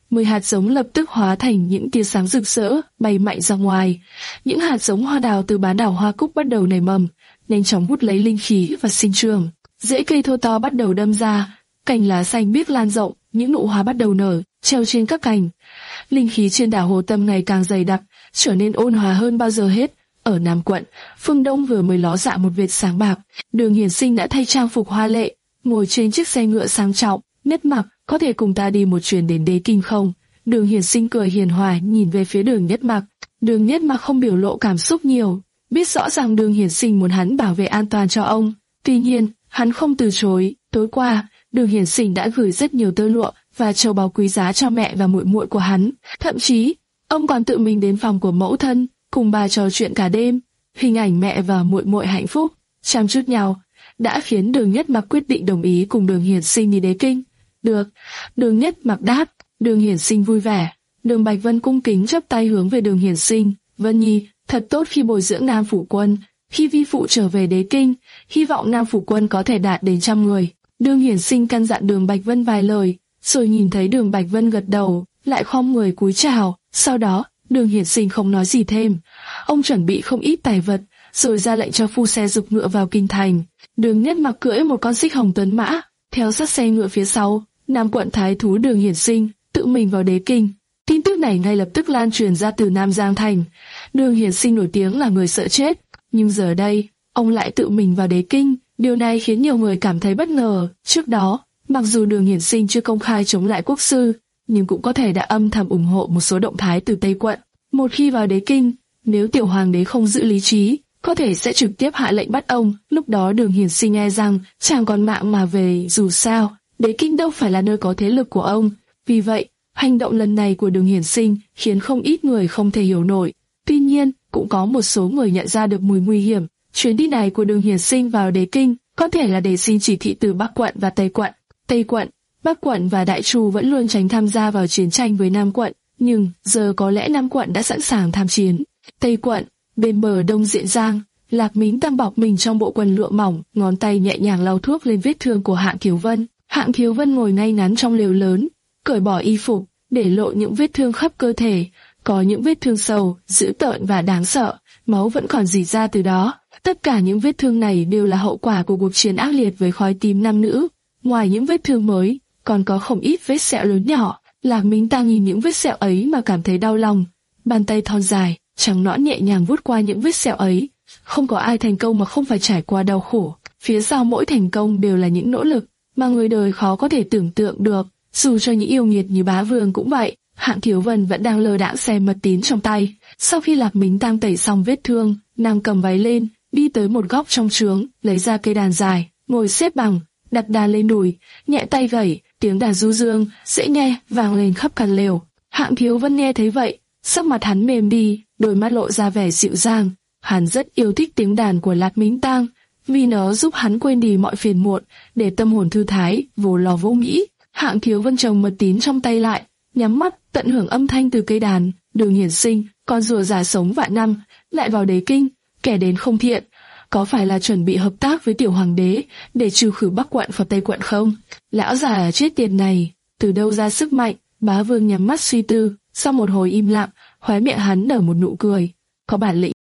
mười hạt giống lập tức hóa thành những tia sáng rực rỡ, bay mạnh ra ngoài. Những hạt giống hoa đào từ bán đảo hoa cúc bắt đầu nảy mầm, nhanh chóng hút lấy linh khí và sinh trưởng. Rễ cây thô to bắt đầu đâm ra, cành lá xanh biếc lan rộng, những nụ hoa bắt đầu nở, treo trên các cành. Linh khí trên đảo Hồ Tâm ngày càng dày đặc, trở nên ôn hòa hơn bao giờ hết. Ở Nam Quận, phương đông vừa mới ló dạng một vệt sáng bạc. Đường Hiển Sinh đã thay trang phục hoa lệ, ngồi trên chiếc xe ngựa sang trọng. Nhất Mặc, có thể cùng ta đi một chuyến đến Đế Kinh không? Đường Hiển Sinh cười hiền hòa nhìn về phía Đường Nhất Mặc. Đường Nhất Mặc không biểu lộ cảm xúc nhiều, biết rõ ràng Đường Hiển Sinh muốn hắn bảo vệ an toàn cho ông. Tuy nhiên, hắn không từ chối. Tối qua, Đường Hiển Sinh đã gửi rất nhiều tơ lụa và châu báu quý giá cho mẹ và muội muội của hắn. Thậm chí, ông còn tự mình đến phòng của mẫu thân, cùng bà trò chuyện cả đêm. Hình ảnh mẹ và muội muội hạnh phúc, chăm chút nhau, đã khiến Đường Nhất Mặc quyết định đồng ý cùng Đường Hiển Sinh đi Đế Kinh. Được, Đường Nhất Mặc đáp. Đường Hiển Sinh vui vẻ. Đường Bạch Vân cung kính chắp tay hướng về Đường Hiển Sinh. Vân Nhi, thật tốt khi bồi dưỡng Nam Phủ Quân. Khi vi phụ trở về Đế Kinh, hy vọng Nam Phủ Quân có thể đạt đến trăm người. Đường Hiển Sinh căn dặn Đường Bạch Vân vài lời, rồi nhìn thấy Đường Bạch Vân gật đầu, lại khom người cúi chào. Sau đó, Đường Hiển Sinh không nói gì thêm. Ông chuẩn bị không ít tài vật, rồi ra lệnh cho phu xe giục ngựa vào kinh thành. Đường Nhất Mặc cưỡi một con xích hồng tuấn mã, theo sát xe ngựa phía sau. Nam Quận thái thú Đường Hiển Sinh tự mình vào Đế Kinh. Tin tức này ngay lập tức lan truyền ra từ Nam Giang thành. Đường Hiển Sinh nổi tiếng là người sợ chết, nhưng giờ đây ông lại tự mình vào Đế Kinh. Điều này khiến nhiều người cảm thấy bất ngờ. Trước đó, mặc dù Đường Hiển Sinh chưa công khai chống lại quốc sư, nhưng cũng có thể đã âm thầm ủng hộ một số động thái từ Tây Quận. Một khi vào Đế Kinh, nếu tiểu hoàng đế không giữ lý trí, có thể sẽ trực tiếp hạ lệnh bắt ông. Lúc đó Đường Hiển Sinh e rằng chẳng còn mạng mà về. Dù sao, Đế Kinh đâu phải là nơi có thế lực của ông. Vì vậy, hành động lần này của Đường Hiển Sinh khiến không ít người không thể hiểu nổi. Tuy nhiên, cũng có một số người nhận ra được mùi nguy hiểm. Chuyến đi này của Đường Hiển Sinh vào Đế Kinh có thể là để xin chỉ thị từ Bắc Quận và Tây Quận. Tây Quận, Bắc Quận và Đại Chu vẫn luôn tránh tham gia vào chiến tranh với Nam Quận, nhưng giờ có lẽ Nam Quận đã sẵn sàng tham chiến. Tây Quận, bên bờ đông Diện Giang, Lạc Mính Tam bọc mình trong bộ quần lụa mỏng, ngón tay nhẹ nhàng lau thuốc lên vết thương của Hạng Kiều Vân. Hạng Kiều Vân ngồi ngay ngắn trong lều lớn, cởi bỏ y phục, để lộ những vết thương khắp cơ thể. Có những vết thương sâu, dữ tợn và đáng sợ, máu vẫn còn rỉ ra từ đó. Tất cả những vết thương này đều là hậu quả của cuộc chiến ác liệt với khói tím nam nữ. Ngoài những vết thương mới, còn có không ít vết sẹo lớn nhỏ. Lạc Mính Tam nhìn những vết sẹo ấy mà cảm thấy đau lòng. Bàn tay thon dài, trắng nõn nhẹ nhàng vuốt qua những vết sẹo ấy. Không có ai thành công mà không phải trải qua đau khổ. Phía sau mỗi thành công đều là những nỗ lực mà người đời khó có thể tưởng tượng được. Dù cho những yêu nghiệt như Bá Vương cũng vậy. Hạng Kiều Vân vẫn đang lơ đãng xem mật tín trong tay. Sau khi Lạc Mính Tam tẩy xong vết thương, nàng cầm váy lên, đi tới một góc trong trướng, lấy ra cây đàn dài, ngồi xếp bằng, đặt đàn lên đùi, nhẹ tay gảy, tiếng đàn du dương, dễ nghe, vang lên khắp căn lều. Hạng Kiều Vân nghe thấy vậy, sắc mặt hắn mềm đi, đôi mắt lộ ra vẻ dịu dàng. Hắn rất yêu thích tiếng đàn của Lạc Mính Tam, vì nó giúp hắn quên đi mọi phiền muộn, để tâm hồn thư thái, vô lo vô nghĩ. Hạng Kiều Vân trồng mật tín trong tay lại, nhắm mắt tận hưởng âm thanh từ cây đàn. Đường Hiển Sinh, con rùa già sống vạn năm, lại vào Đế Kinh, kẻ đến không thiện, có phải là chuẩn bị hợp tác với tiểu hoàng đế để trừ khử Bắc Quận và Tây Quận không? Lão già chết tiệt này, từ đâu ra sức mạnh? Bá Vương nhắm mắt suy tư, sau một hồi im lặng, khóe miệng hắn nở một nụ cười. Có bản lĩnh.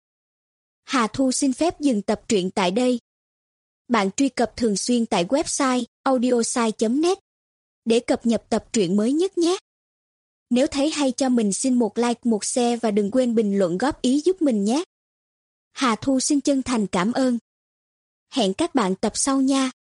Hà Thu xin phép dừng tập truyện tại đây. Bạn truy cập thường xuyên tại website audiosai chấm net để cập nhật tập truyện mới nhất nhé. Nếu thấy hay cho mình xin một like, một share và đừng quên bình luận góp ý giúp mình nhé. Hà Thu xin chân thành cảm ơn. Hẹn các bạn tập sau nha.